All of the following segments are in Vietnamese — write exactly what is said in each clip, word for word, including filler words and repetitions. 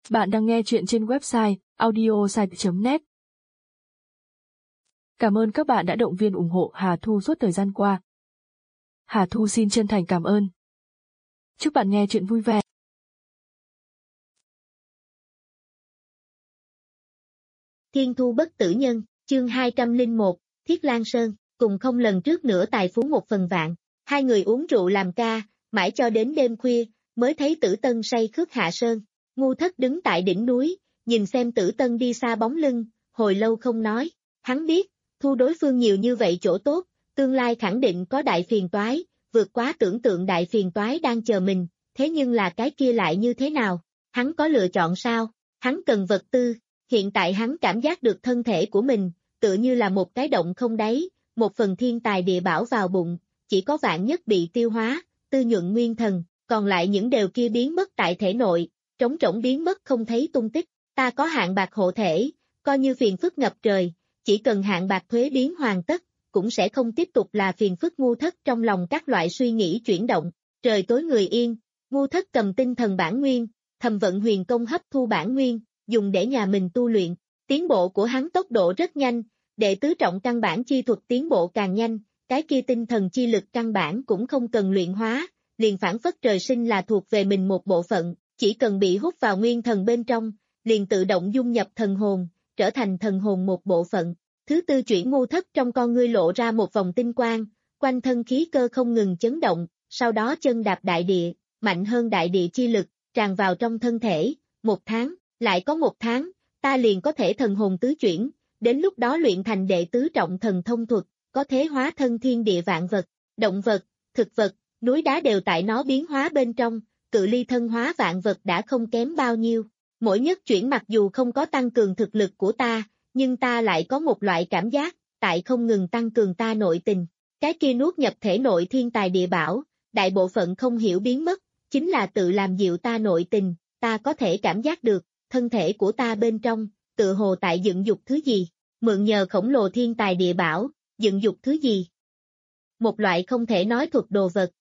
Bạn đang nghe chuyện trên website audiosite chấm net. Cảm ơn các bạn đã động viên ủng hộ Hà Thu suốt thời gian qua. Hà Thu xin chân thành cảm ơn. Chúc bạn nghe chuyện vui vẻ. Thiên thu bất tử nhân, chương hai trăm lẻ một, Thiết Lang Sơn, cùng không lần trước nữa tài phú một phần vạn. Hai người uống rượu làm ca, mãi cho đến đêm khuya, mới thấy Tử Tân say khướt hạ sơn. Ngu Thất đứng tại đỉnh núi, nhìn xem Tử Tân đi xa bóng lưng, hồi lâu không nói. Hắn biết, thu đối phương nhiều như vậy chỗ tốt, tương lai khẳng định có đại phiền toái, vượt quá tưởng tượng đại phiền toái đang chờ mình, thế nhưng là cái kia lại như thế nào? Hắn có lựa chọn sao? Hắn cần vật tư, hiện tại hắn cảm giác được thân thể của mình, tựa như là một cái động không đáy, một phần thiên tài địa bảo vào bụng, chỉ có vạn nhất bị tiêu hóa, tư nhuận nguyên thần, còn lại những đều kia biến mất tại thể nội, trống rỗng biến mất không thấy tung tích. Ta có hạn bạc hộ thể, coi như phiền phức ngập trời, chỉ cần hạn bạc thuế biến hoàn tất, cũng sẽ không tiếp tục là phiền phức. Ngu Thất trong lòng các loại suy nghĩ chuyển động. Trời tối người yên, Ngu Thất cầm tinh thần bản nguyên, thầm vận huyền công hấp thu bản nguyên, dùng để nhà mình tu luyện. Tiến bộ của hắn tốc độ rất nhanh, đệ tứ trọng căn bản chi thuật tiến bộ càng nhanh, cái kia tinh thần chi lực căn bản cũng không cần luyện hóa, liền phản phất trời sinh là thuộc về mình một bộ phận, chỉ cần bị hút vào nguyên thần bên trong, liền tự động dung nhập thần hồn, trở thành thần hồn một bộ phận. Thứ tư chuyển. Ngu Thất trong con ngươi lộ ra một vòng tinh quang, quanh thân khí cơ không ngừng chấn động, sau đó chân đạp đại địa, mạnh hơn đại địa chi lực, tràn vào trong thân thể. Một tháng, lại có một tháng, ta liền có thể thần hồn tứ chuyển, đến lúc đó luyện thành đệ tứ trọng thần thông thuật, có thể hóa thân thiên địa vạn vật, động vật, thực vật, núi đá đều tại nó biến hóa bên trong, cự ly thân hóa vạn vật đã không kém bao nhiêu. Mỗi nhất chuyển mặc dù không có tăng cường thực lực của ta, nhưng ta lại có một loại cảm giác, tại không ngừng tăng cường ta nội tình. Cái kia nuốt nhập thể nội thiên tài địa bảo, đại bộ phận không hiểu biến mất, chính là tự làm dịu ta nội tình, ta có thể cảm giác được, thân thể của ta bên trong, tự hồ tại dựng dục thứ gì, mượn nhờ khổng lồ thiên tài địa bảo, dựng dục thứ gì. Một loại không thể nói thuật đồ vật.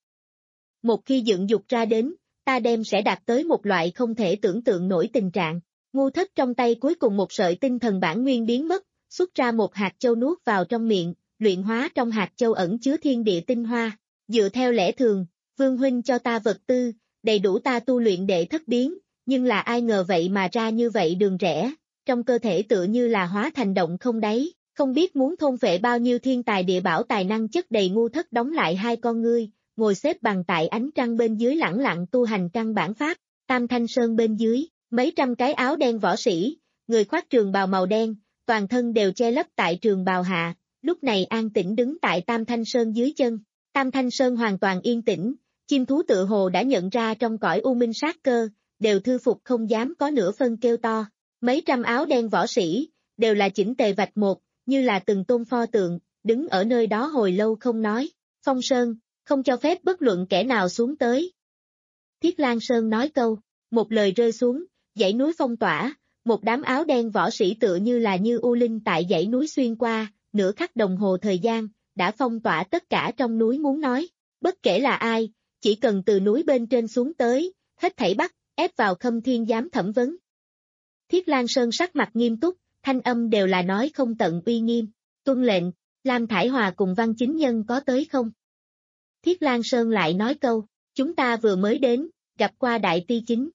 Một khi dựng dục ra đến, ta đem sẽ đạt tới một loại không thể tưởng tượng nổi tình trạng. Ngu Thất trong tay cuối cùng một sợi tinh thần bản nguyên biến mất, xuất ra một hạt châu nuốt vào trong miệng, luyện hóa trong hạt châu ẩn chứa thiên địa tinh hoa. Dựa theo lẽ thường, Vương huynh cho ta vật tư, đầy đủ ta tu luyện đệ thất biến, nhưng là ai ngờ vậy mà ra như vậy đường rẽ, trong cơ thể tựa như là hóa thành động không đáy, không biết muốn thôn phệ bao nhiêu thiên tài địa bảo tài năng chất đầy. Ngu Thất đóng lại hai con ngươi, ngồi xếp bằng tại ánh trăng bên dưới lẳng lặng tu hành căn bản pháp. Tam Thanh Sơn bên dưới, mấy trăm cái áo đen võ sĩ, người khoác trường bào màu đen, toàn thân đều che lấp tại trường bào hạ, lúc này an tĩnh đứng tại Tam Thanh Sơn dưới chân. Tam Thanh Sơn hoàn toàn yên tĩnh, chim thú tự hồ đã nhận ra trong cõi u minh sát cơ, đều thư phục không dám có nửa phân kêu to. Mấy trăm áo đen võ sĩ, đều là chỉnh tề vạch một, như là từng tôn pho tượng, đứng ở nơi đó hồi lâu không nói. Phong Sơn, không cho phép bất luận kẻ nào xuống tới. Thiết Lang Sơn nói câu, một lời rơi xuống, dãy núi phong tỏa, một đám áo đen võ sĩ tựa như là như u linh tại dãy núi xuyên qua, nửa khắc đồng hồ thời gian, đã phong tỏa tất cả trong núi. Muốn nói, bất kể là ai, chỉ cần từ núi bên trên xuống tới, hết thảy bắt, ép vào Khâm Thiên giám thẩm vấn. Thiết Lang Sơn sắc mặt nghiêm túc, thanh âm đều là nói không tận uy nghiêm. Tuân lệnh, Lam Thải Hòa cùng Văn Chính Nhân có tới không? Thiết Lang Sơn lại nói câu, chúng ta vừa mới đến, gặp qua đại ti chính.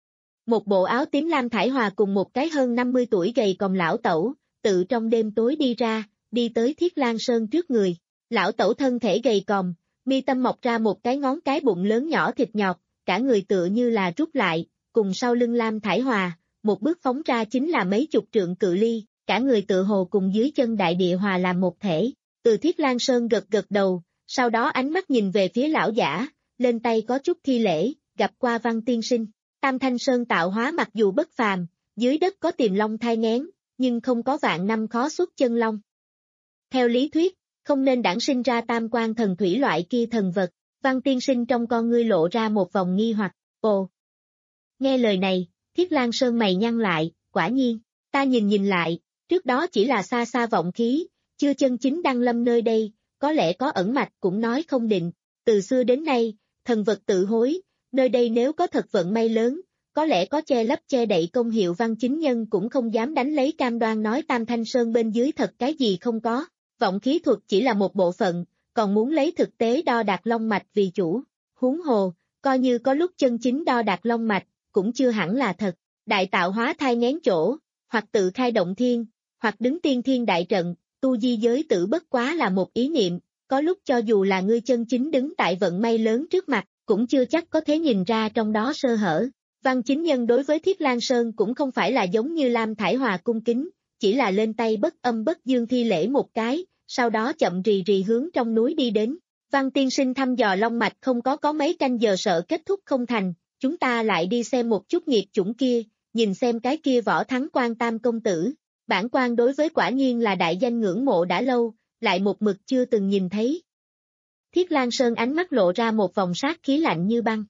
Một bộ áo tím Lam Thải Hòa cùng một cái hơn năm mươi tuổi gầy còm lão tẩu, tự trong đêm tối đi ra, đi tới Thiết Lang Sơn trước người. Lão tẩu thân thể gầy còm, mi tâm mọc ra một cái ngón cái bụng lớn nhỏ thịt nhọt, cả người tựa như là rút lại, cùng sau lưng Lam Thải Hòa, một bước phóng ra chính là mấy chục trượng cự ly, cả người tựa hồ cùng dưới chân đại địa hòa làm một thể. Từ Thiết Lang Sơn gật gật đầu, sau đó ánh mắt nhìn về phía lão giả, lên tay có chút thi lễ, gặp qua Văn tiên sinh. Tam Thanh Sơn tạo hóa mặc dù bất phàm, dưới đất có tiềm long thai nghén, nhưng không có vạn năm khó xuất chân long. Theo lý thuyết, không nên đản sinh ra tam quan thần thủy loại kia thần vật. Văn tiên sinh trong con ngươi lộ ra một vòng nghi hoặc, ồ. Nghe lời này, Thiết Lang Sơn mày nhăn lại, quả nhiên, ta nhìn nhìn lại, trước đó chỉ là xa xa vọng khí, chưa chân chính đăng lâm nơi đây, có lẽ có ẩn mạch cũng nói không định. Từ xưa đến nay, thần vật tự hối, nơi đây nếu có thật vận may lớn, có lẽ có che lấp che đậy công hiệu Văn Chính Nhân cũng không dám đánh lấy cam đoan nói Tam Thanh Sơn bên dưới thật cái gì không có, vọng khí thuật chỉ là một bộ phận, còn muốn lấy thực tế đo đạc long mạch vì chủ, huống hồ, coi như có lúc chân chính đo đạc long mạch, cũng chưa hẳn là thật, đại tạo hóa thai nghén chỗ, hoặc tự khai động thiên, hoặc đứng tiên thiên đại trận, tu di giới tử bất quá là một ý niệm, có lúc cho dù là ngươi chân chính đứng tại vận may lớn trước mặt, cũng chưa chắc có thể nhìn ra trong đó sơ hở. Văn Chính Nhân đối với Thiết Lang Sơn cũng không phải là giống như Lam Thải Hòa cung kính, chỉ là lên tay bất âm bất dương thi lễ một cái, sau đó chậm rì rì hướng trong núi đi đến. Văn tiên sinh thăm dò long mạch không có có mấy canh giờ sợ kết thúc không thành, chúng ta lại đi xem một chút nghiệp chủng kia, nhìn xem cái kia võ thắng quan Tam công tử. Bản quan đối với quả nhiên là đại danh ngưỡng mộ đã lâu, lại một mực chưa từng nhìn thấy. Thiết Lang Sơn ánh mắt lộ ra một vòng sát khí lạnh như băng.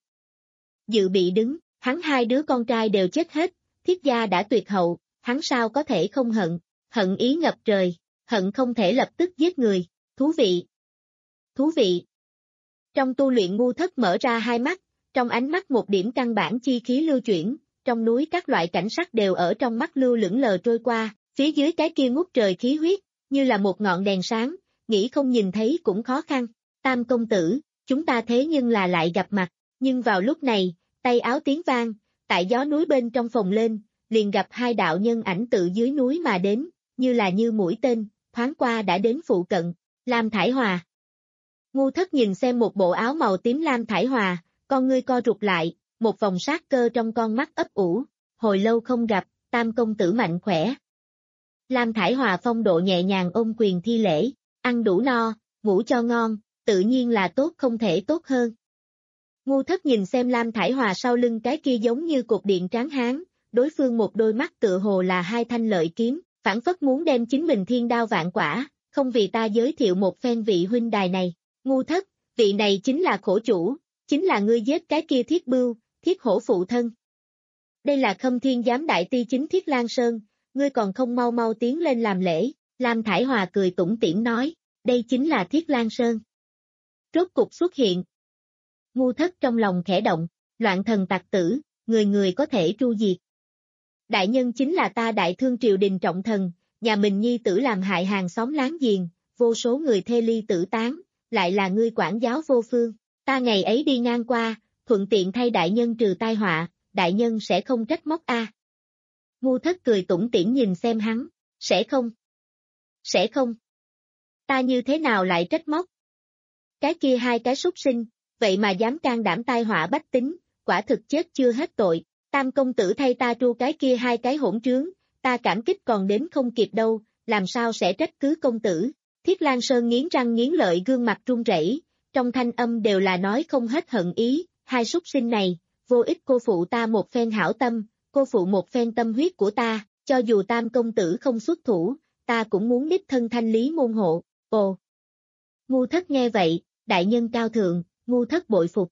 Dự bị đứng, hắn hai đứa con trai đều chết hết, Thiết gia đã tuyệt hậu, hắn sao có thể không hận, hận ý ngập trời, hận không thể lập tức giết người, thú vị. Thú vị. Trong tu luyện ngu thất mở ra hai mắt, trong ánh mắt một điểm căn bản chi khí lưu chuyển, trong núi các loại cảnh sắc đều ở trong mắt lưu lững lờ trôi qua, phía dưới cái kia ngút trời khí huyết, như là một ngọn đèn sáng, nghĩ không nhìn thấy cũng khó khăn. Tam công tử, chúng ta thế nhưng là lại gặp mặt, nhưng vào lúc này, tay áo tiếng vang, tại gió núi bên trong phòng lên, liền gặp hai đạo nhân ảnh tự dưới núi mà đến, như là như mũi tên, thoáng qua đã đến phụ cận, Lam Thải Hòa. Ngu thất nhìn xem một bộ áo màu tím Lam Thải Hòa, con ngươi co rụt lại, một vòng sát cơ trong con mắt ấp ủ, hồi lâu không gặp, Tam công tử mạnh khỏe. Lam Thải Hòa phong độ nhẹ nhàng ôm quyền thi lễ, ăn đủ no, ngủ cho ngon, tự nhiên là tốt không thể tốt hơn. Ngu thất nhìn xem Lam Thải Hòa sau lưng cái kia giống như cột điện tráng hán, đối phương một đôi mắt tựa hồ là hai thanh lợi kiếm, phản phất muốn đem chính mình thiên đao vạn quả, không vì ta giới thiệu một phen vị huynh đài này. Ngu thất, vị này chính là khổ chủ, chính là ngươi giết cái kia Thiết Bưu, Thiết Hổ phụ thân. Đây là Khâm Thiên giám đại ti chính Thiết Lang Sơn, ngươi còn không mau mau tiến lên làm lễ, Lam Thải Hòa cười tủm tỉm nói, đây chính là Thiết Lang Sơn. Rốt cục xuất hiện. Ngu thất trong lòng khẽ động, loạn thần tặc tử, người người có thể tru diệt. Đại nhân chính là ta đại thương triều đình trọng thần, nhà mình nhi tử làm hại hàng xóm láng giềng, vô số người thê ly tử tán, lại là ngươi quản giáo vô phương, ta ngày ấy đi ngang qua, thuận tiện thay đại nhân trừ tai họa, đại nhân sẽ không trách móc a. À. Ngu thất cười tủm tỉm nhìn xem hắn, sẽ không? Sẽ không? Ta như thế nào lại trách móc? Cái kia hai cái súc sinh, vậy mà dám can đảm tai họa bách tính, quả thực chết chưa hết tội, Tam công tử thay ta tru cái kia hai cái hỗn trướng, ta cảm kích còn đến không kịp đâu, làm sao sẽ trách cứ công tử. Thiết Lang Sơn nghiến răng nghiến lợi gương mặt run rẩy, trong thanh âm đều là nói không hết hận ý, hai súc sinh này, vô ích cô phụ ta một phen hảo tâm, cô phụ một phen tâm huyết của ta, cho dù Tam công tử không xuất thủ, ta cũng muốn đích thân thanh lý môn hộ, ồ. Ngu thất nghe vậy, đại nhân cao thượng, ngu thất bội phục.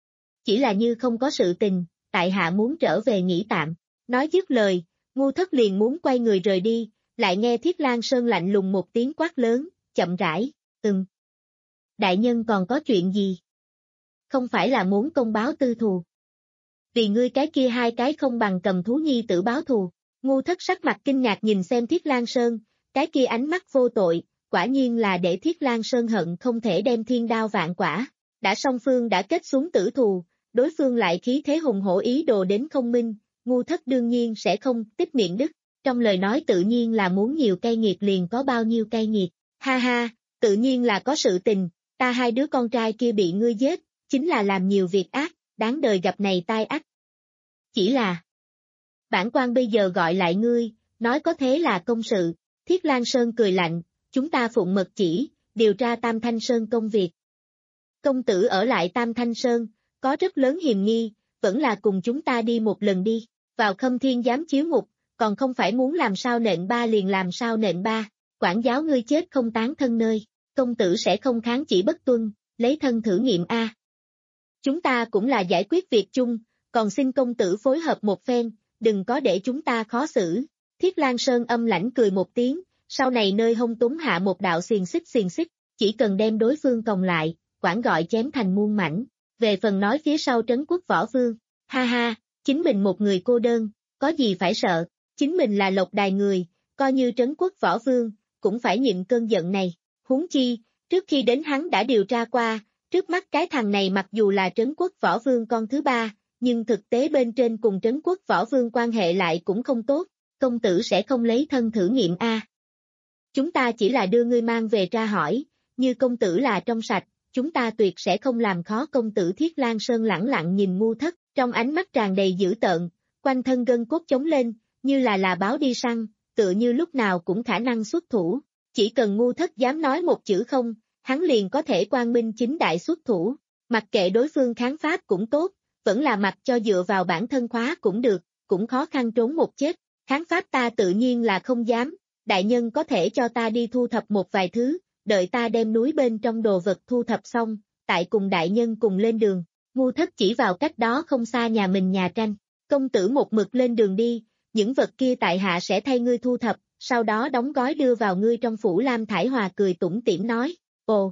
Chỉ là như không có sự tình, tại hạ muốn trở về nghỉ tạm, nói dứt lời, ngu thất liền muốn quay người rời đi, lại nghe Thiết Lang Sơn lạnh lùng một tiếng quát lớn, chậm rãi, ừm. Đại nhân còn có chuyện gì? Không phải là muốn công báo tư thù. Vì ngươi cái kia hai cái không bằng cầm thú nhi tử báo thù, ngu thất sắc mặt kinh ngạc nhìn xem Thiết Lang Sơn, cái kia ánh mắt vô tội, quả nhiên là để Thiết Lang Sơn hận không thể đem thiên đao vạn quả, đã song phương đã kết xuống tử thù, đối phương lại khí thế hùng hổ ý đồ đến không minh, ngu thất đương nhiên sẽ không tích miệng đức, trong lời nói tự nhiên là muốn nhiều cay nghiệt liền có bao nhiêu cay nghiệt, ha ha, tự nhiên là có sự tình, ta hai đứa con trai kia bị ngươi giết, chính là làm nhiều việc ác, đáng đời gặp này tai ác. Chỉ là, bản quan bây giờ gọi lại ngươi, nói có thế là công sự, Thiết Lang Sơn cười lạnh, chúng ta phụng mật chỉ, điều tra Tam Thanh Sơn công việc. Công tử ở lại Tam Thanh Sơn, có rất lớn hiềm nghi, vẫn là cùng chúng ta đi một lần đi, vào Khâm Thiên giám chiếu ngục, còn không phải muốn làm sao nện ba liền làm sao nện ba, quản giáo ngươi chết không tán thân nơi, công tử sẽ không kháng chỉ bất tuân, lấy thân thử nghiệm a. Chúng ta cũng là giải quyết việc chung, còn xin công tử phối hợp một phen, đừng có để chúng ta khó xử. Thiết Lang Sơn âm lãnh cười một tiếng, sau này nơi hông túng hạ một đạo xiềng xích xiềng xích, chỉ cần đem đối phương còng lại, quản gọi chém thành muôn mảnh. Về phần nói phía sau trấn quốc võ vương, ha ha, chính mình một người cô đơn, có gì phải sợ, chính mình là Lộc Đài người, coi như trấn quốc võ vương, cũng phải nhịn cơn giận này, huống chi, trước khi đến hắn đã điều tra qua, trước mắt cái thằng này mặc dù là trấn quốc võ vương con thứ ba, nhưng thực tế bên trên cùng trấn quốc võ vương quan hệ lại cũng không tốt, công tử sẽ không lấy thân thử nghiệm a. Chúng ta chỉ là đưa ngươi mang về tra hỏi, như công tử là trong sạch, chúng ta tuyệt sẽ không làm khó công tử. Thiết Lang Sơn lẳng lặng nhìn Ngu Thất, trong ánh mắt tràn đầy dữ tợn, quanh thân gân cốt chống lên, như là là báo đi săn, tựa như lúc nào cũng khả năng xuất thủ, chỉ cần Ngu Thất dám nói một chữ không, hắn liền có thể quang minh chính đại xuất thủ, mặc kệ đối phương kháng pháp cũng tốt, vẫn là mặc cho dựa vào bản thân khóa cũng được, cũng khó khăn trốn một chết, kháng pháp ta tự nhiên là không dám, đại nhân có thể cho ta đi thu thập một vài thứ, đợi ta đem núi bên trong đồ vật thu thập xong, tại cùng đại nhân cùng lên đường. Ngu Thất chỉ vào cách đó không xa nhà mình nhà tranh, công tử một mực lên đường đi, những vật kia tại hạ sẽ thay ngươi thu thập, sau đó đóng gói đưa vào ngươi trong phủ. Lam Thải Hòa cười tủm tỉm nói, ồ.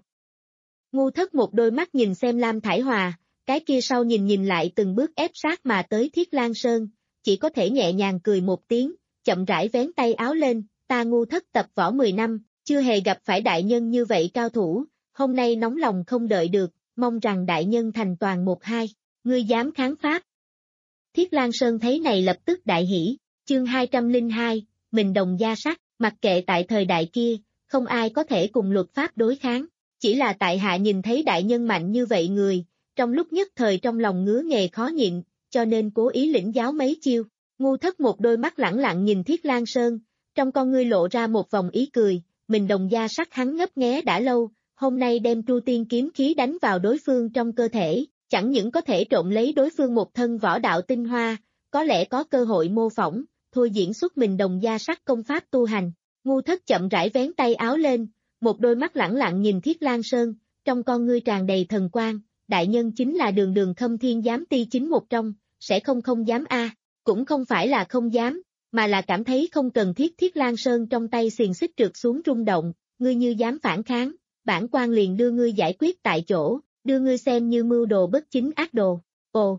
Ngu Thất một đôi mắt nhìn xem Lam Thải Hòa, cái kia sau nhìn nhìn lại từng bước ép sát mà tới Thiết Lang Sơn, chỉ có thể nhẹ nhàng cười một tiếng, chậm rãi vén tay áo lên, ta Ngu Thất tập võ mười năm, chưa hề gặp phải đại nhân như vậy cao thủ, hôm nay nóng lòng không đợi được, mong rằng đại nhân thành toàn một hai, ngươi dám kháng pháp. Thiết Lang Sơn thấy này lập tức đại hỉ, chương hai trăm lẻ hai, mình đồng gia sắc, mặc kệ tại thời đại kia, không ai có thể cùng luật pháp đối kháng, chỉ là tại hạ nhìn thấy đại nhân mạnh như vậy người, trong lúc nhất thời trong lòng ngứa nghề khó nhịn, cho nên cố ý lĩnh giáo mấy chiêu. Ngu Thất một đôi mắt lẳng lặng nhìn Thiết Lang Sơn, trong con ngươi lộ ra một vòng ý cười, mình đồng gia sắc hắn ngấp nghé đã lâu, hôm nay đem Tru Tiên kiếm khí đánh vào đối phương trong cơ thể, chẳng những có thể trộn lấy đối phương một thân võ đạo tinh hoa, có lẽ có cơ hội mô phỏng, thôi diễn xuất mình đồng gia sắc công pháp tu hành. Ngu Thất chậm rãi vén tay áo lên, một đôi mắt lẳng lặng nhìn Thiết Lang Sơn, trong con ngươi tràn đầy thần quang, đại nhân chính là đường đường Khâm Thiên giám ti chính một trong, sẽ không không dám a, cũng không phải là không dám, mà là cảm thấy không cần thiết. Thiết Lang Sơn trong tay xiềng xích trượt xuống rung động, ngươi như dám phản kháng, bản quan liền đưa ngươi giải quyết tại chỗ, đưa ngươi xem như mưu đồ bất chính ác đồ. Ồ!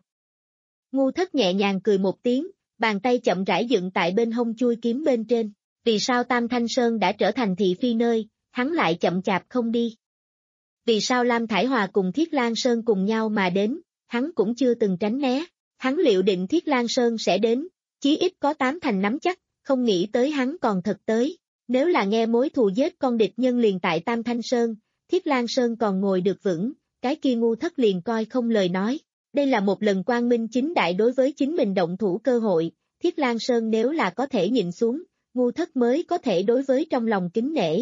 Ngu Thất nhẹ nhàng cười một tiếng, bàn tay chậm rãi dựng tại bên hông chui kiếm bên trên, vì sao Tam Thanh Sơn đã trở thành thị phi nơi, hắn lại chậm chạp không đi. Vì sao Lam Thải Hòa cùng Thiết Lang Sơn cùng nhau mà đến, hắn cũng chưa từng tránh né, hắn liệu định Thiết Lang Sơn sẽ đến, chí ít có tám thành nắm chắc, không nghĩ tới hắn còn thật tới, nếu là nghe mối thù giết con địch nhân liền tại Tam Thanh Sơn, Thiết Lang Sơn còn ngồi được vững, cái kia Ngu Thất liền coi không lời nói, đây là một lần quang minh chính đại đối với chính mình động thủ cơ hội, Thiết Lang Sơn nếu là có thể nhịn xuống, Ngu Thất mới có thể đối với trong lòng kính nể.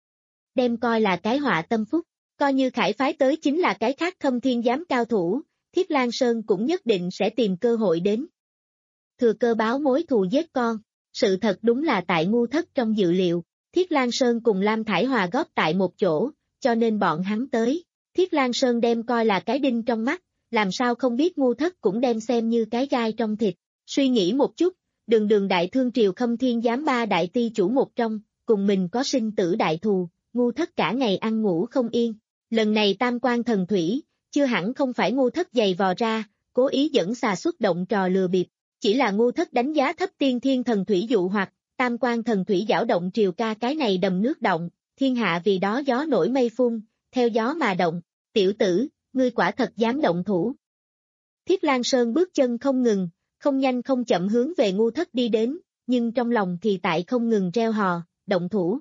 Đem coi là cái họa tâm phúc, coi như khải phái tới chính là cái khác Khâm Thiên giám cao thủ, Thiết Lang Sơn cũng nhất định sẽ tìm cơ hội đến. Thừa cơ báo mối thù giết con, sự thật đúng là tại Ngu Thất trong dự liệu, Thiết Lang Sơn cùng Lam Thải Hòa góp tại một chỗ, cho nên bọn hắn tới, Thiết Lang Sơn đem coi là cái đinh trong mắt, làm sao không biết Ngu Thất cũng đem xem như cái gai trong thịt, suy nghĩ một chút, đường đường đại thương triều Khâm Thiên giám ba đại ti chủ một trong, cùng mình có sinh tử đại thù, Ngu Thất cả ngày ăn ngủ không yên, lần này tam quan thần thủy, chưa hẳn không phải Ngu Thất giày vò ra, cố ý dẫn xà xuất động trò lừa bịp, chỉ là Ngu Thất đánh giá thấp tiên thiên thần thủy dụ hoặc, tam quan thần thủy giảo động triều ca cái này đầm nước động, thiên hạ vì đó gió nổi mây phun, theo gió mà động, tiểu tử, ngươi quả thật dám động thủ. Thiết Lang Sơn bước chân không ngừng, không nhanh không chậm hướng về Ngu Thất đi đến, nhưng trong lòng thì tại không ngừng reo hò, động thủ.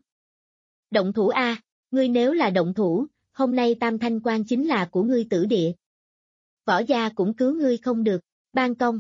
Động thủ a, ngươi nếu là động thủ, hôm nay Tam Thanh Quan chính là của ngươi tử địa. Võ gia cũng cứu ngươi không được, ban công.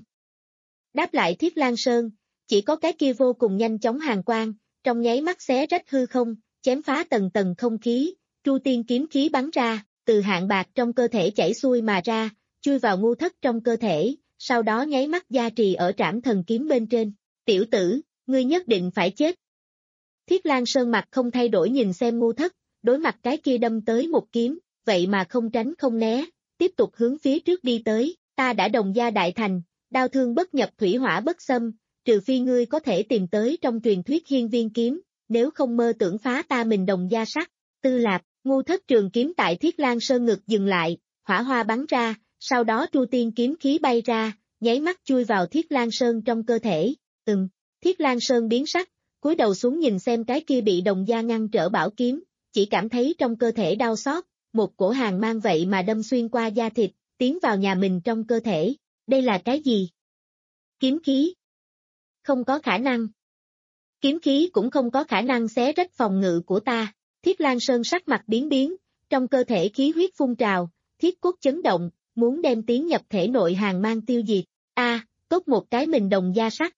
Đáp lại Thiết Lang Sơn, chỉ có cái kia vô cùng nhanh chóng hàn quang, trong nháy mắt xé rách hư không, chém phá tầng tầng không khí, Tru Tiên kiếm khí bắn ra, từ hạng bạc trong cơ thể chảy xuôi mà ra, chui vào Ngu Thất trong cơ thể, sau đó nháy mắt gia trì ở trảm thần kiếm bên trên. Tiểu tử, ngươi nhất định phải chết. Thiết Lang Sơn mặt không thay đổi nhìn xem Ngu Thất, đối mặt cái kia đâm tới một kiếm, vậy mà không tránh không né, tiếp tục hướng phía trước đi tới, ta đã đồng gia đại thành, đao thương bất nhập thủy hỏa bất xâm, trừ phi ngươi có thể tìm tới trong truyền thuyết hiên viên kiếm, nếu không mơ tưởng phá ta mình đồng gia sắc. Tư Lạp, Ngu Thất trường kiếm tại Thiết Lang Sơn ngực dừng lại, hỏa hoa bắn ra, sau đó Tru Tiên kiếm khí bay ra, nháy mắt chui vào Thiết Lang Sơn trong cơ thể. Ừm, Thiết Lang Sơn biến sắc, cúi đầu xuống nhìn xem cái kia bị đồng gia ngăn trở bảo kiếm, chỉ cảm thấy trong cơ thể đau xót, một cổ hàn mang vậy mà đâm xuyên qua da thịt, tiến vào nhà mình trong cơ thể. Đây là cái gì? Kiếm khí? Không có khả năng. Kiếm khí cũng không có khả năng xé rách phòng ngự của ta. Thiết Lang Sơn sắc mặt biến biến, trong cơ thể khí huyết phun trào, thiết cốt chấn động, muốn đem tiến nhập thể nội hàn mang tiêu diệt. A, à, tốt một cái mình đồng gia sắc.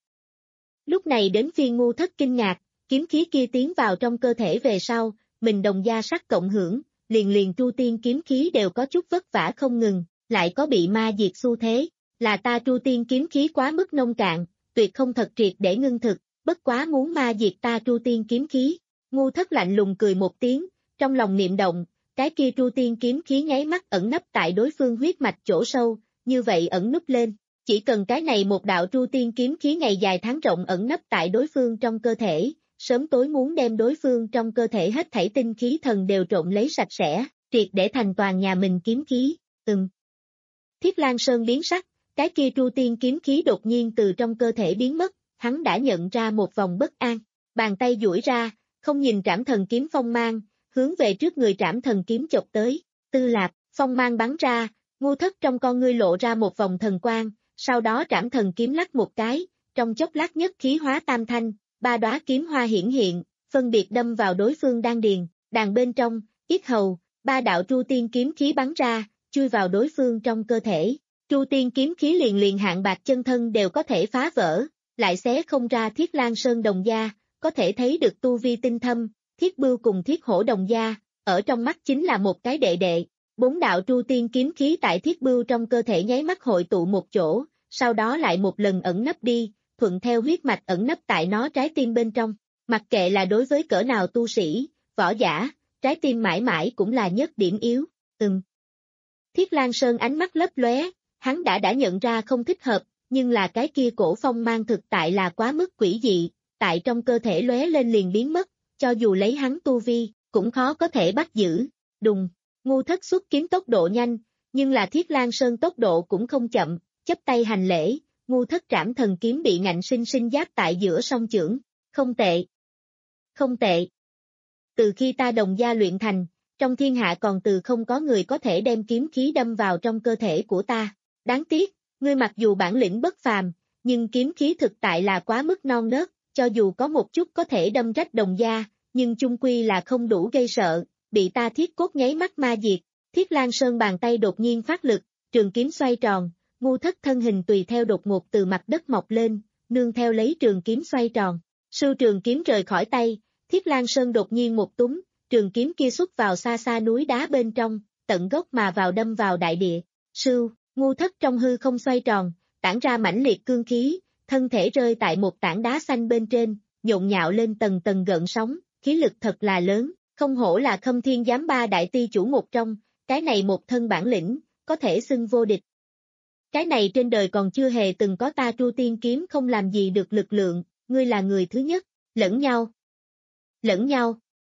Lúc này đến phiên Ngu Thất kinh ngạc, kiếm khí kia tiến vào trong cơ thể về sau, mình đồng gia sắc cộng hưởng, liền liền Tru Tiên kiếm khí đều có chút vất vả không ngừng, lại có bị ma diệt xu thế, là ta Tru Tiên kiếm khí quá mức nông cạn, tuyệt không thật triệt để ngưng thực, bất quá muốn ma diệt ta Tru Tiên kiếm khí. Ngu Thất lạnh lùng cười một tiếng, trong lòng niệm động, cái kia Tru Tiên kiếm khí nháy mắt ẩn nấp tại đối phương huyết mạch chỗ sâu, như vậy ẩn núp lên. Chỉ cần cái này một đạo Tru Tiên kiếm khí ngày dài tháng rộng ẩn nấp tại đối phương trong cơ thể, sớm tối muốn đem đối phương trong cơ thể hết thảy tinh khí thần đều trộn lấy sạch sẽ, triệt để thành toàn nhà mình kiếm khí. Ừm. Thiết Lang Sơn biến sắc, cái kia Tru Tiên kiếm khí đột nhiên từ trong cơ thể biến mất, hắn đã nhận ra một vòng bất an, bàn tay duỗi ra, không nhìn Trảm Thần kiếm phong mang, hướng về trước người Trảm Thần kiếm chộp tới. Tư Lạp, phong mang bắn ra, Ngu Thất trong con ngươi lộ ra một vòng thần quang. Sau đó Trảm Thần kiếm lắc một cái, trong chốc lát nhất khí hóa tam thanh, ba đóa kiếm hoa hiển hiện, phân biệt đâm vào đối phương đan điền, đàn bên trong, yết hầu, ba đạo Tru Tiên kiếm khí bắn ra, chui vào đối phương trong cơ thể. Tru Tiên kiếm khí liền liền hạng bạc chân thân đều có thể phá vỡ, lại xé không ra Thiết Lang Sơn đồng gia, có thể thấy được tu vi tinh thâm, Thiết Bưu cùng Thiết Hổ đồng gia, ở trong mắt chính là một cái đệ đệ. Bốn đạo Tru Tiên kiếm khí tại Thiết Bưu trong cơ thể nháy mắt hội tụ một chỗ, sau đó lại một lần ẩn nấp đi, thuận theo huyết mạch ẩn nấp tại nó trái tim bên trong. Mặc kệ là đối với cỡ nào tu sĩ, võ giả, trái tim mãi mãi cũng là nhất điểm yếu. Ừm. Thiết Lang Sơn ánh mắt lấp lóe, hắn đã đã nhận ra không thích hợp, nhưng là cái kia cổ phong mang thực tại là quá mức quỷ dị, tại trong cơ thể lóe lên liền biến mất, cho dù lấy hắn tu vi, cũng khó có thể bắt giữ. Đùng. Ngu Thất xuất kiếm tốc độ nhanh, nhưng là Thiết Lang Sơn tốc độ cũng không chậm, chấp tay hành lễ, Ngu Thất Trảm Thần kiếm bị ngạnh sinh sinh giáp tại giữa song chưởng. Không tệ. Không tệ. Từ khi ta đồng gia luyện thành, trong thiên hạ còn từ không có người có thể đem kiếm khí đâm vào trong cơ thể của ta. Đáng tiếc, ngươi mặc dù bản lĩnh bất phàm, nhưng kiếm khí thực tại là quá mức non nớt, cho dù có một chút có thể đâm rách đồng gia, nhưng chung quy là không đủ gây sợ, bị ta thiết cốt nháy mắt ma diệt. Thiết Lang Sơn bàn tay đột nhiên phát lực, trường kiếm xoay tròn, Ngu Thất thân hình tùy theo đột ngột từ mặt đất mọc lên, nương theo lấy trường kiếm xoay tròn. Sưu trường kiếm rời khỏi tay, Thiết Lang Sơn đột nhiên một túm, trường kiếm kia xuất vào xa xa núi đá bên trong, tận gốc mà vào đâm vào đại địa. Sưu, Ngu Thất trong hư không xoay tròn, tản ra mãnh liệt cương khí, thân thể rơi tại một tảng đá xanh bên trên, nhộn nhạo lên tầng tầng gợn sóng, khí lực thật là lớn, không hổ là Khâm Thiên Giám ba đại ti chủ một trong, cái này một thân bản lĩnh, có thể xưng vô địch. Cái này trên đời còn chưa hề từng có ta Tru Tiên kiếm không làm gì được lực lượng, ngươi là người thứ nhất, lẫn nhau. Lẫn nhau.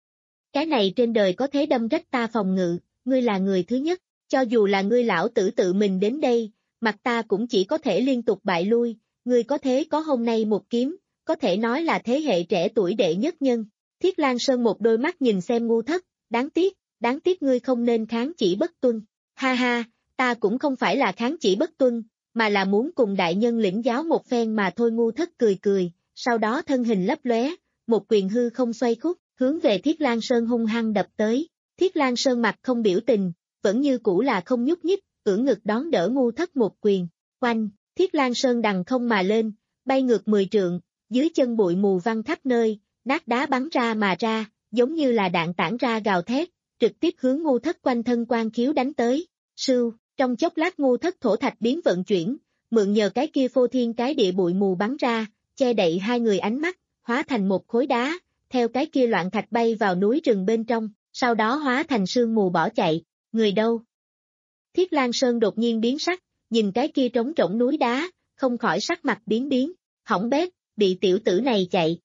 Cái này trên đời có thế đâm rách ta phòng ngự, ngươi là người thứ nhất, cho dù là ngươi lão tử tự mình đến đây, mặt ta cũng chỉ có thể liên tục bại lui, ngươi có thế có hôm nay một kiếm, có thể nói là thế hệ trẻ tuổi đệ nhất nhân. Thiết Lang Sơn một đôi mắt nhìn xem Ngu Thất, đáng tiếc, đáng tiếc ngươi không nên kháng chỉ bất tuân. Ha ha, ta cũng không phải là kháng chỉ bất tuân, mà là muốn cùng đại nhân lĩnh giáo một phen mà thôi. Ngu Thất cười cười, sau đó thân hình lấp lóe, một quyền hư không xoay khúc, hướng về Thiết Lang Sơn hung hăng đập tới. Thiết Lang Sơn mặt không biểu tình, vẫn như cũ là không nhúc nhích, ưỡn ngực đón đỡ Ngu Thất một quyền. Oanh, Thiết Lang Sơn đằng không mà lên, bay ngược mười trượng, dưới chân bụi mù văng khắp nơi, nát đá bắn ra mà ra, giống như là đạn tản ra gào thét, trực tiếp hướng Ngu Thất quanh thân quan khiếu đánh tới. Sưu, trong chốc lát Ngu Thất thổ thạch biến vận chuyển, mượn nhờ cái kia phô thiên cái địa bụi mù bắn ra, che đậy hai người ánh mắt, hóa thành một khối đá, theo cái kia loạn thạch bay vào núi rừng bên trong, sau đó hóa thành sương mù bỏ chạy. Người đâu? Thiết Lang Sơn đột nhiên biến sắc, nhìn cái kia trống rỗng núi đá, không khỏi sắc mặt biến biến, hỏng bét, bị tiểu tử này chạy.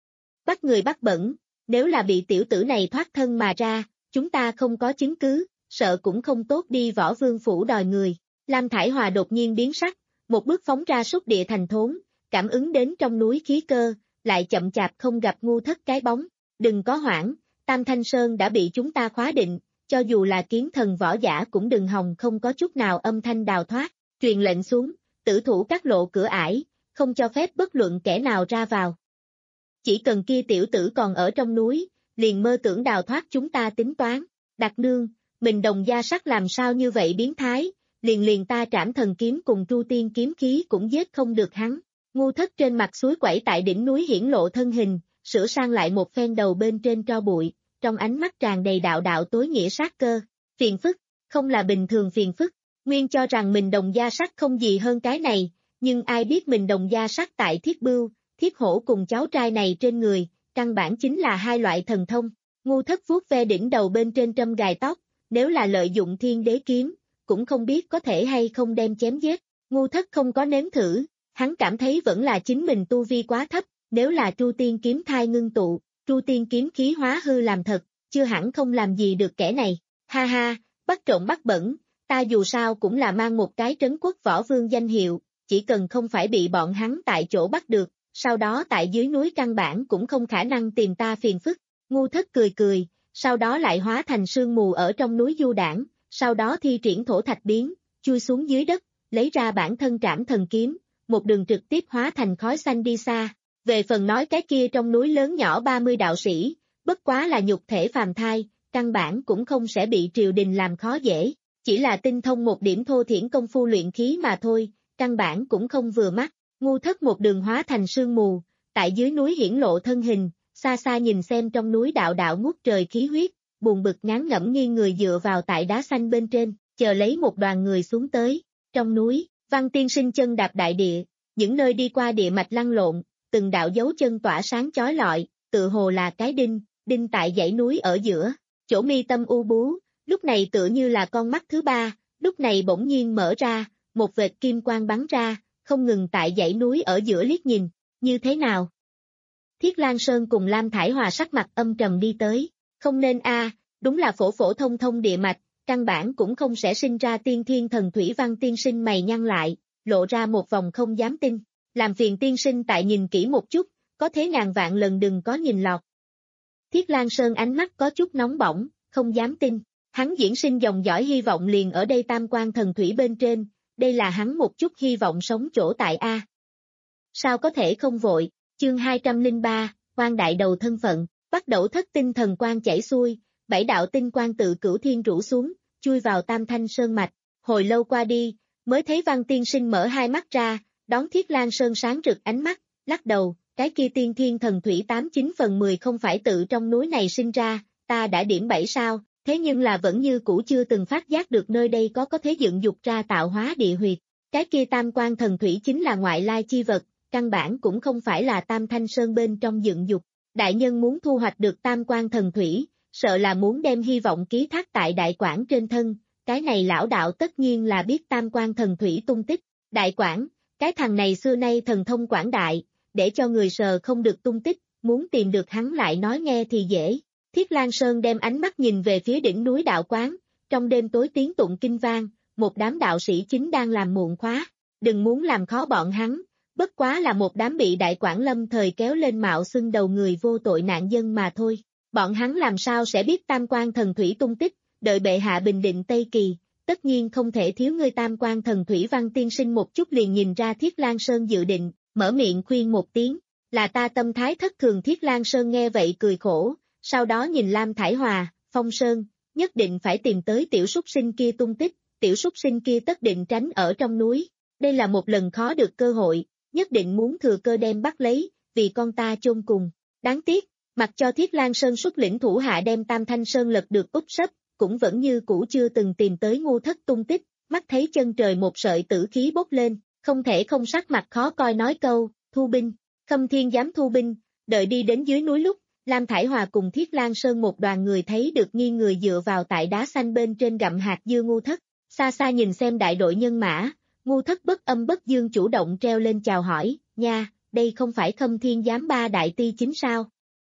Bắt người bắt bẩn, nếu là bị tiểu tử này thoát thân mà ra, chúng ta không có chứng cứ, sợ cũng không tốt đi Võ Vương phủ đòi người. Lam Thải Hòa đột nhiên biến sắc, một bước phóng ra xúc địa thành thốn, cảm ứng đến trong núi khí cơ, lại chậm chạp không gặp Ngu Thất cái bóng. Đừng có hoảng, Tam Thanh Sơn đã bị chúng ta khóa định, cho dù là kiến thần võ giả cũng đừng hòng không có chút nào âm thanh đào thoát. Truyền lệnh xuống, tử thủ các lộ cửa ải, không cho phép bất luận kẻ nào ra vào. Chỉ cần kia tiểu tử còn ở trong núi, liền mơ tưởng đào thoát chúng ta tính toán. Đạt nương, mình đồng gia sắc làm sao như vậy biến thái, liền liền ta trảm thần kiếm cùng tru tiên kiếm khí cũng giết không được hắn. Ngu Thất trên mặt suối quẩy tại đỉnh núi hiển lộ thân hình, sửa sang lại một phen đầu bên trên tro bụi, trong ánh mắt tràn đầy đạo đạo tối nghĩa sát cơ. Phiền phức, không là bình thường phiền phức, nguyên cho rằng mình đồng gia sắc không gì hơn cái này, nhưng ai biết mình đồng gia sắc tại Thiết Bưu, Thiết Hổ cùng cháu trai này trên người, căn bản chính là hai loại thần thông. Ngu Thất vuốt ve đỉnh đầu bên trên trâm gài tóc, nếu là lợi dụng thiên đế kiếm, cũng không biết có thể hay không đem chém giết. Ngu Thất không có nếm thử, hắn cảm thấy vẫn là chính mình tu vi quá thấp, nếu là tru tiên kiếm thai ngưng tụ, tru tiên kiếm khí hóa hư làm thật, chưa hẳn không làm gì được kẻ này. Ha ha, bắt trộm bắt bẩn, ta dù sao cũng là mang một cái trấn quốc võ vương danh hiệu, chỉ cần không phải bị bọn hắn tại chỗ bắt được, sau đó tại dưới núi căn bản cũng không khả năng tìm ta phiền phức. Ngu Thất cười cười, sau đó lại hóa thành sương mù ở trong núi du đảng, sau đó thi triển thổ thạch biến, chui xuống dưới đất, lấy ra bản thân trảm thần kiếm, một đường trực tiếp hóa thành khói xanh đi xa. Về phần nói cái kia trong núi lớn nhỏ ba mươi đạo sĩ, bất quá là nhục thể phàm thai, căn bản cũng không sẽ bị triều đình làm khó dễ, chỉ là tinh thông một điểm thô thiển công phu luyện khí mà thôi, căn bản cũng không vừa mắt. Ngu Thất một đường hóa thành sương mù, tại dưới núi hiển lộ thân hình, xa xa nhìn xem trong núi đạo đạo ngút trời khí huyết, buồn bực ngán ngẩm nghiêng người dựa vào tại đá xanh bên trên, chờ lấy một đoàn người xuống tới. Trong núi, Văn Tiên Sinh chân đạp đại địa, những nơi đi qua địa mạch lăn lộn, từng đạo dấu chân tỏa sáng chói lọi, tự hồ là cái đinh, đinh tại dãy núi ở giữa, chỗ mi tâm u bú, lúc này tựa như là con mắt thứ ba, lúc này bỗng nhiên mở ra, một vệt kim quang bắn ra, không ngừng tại dãy núi ở giữa liếc nhìn, như thế nào? Thiết Lang Sơn cùng Lam Thải Hòa sắc mặt âm trầm đi tới, không nên a, đúng là phổ phổ thông thông địa mạch, căn bản cũng không sẽ sinh ra tiên thiên thần thủy. Văn Tiên Sinh mày nhăn lại, lộ ra một vòng không dám tin, làm phiền tiên sinh tại nhìn kỹ một chút, có thế ngàn vạn lần đừng có nhìn lọt. Thiết Lang Sơn ánh mắt có chút nóng bỏng, không dám tin, hắn diễn sinh dòng dõi hy vọng liền ở đây tam quan thần thủy bên trên, đây là hắn một chút hy vọng sống chỗ tại A. Sao có thể không vội, chương hai trăm lẻ ba, quan đại đầu thân phận, bắt đầu thất tinh thần quang chảy xuôi, bảy đạo tinh quang tự cửu thiên rủ xuống, chui vào Tam Thanh Sơn mạch, hồi lâu qua đi, mới thấy Văn Tiên Sinh mở hai mắt ra, đón Thiết Lang Sơn sáng rực ánh mắt, lắc đầu, cái kia tiên thiên thần thủy tám chín phần mười không phải tự trong núi này sinh ra, ta đã điểm bảy sao, thế nhưng là vẫn như cũ chưa từng phát giác được nơi đây có có thể dựng dục ra tạo hóa địa huyệt, cái kia tam quan thần thủy chính là ngoại lai chi vật, căn bản cũng không phải là Tam Thanh Sơn bên trong dựng dục, đại nhân muốn thu hoạch được tam quan thần thủy, sợ là muốn đem hy vọng ký thác tại đại quảng trên thân, cái này lão đạo tất nhiên là biết tam quan thần thủy tung tích, đại quảng, cái thằng này xưa nay thần thông quảng đại, để cho người sờ không được tung tích, muốn tìm được hắn lại nói nghe thì dễ. Thiết Lang Sơn đem ánh mắt nhìn về phía đỉnh núi đạo quán, trong đêm tối tiếng tụng kinh vang, một đám đạo sĩ chính đang làm muộn khóa, đừng muốn làm khó bọn hắn, bất quá là một đám bị đại quảng lâm thời kéo lên mạo xưng đầu người vô tội nạn dân mà thôi, bọn hắn làm sao sẽ biết tam quan thần thủy tung tích, đợi bệ hạ bình định Tây Kỳ, tất nhiên không thể thiếu ngươi tam quan thần thủy. Văn Tiên Sinh một chút liền nhìn ra Thiết Lang Sơn dự định, mở miệng khuyên một tiếng, là ta tâm thái thất thường. Thiết Lang Sơn nghe vậy cười khổ, sau đó nhìn Lam Thải Hòa, Phong Sơn, nhất định phải tìm tới tiểu súc sinh kia tung tích, tiểu súc sinh kia tất định tránh ở trong núi, đây là một lần khó được cơ hội, nhất định muốn thừa cơ đem bắt lấy, vì con ta chôn cùng. Đáng tiếc, mặc cho Thiết Lang Sơn xuất lĩnh thủ hạ đem Tam Thanh Sơn lật được úp sấp, cũng vẫn như cũ chưa từng tìm tới Ngu Thất tung tích, mắt thấy chân trời một sợi tử khí bốc lên, không thể không sắc mặt khó coi nói câu, thu binh, Khâm Thiên dám thu binh, đợi đi đến dưới núi lúc, Lam Thải Hòa cùng Thiết Lang Sơn một đoàn người thấy được nghiêng người dựa vào tại đá xanh bên trên gặm hạt dưa Ngu Thất, xa xa nhìn xem đại đội nhân mã, Ngu Thất bất âm bất dương chủ động treo lên chào hỏi, nha, đây không phải Khâm Thiên giám ba đại ti chính sao?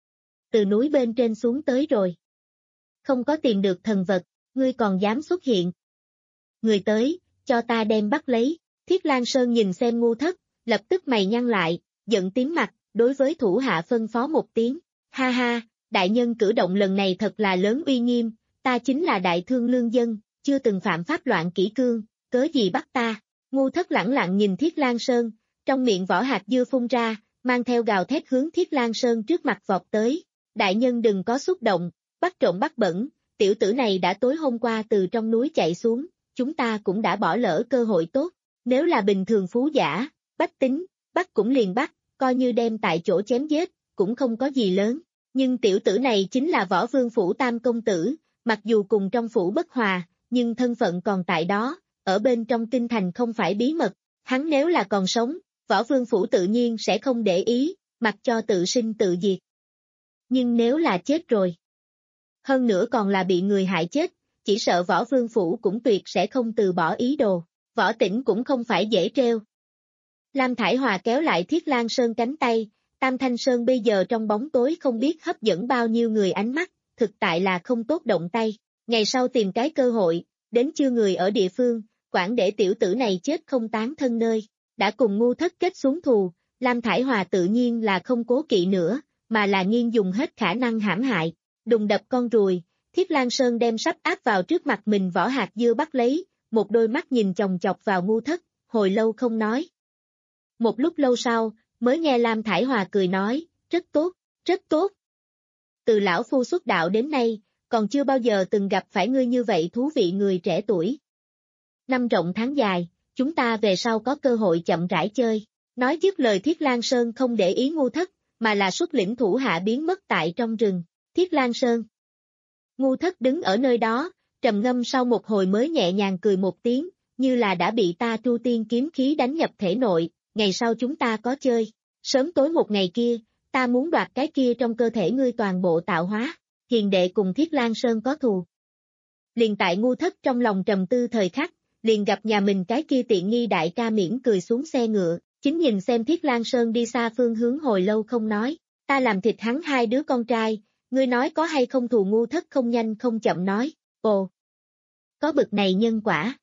Từ núi bên trên xuống tới rồi. Không có tìm được thần vật, ngươi còn dám xuất hiện. Người tới, cho ta đem bắt lấy, Thiết Lang Sơn nhìn xem Ngu Thất, lập tức mày nhăn lại, giận tím mặt, đối với thủ hạ phân phó một tiếng. Ha ha, đại nhân cử động lần này thật là lớn uy nghiêm, ta chính là đại thương lương dân, chưa từng phạm pháp loạn kỷ cương, cớ gì bắt ta. Ngu Thất lẳng lặng nhìn Thiết Lang Sơn, trong miệng vỏ hạt dưa phun ra, mang theo gào thét hướng Thiết Lang Sơn trước mặt vọt tới. Đại nhân đừng có xúc động, bắt trộm bắt bẩn, tiểu tử này đã tối hôm qua từ trong núi chạy xuống, chúng ta cũng đã bỏ lỡ cơ hội tốt. Nếu là bình thường phú giả, bách tính, bắt cũng liền bắt, coi như đem tại chỗ chém giết, cũng không có gì lớn. Nhưng tiểu tử này chính là Võ Vương phủ tam công tử, mặc dù cùng trong phủ bất hòa, nhưng thân phận còn tại đó, ở bên trong kinh thành không phải bí mật. Hắn nếu là còn sống, Võ Vương phủ tự nhiên sẽ không để ý, mặc cho tự sinh tự diệt. Nhưng nếu là chết rồi, hơn nữa còn là bị người hại chết, chỉ sợ Võ Vương phủ cũng tuyệt sẽ không từ bỏ ý đồ. Võ Tĩnh cũng không phải dễ treo. Lam Thải Hòa kéo lại Thiết Lang Sơn cánh tay, Tam Thanh Sơn bây giờ trong bóng tối không biết hấp dẫn bao nhiêu người ánh mắt, thực tại là không tốt động tay. Ngày sau tìm cái cơ hội, đến chưa người ở địa phương, quản để tiểu tử này chết không tán thân nơi. Đã cùng Ngu Thất kết xuống thù, Lam Thải Hòa tự nhiên là không cố kỵ nữa, mà là nghiêng dùng hết khả năng hãm hại. Đùng đập con ruồi, Thiết Lang Sơn đem sắp áp vào trước mặt mình vỏ hạt dưa bắt lấy, một đôi mắt nhìn chòng chọc vào Ngu Thất, hồi lâu không nói. Một lúc lâu sau, mới nghe Lam Thải Hòa cười nói, rất tốt, rất tốt. Từ lão phu xuất đạo đến nay, còn chưa bao giờ từng gặp phải ngươi như vậy thú vị người trẻ tuổi. Năm rộng tháng dài, chúng ta về sau có cơ hội chậm rãi chơi. Nói dứt lời Thiết Lang Sơn không để ý Ngu Thất, mà là xuất lĩnh thủ hạ biến mất tại trong rừng. Thiết Lang Sơn. Ngu Thất đứng ở nơi đó, trầm ngâm sau một hồi mới nhẹ nhàng cười một tiếng, như là đã bị ta tru tiên kiếm khí đánh nhập thể nội, ngày sau chúng ta có chơi. Sớm tối một ngày kia, ta muốn đoạt cái kia trong cơ thể ngươi toàn bộ tạo hóa. Hiền đệ cùng Thiết Lang Sơn có thù. Liền tại Ngu Thất trong lòng trầm tư thời khắc, liền gặp nhà mình cái kia tiện nghi đại ca miễn cười xuống xe ngựa, chính nhìn xem Thiết Lang Sơn đi xa phương hướng hồi lâu không nói, ta làm thịt hắn hai đứa con trai, ngươi nói có hay không thù. Ngu Thất không nhanh không chậm nói, ồ, có bực này nhân quả.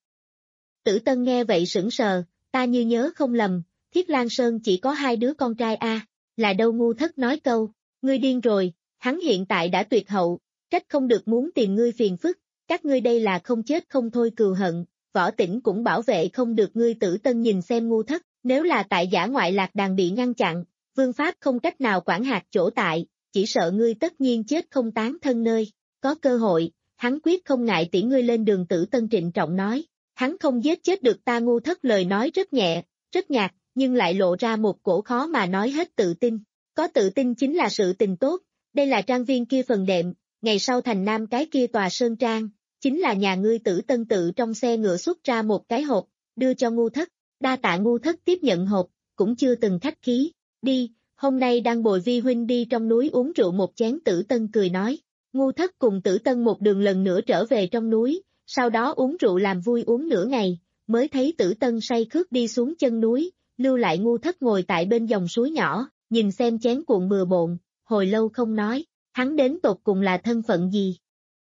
Tử Tân nghe vậy sững sờ, ta như nhớ không lầm, Thiết Lang Sơn chỉ có hai đứa con trai a, à, là đâu. Ngu Thất nói câu, ngươi điên rồi, hắn hiện tại đã tuyệt hậu, trách không được muốn tìm ngươi phiền phức, các ngươi đây là không chết không thôi cừu hận, Võ Tĩnh cũng bảo vệ không được ngươi. Tử Tân nhìn xem Ngu Thất, nếu là tại giả ngoại lạc đàn bị ngăn chặn, vương pháp không cách nào quản hạt chỗ tại, chỉ sợ ngươi tất nhiên chết không tán thân nơi, có cơ hội, hắn quyết không ngại tiễn ngươi lên đường. Tử Tân trịnh trọng nói, hắn không giết chết được ta. Ngu Thất lời nói rất nhẹ, rất nhạt, nhưng lại lộ ra một cổ khó mà nói hết tự tin, có tự tin chính là sự tình tốt, đây là trang viên kia phần đệm, ngày sau thành nam cái kia tòa sơn trang, chính là nhà ngươi. Tử Tân tự trong xe ngựa xuất ra một cái hộp, đưa cho Ngu Thất, đa tạ. Ngu Thất tiếp nhận hộp, cũng chưa từng khách khí, đi, hôm nay đang bồi vi huynh đi trong núi uống rượu một chén. Tử Tân cười nói, Ngu Thất cùng Tử Tân một đường lần nữa trở về trong núi, sau đó uống rượu làm vui uống nửa ngày, mới thấy Tử Tân say khướt đi xuống chân núi, lưu lại Ngu Thất ngồi tại bên dòng suối nhỏ, nhìn xem chén cuộn bừa bộn, hồi lâu không nói, hắn đến tột cùng là thân phận gì.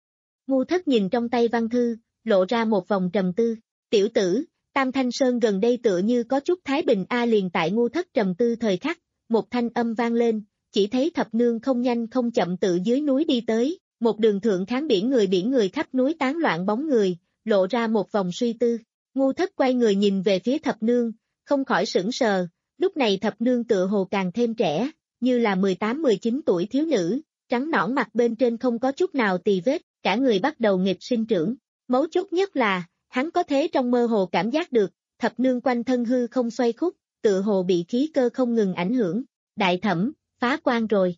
Ngu Thất nhìn trong tay văn thư, lộ ra một vòng trầm tư, tiểu tử, Tam Thanh Sơn gần đây tựa như có chút thái bình a. Liền tại Ngu Thất trầm tư thời khắc, một thanh âm vang lên, chỉ thấy thập nương không nhanh không chậm tự dưới núi đi tới, một đường thượng kháng biển người biển người khắp núi tán loạn bóng người, lộ ra một vòng suy tư. Ngu Thất quay người nhìn về phía thập nương, không khỏi sững sờ, lúc này thập nương tựa hồ càng thêm trẻ, như là mười tám mười chín tuổi thiếu nữ, trắng nõn mặt bên trên không có chút nào tì vết, cả người bắt đầu nghịch sinh trưởng. Mấu chốt nhất là, hắn có thế trong mơ hồ cảm giác được, thập nương quanh thân hư không xoay khúc, tựa hồ bị khí cơ không ngừng ảnh hưởng. Đại thẩm, phá quan rồi.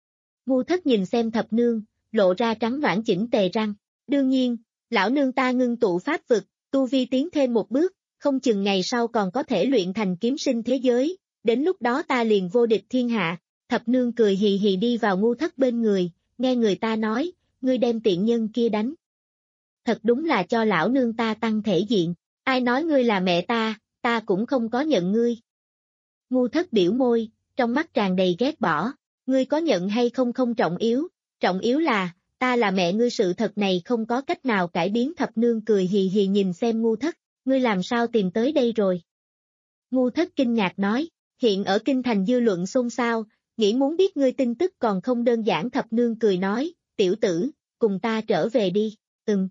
Ngu Thất nhìn xem thập nương, lộ ra trắng nõn chỉnh tề răng. Đương nhiên, lão nương ta ngưng tụ pháp vực, tu vi tiến thêm một bước, không chừng ngày sau còn có thể luyện thành kiếm sinh thế giới, đến lúc đó ta liền vô địch thiên hạ. Thập nương cười hì hì đi vào Ngu Thất bên người, nghe người ta nói, ngươi đem tiện nhân kia đánh. Thật đúng là cho lão nương ta tăng thể diện, ai nói ngươi là mẹ ta, ta cũng không có nhận ngươi. Ngu Thất biểu môi, trong mắt tràn đầy ghét bỏ, ngươi có nhận hay không không trọng yếu, trọng yếu là, ta là mẹ ngươi. Sự thật này không có cách nào cải biến. Thập nương cười hì hì nhìn xem Ngu Thất, ngươi làm sao tìm tới đây rồi? Ngu Thất kinh ngạc nói, hiện ở kinh thành dư luận xôn xao, nghĩ muốn biết ngươi tin tức còn không đơn giản. Thập Nương cười nói, tiểu tử, cùng ta trở về đi, ừm.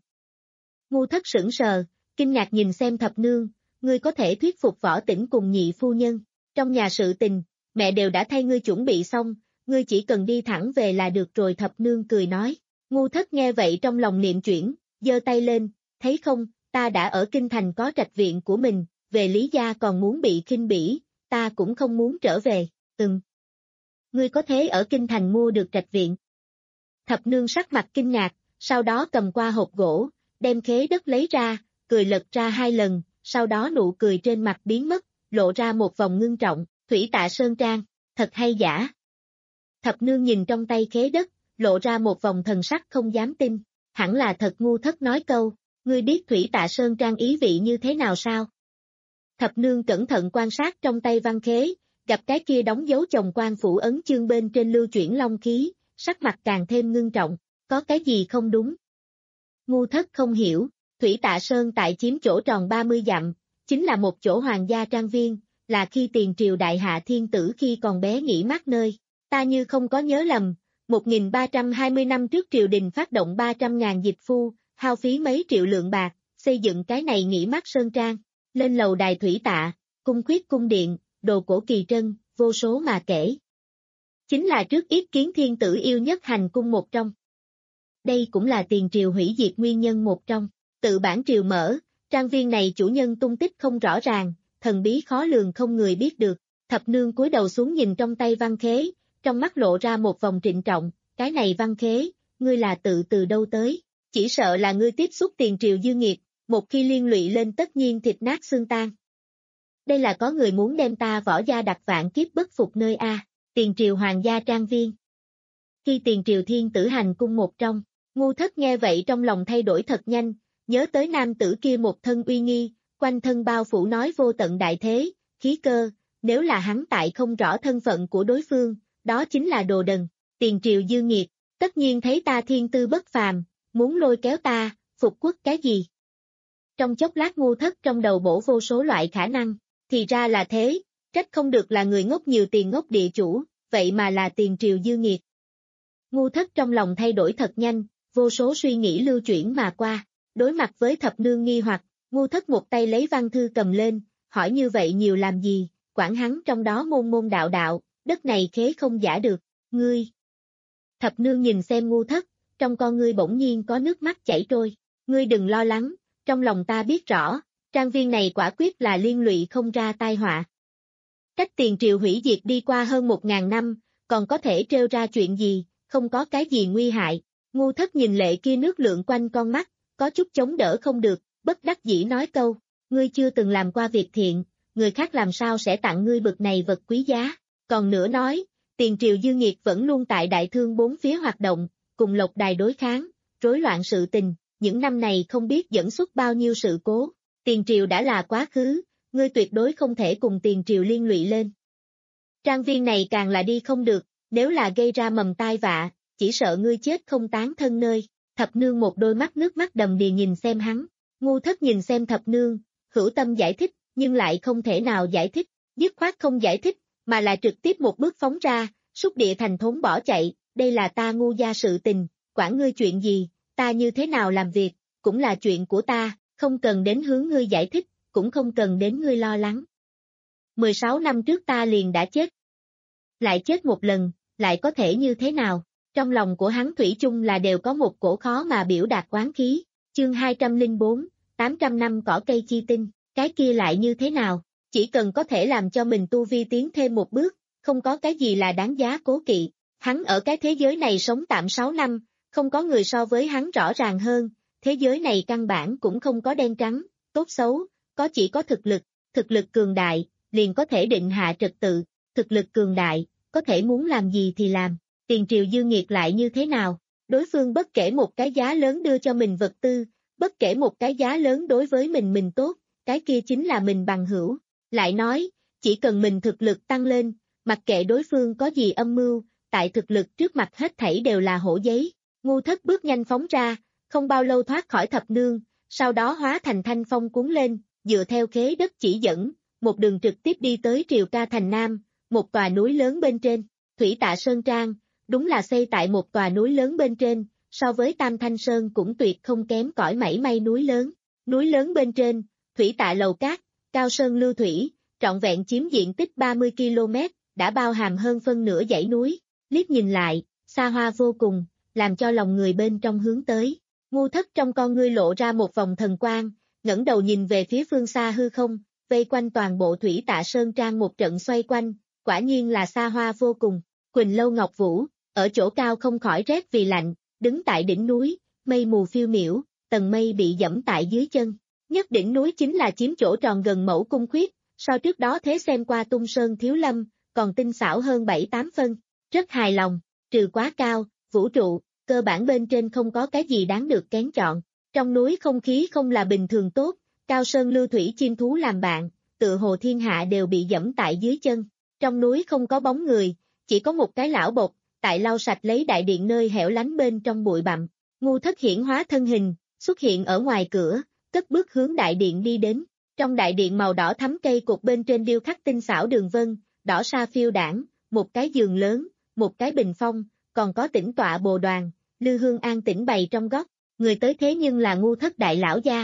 Ngu Thất sững sờ, kinh ngạc nhìn xem Thập Nương, ngươi có thể thuyết phục Võ Tĩnh cùng nhị phu nhân, trong nhà sự tình, mẹ đều đã thay ngươi chuẩn bị xong, ngươi chỉ cần đi thẳng về là được rồi. Thập Nương cười nói. Ngu Thất nghe vậy trong lòng niệm chuyển, giơ tay lên, thấy không, ta đã ở kinh thành có trạch viện của mình, về Lý gia còn muốn bị khinh bỉ, ta cũng không muốn trở về, ừm. Ngươi có thế ở kinh thành mua được trạch viện? Thập Nương sắc mặt kinh ngạc, sau đó cầm qua hộp gỗ, đem khế đất lấy ra, cười lật ra hai lần, sau đó nụ cười trên mặt biến mất, lộ ra một vòng ngưng trọng, Thủy Tạ Sơn Trang, thật hay giả? Thập Nương nhìn trong tay khế đất, lộ ra một vòng thần sắc không dám tin, hẳn là thật. Ngu Thất nói câu, ngươi biết Thủy Tạ Sơn Trang ý vị như thế nào sao? Thập Nương cẩn thận quan sát trong tay văn khế, gặp cái kia đóng dấu chồng quan phủ ấn chương bên trên lưu chuyển long khí, sắc mặt càng thêm ngưng trọng, có cái gì không đúng? Ngu Thất không hiểu, Thủy Tạ Sơn tại chiếm chỗ tròn ba mươi dặm, chính là một chỗ hoàng gia trang viên, là khi tiền triều đại hạ thiên tử khi còn bé nghỉ mát nơi. Ta như không có nhớ lầm, một nghìn ba trăm hai mươi năm trước triều đình phát động ba trăm ngàn dịch phu, hao phí mấy triệu lượng bạc, xây dựng cái này nghỉ mát sơn trang, lên lầu đài Thủy Tạ, cung khuyết cung điện, đồ cổ kỳ trân, vô số mà kể. Chính là trước yết kiến thiên tử yêu nhất hành cung một trong. Đây cũng là tiền triều hủy diệt nguyên nhân một trong. Tự bản triều mở, trang viên này chủ nhân tung tích không rõ ràng, thần bí khó lường không người biết được. Thập Nương cúi đầu xuống nhìn trong tay văn khế, trong mắt lộ ra một vòng trịnh trọng, cái này văn khế, ngươi là tự từ đâu tới, chỉ sợ là ngươi tiếp xúc tiền triều dư nghiệt, một khi liên lụy lên tất nhiên thịt nát xương tan. Đây là có người muốn đem ta Võ gia đặt vạn kiếp bất phục nơi A, tiền triều hoàng gia trang viên. Khi tiền triều thiên tử hành cung một trong, Ngu Thất nghe vậy trong lòng thay đổi thật nhanh, nhớ tới nam tử kia một thân uy nghi, quanh thân bao phủ nói vô tận đại thế, khí cơ, nếu là hắn tại không rõ thân phận của đối phương, đó chính là đồ đần, tiền triều dư nghiệt, tất nhiên thấy ta thiên tư bất phàm, muốn lôi kéo ta, phục quốc cái gì. Trong chốc lát Ngu Thất trong đầu bổ vô số loại khả năng, thì ra là thế, trách không được là người ngốc nhiều tiền ngốc địa chủ, vậy mà là tiền triều dư nghiệt. Ngu Thất trong lòng thay đổi thật nhanh, vô số suy nghĩ lưu chuyển mà qua, đối mặt với Thập Nương nghi hoặc, Ngu Thất một tay lấy văn thư cầm lên, hỏi như vậy nhiều làm gì, quản hắn trong đó môn môn đạo đạo, đất này khế không giả được, ngươi. Thập Nương nhìn xem Ngu Thất, trong con ngươi bỗng nhiên có nước mắt chảy trôi, ngươi đừng lo lắng, trong lòng ta biết rõ, trang viên này quả quyết là liên lụy không ra tai họa. Cách tiền triều hủy diệt đi qua hơn một ngàn năm, còn có thể trêu ra chuyện gì, không có cái gì nguy hại. Ngu Thất nhìn lệ kia nước lượn quanh con mắt, có chút chống đỡ không được, bất đắc dĩ nói câu, ngươi chưa từng làm qua việc thiện, người khác làm sao sẽ tặng ngươi bực này vật quý giá. Còn nữa nói, tiền triều dư nghiệt vẫn luôn tại đại thương bốn phía hoạt động, cùng Lộc Đài đối kháng, rối loạn sự tình, những năm này không biết dẫn xuất bao nhiêu sự cố. Tiền triều đã là quá khứ, ngươi tuyệt đối không thể cùng tiền triều liên lụy lên. Trang viên này càng là đi không được, nếu là gây ra mầm tai vạ, chỉ sợ ngươi chết không tán thân nơi. Thập Nương một đôi mắt nước mắt đầm đìa nhìn xem hắn, Ngu Thất nhìn xem Thập Nương, hữu tâm giải thích, nhưng lại không thể nào giải thích, dứt khoát không giải thích, mà là trực tiếp một bước phóng ra, xúc địa thành thốn bỏ chạy, đây là ta Ngu gia sự tình, quản ngươi chuyện gì, ta như thế nào làm việc, cũng là chuyện của ta, không cần đến hướng ngươi giải thích, cũng không cần đến ngươi lo lắng. mười sáu năm trước ta liền đã chết. Lại chết một lần, lại có thể như thế nào? Trong lòng của hắn thủy chung là đều có một cổ khó mà biểu đạt oán khí. Chương hai trăm lẻ bốn, tám trăm năm cỏ cây chi tinh, cái kia lại như thế nào? Chỉ cần có thể làm cho mình tu vi tiến thêm một bước, không có cái gì là đáng giá cố kỵ. Hắn ở cái thế giới này sống tạm sáu năm, không có người so với hắn rõ ràng hơn, thế giới này căn bản cũng không có đen trắng, tốt xấu, có chỉ có thực lực, thực lực cường đại, liền có thể định hạ trật tự, thực lực cường đại, có thể muốn làm gì thì làm, tiền triều dư nghiệt lại như thế nào, đối phương bất kể một cái giá lớn đưa cho mình vật tư, bất kể một cái giá lớn đối với mình mình tốt, cái kia chính là mình bằng hữu, lại nói, chỉ cần mình thực lực tăng lên, mặc kệ đối phương có gì âm mưu, tại thực lực trước mặt hết thảy đều là hổ giấy. Ngu Thất bước nhanh phóng ra, không bao lâu thoát khỏi Thập Nương, sau đó hóa thành thanh phong cuốn lên, dựa theo khế đất chỉ dẫn, một đường trực tiếp đi tới Triều Ca thành Nam, một tòa núi lớn bên trên, Thủy Tạ Sơn Trang, đúng là xây tại một tòa núi lớn bên trên, so với Tam Thanh Sơn cũng tuyệt không kém cỏi mảy may núi lớn. Núi lớn bên trên, Thủy Tạ Lầu Cát, Cao Sơn Lưu Thủy, trọn vẹn chiếm diện tích ba mươi ki lô mét, đã bao hàm hơn phân nửa dãy núi, liếc nhìn lại, xa hoa vô cùng, làm cho lòng người bên trong hướng tới. Ngu Thất trong con ngươi lộ ra một vòng thần quang, ngẩng đầu nhìn về phía phương xa hư không, vây quanh toàn bộ Thủy Tạ Sơn Trang một trận xoay quanh, quả nhiên là xa hoa vô cùng. Quỳnh Lâu Ngọc Vũ, ở chỗ cao không khỏi rét vì lạnh, đứng tại đỉnh núi, mây mù phiêu miểu, tầng mây bị dẫm tại dưới chân. Nhất đỉnh núi chính là chiếm chỗ tròn gần mẫu cung khuyết, so trước đó thế xem qua Tung Sơn Thiếu Lâm, còn tinh xảo hơn bảy tám phân. Rất hài lòng, trừ quá cao, vũ trụ, cơ bản bên trên không có cái gì đáng được kén chọn. Trong núi không khí không là bình thường tốt, Cao Sơn Lưu Thủy chim thú làm bạn, tựa hồ thiên hạ đều bị dẫm tại dưới chân. Trong núi không có bóng người, chỉ có một cái lão bộc, tại lau sạch lấy đại điện nơi hẻo lánh bên trong bụi bặm. Ngu Thất hiển hóa thân hình, xuất hiện ở ngoài cửa, cất bước hướng đại điện đi đến. Trong đại điện màu đỏ thắm cây cột bên trên điêu khắc tinh xảo đường vân, đỏ sa phiêu đảng, một cái giường lớn, một cái bình phong, còn có tĩnh tọa bồ đoàn, lư hương an tĩnh bày trong góc. Người tới thế nhưng là Ngu Thất đại lão gia.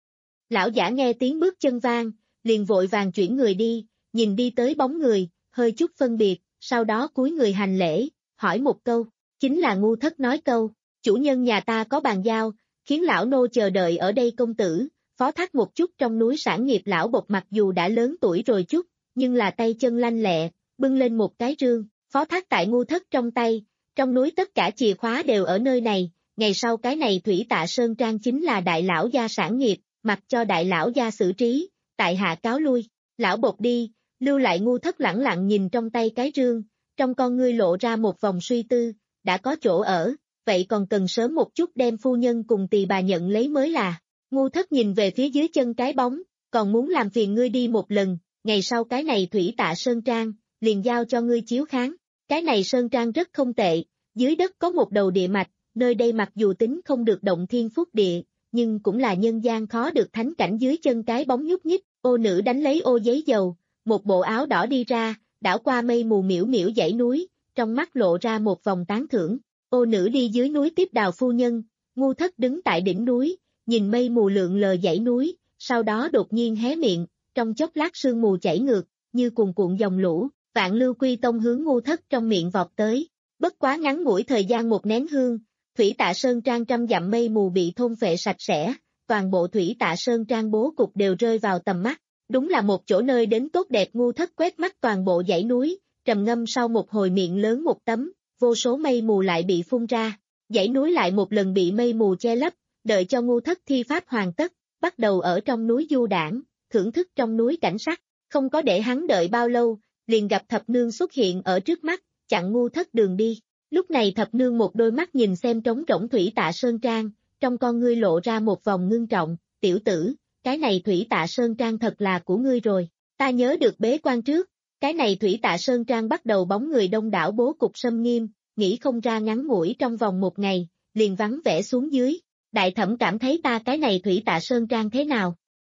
Lão giả nghe tiếng bước chân vang, liền vội vàng chuyển người đi, nhìn đi tới bóng người, hơi chút phân biệt, sau đó cúi người hành lễ, hỏi một câu, chính là Ngu Thất nói câu, chủ nhân nhà ta có bàn giao, khiến lão nô chờ đợi ở đây công tử, phó thác một chút trong núi sản nghiệp. Lão bộc mặc dù đã lớn tuổi rồi chút, nhưng là tay chân lanh lẹ, bưng lên một cái rương, phó thác tại Ngu Thất trong tay, trong núi tất cả chìa khóa đều ở nơi này, ngày sau cái này Thủy Tạ Sơn Trang chính là đại lão gia sản nghiệp, mặc cho đại lão gia xử trí, tại hạ cáo lui. Lão bộc đi, lưu lại Ngu Thất lẳng lặng nhìn trong tay cái rương, trong con ngươi lộ ra một vòng suy tư, đã có chỗ ở, vậy còn cần sớm một chút đem phu nhân cùng tỳ bà nhận lấy mới là. Ngu Thất nhìn về phía dưới chân cái bóng, còn muốn làm phiền ngươi đi một lần, ngày sau cái này Thủy Tạ Sơn Trang, liền giao cho ngươi chiếu kháng. Cái này Sơn Trang rất không tệ, dưới đất có một đầu địa mạch, nơi đây mặc dù tính không được động thiên phúc địa, nhưng cũng là nhân gian khó được thánh cảnh. Dưới chân cái bóng nhúc nhích, ô nữ đánh lấy ô giấy dầu, một bộ áo đỏ đi ra, đảo qua mây mù miễu miễu dãy núi, trong mắt lộ ra một vòng tán thưởng. Ô nữ đi dưới núi tiếp đào phu nhân. Ngu Thất đứng tại đỉnh núi, nhìn mây mù lượn lờ dãy núi, sau đó đột nhiên hé miệng, trong chốc lát sương mù chảy ngược, như cuồn cuộn dòng lũ, Vạn Lưu Quy Tông hướng Ngu Thất trong miệng vọt tới. Bất quá ngắn ngủi thời gian một nén hương, Thủy Tạ Sơn Trang trăm dặm mây mù bị thôn phệ sạch sẽ, toàn bộ Thủy Tạ Sơn Trang bố cục đều rơi vào tầm mắt. Đúng là một chỗ nơi đến tốt đẹp. Ngu Thất quét mắt toàn bộ dãy núi, trầm ngâm sau một hồi miệng lớn một tấm, vô số mây mù lại bị phun ra. Dãy núi lại một lần bị mây mù che lấp, đợi cho Ngu Thất thi pháp hoàn tất, bắt đầu ở trong núi du đãng, thưởng thức trong núi cảnh sắc. Không có để hắn đợi bao lâu, liền gặp Thập Nương xuất hiện ở trước mắt, chặn Ngu Thất đường đi. Lúc này Thập Nương một đôi mắt nhìn xem trống rỗng Thủy Tạ Sơn Trang, trong con ngươi lộ ra một vòng ngưng trọng, tiểu tử, cái này Thủy Tạ Sơn Trang thật là của ngươi rồi, ta nhớ được bế quan trước, cái này Thủy Tạ Sơn Trang bắt đầu bóng người đông đảo bố cục xâm nghiêm, nghĩ không ra ngắn ngủi trong vòng một ngày, liền vắng vẻ xuống dưới, đại thẩm cảm thấy ta cái này Thủy Tạ Sơn Trang thế nào?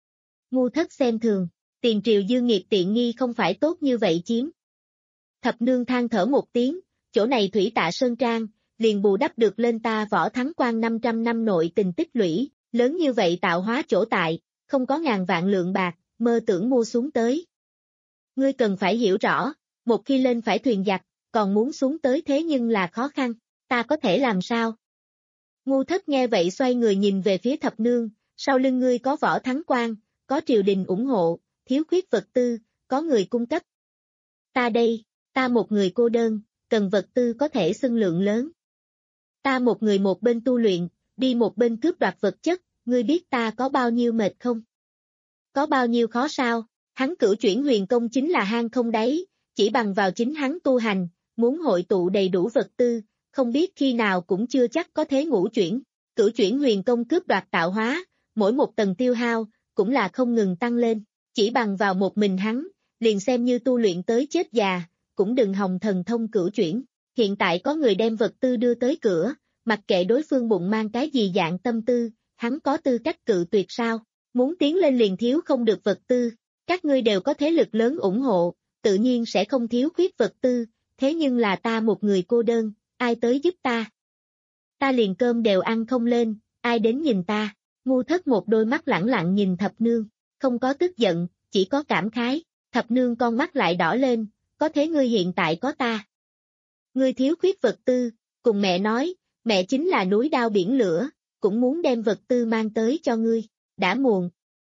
Ngu Thất xem thường, tiền triều dư nghiệt tiện nghi không phải tốt như vậy chiếm. Thập Nương than thở một tiếng, chỗ này Thủy Tạ Sơn Trang, liền bù đắp được lên ta Võ Thắng Quan năm trăm năm nội tình tích lũy, lớn như vậy tạo hóa chỗ tại, không có ngàn vạn lượng bạc, mơ tưởng mua xuống tới. Ngươi cần phải hiểu rõ, một khi lên phải thuyền giặc, còn muốn xuống tới thế nhưng là khó khăn, ta có thể làm sao? Ngu Thất nghe vậy xoay người nhìn về phía Thập Nương, sau lưng ngươi có Võ Thắng Quan, có triều đình ủng hộ, thiếu khuyết vật tư, có người cung cấp. Ta đây, ta một người cô đơn, cần vật tư có thể xưng lượng lớn. Ta một người một bên tu luyện, đi một bên cướp đoạt vật chất, ngươi biết ta có bao nhiêu mệt không? Có bao nhiêu khó sao? Hắn cửu chuyển huyền công chính là hang không đáy, chỉ bằng vào chính hắn tu hành, muốn hội tụ đầy đủ vật tư, không biết khi nào cũng chưa chắc có thể ngũ chuyển. Cửu chuyển huyền công cướp đoạt tạo hóa, mỗi một tầng tiêu hao, cũng là không ngừng tăng lên, chỉ bằng vào một mình hắn, liền xem như tu luyện tới chết già, cũng đừng hòng thần thông cửu chuyển. Hiện tại có người đem vật tư đưa tới cửa, mặc kệ đối phương bụng mang cái gì dạng tâm tư, hắn có tư cách cự tuyệt sao? Muốn tiến lên liền thiếu không được vật tư, Các ngươi đều có thế lực lớn ủng hộ, tự nhiên sẽ không thiếu khuyết vật tư, thế nhưng là ta một người cô đơn, ai tới giúp ta? Ta liền cơm đều ăn không lên, ai đến nhìn ta? Ngu Thất một đôi mắt lẳng lặng nhìn Thập Nương, không có tức giận, chỉ có cảm khái. Thập Nương con mắt lại đỏ lên, có thế ngươi hiện tại có ta. Ngươi thiếu khuyết vật tư, cùng mẹ nói, mẹ chính là núi đao biển lửa, cũng muốn đem vật tư mang tới cho ngươi, đã muộn.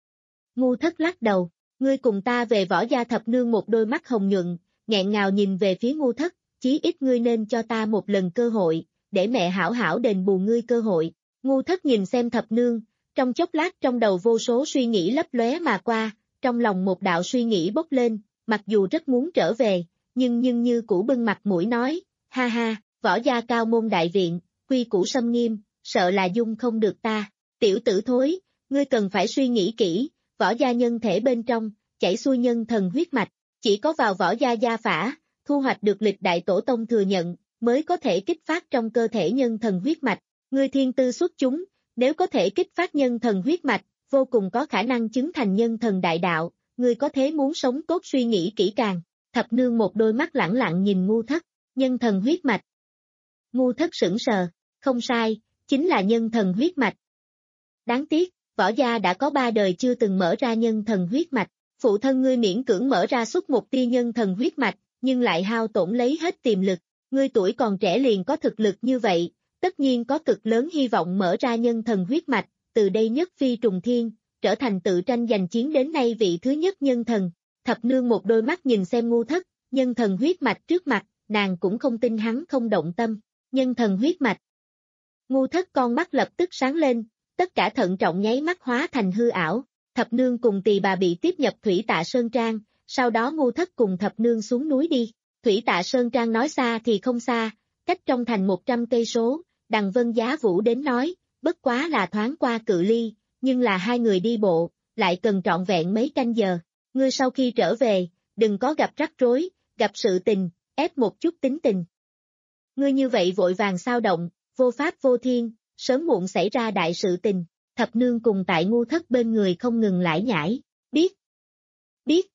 Ngu Thất lắc đầu, ngươi cùng ta về Võ gia. Thập Nương một đôi mắt hồng nhuận, nghẹn ngào nhìn về phía Ngu Thất, chí ít ngươi nên cho ta một lần cơ hội, để mẹ hảo hảo đền bù ngươi cơ hội. Ngu Thất nhìn xem Thập Nương, trong chốc lát trong đầu vô số suy nghĩ lấp lóe mà qua, trong lòng một đạo suy nghĩ bốc lên, mặc dù rất muốn trở về, nhưng nhưng như cũ bưng mặt mũi nói, ha ha, Võ gia cao môn đại viện, quy củ xâm nghiêm, sợ là dung không được ta. Tiểu tử thối, ngươi cần phải suy nghĩ kỹ, Võ gia nhân thể bên trong, chảy xuôi nhân thần huyết mạch, chỉ có vào Võ gia gia phả, thu hoạch được lịch đại tổ tông thừa nhận, mới có thể kích phát trong cơ thể nhân thần huyết mạch. Ngươi thiên tư xuất chúng, nếu có thể kích phát nhân thần huyết mạch, vô cùng có khả năng chứng thành nhân thần đại đạo, ngươi có thế muốn sống tốt suy nghĩ kỹ càng. Thập Nương một đôi mắt lẳng lặng nhìn Ngu Thất, nhân thần huyết mạch. Ngu Thất sững sờ, không sai, chính là nhân thần huyết mạch. Đáng tiếc, Võ gia đã có ba đời chưa từng mở ra nhân thần huyết mạch, phụ thân ngươi miễn cưỡng mở ra suốt một tia nhân thần huyết mạch, nhưng lại hao tổn lấy hết tiềm lực, ngươi tuổi còn trẻ liền có thực lực như vậy, tất nhiên có cực lớn hy vọng mở ra nhân thần huyết mạch, từ đây nhất phi trùng thiên, trở thành tự tranh giành chiến đến nay vị thứ nhất nhân thần. Thập Nương một đôi mắt nhìn xem Ngu Thất, nhân thần huyết mạch trước mặt, nàng cũng không tin hắn không động tâm, nhân thần huyết mạch. Ngu Thất con mắt lập tức sáng lên, tất cả thận trọng nháy mắt hóa thành hư ảo. Thập Nương cùng Tỳ bà bị tiếp nhập Thủy Tạ Sơn Trang, sau đó Ngu Thất cùng Thập Nương xuống núi đi. Thủy Tạ Sơn Trang nói xa thì không xa, cách trong thành một trăm cây số, Đằng Vân Giá Vũ đến nói, bất quá là thoáng qua cự ly, nhưng là hai người đi bộ, lại cần trọn vẹn mấy canh giờ. Ngươi sau khi trở về, đừng có gặp rắc rối, gặp sự tình, ép một chút tính tình. Ngươi như vậy vội vàng sao động, vô pháp vô thiên, sớm muộn xảy ra đại sự tình. Thập Nương cùng tại Ngu Thất bên người không ngừng lải nhải, biết, biết.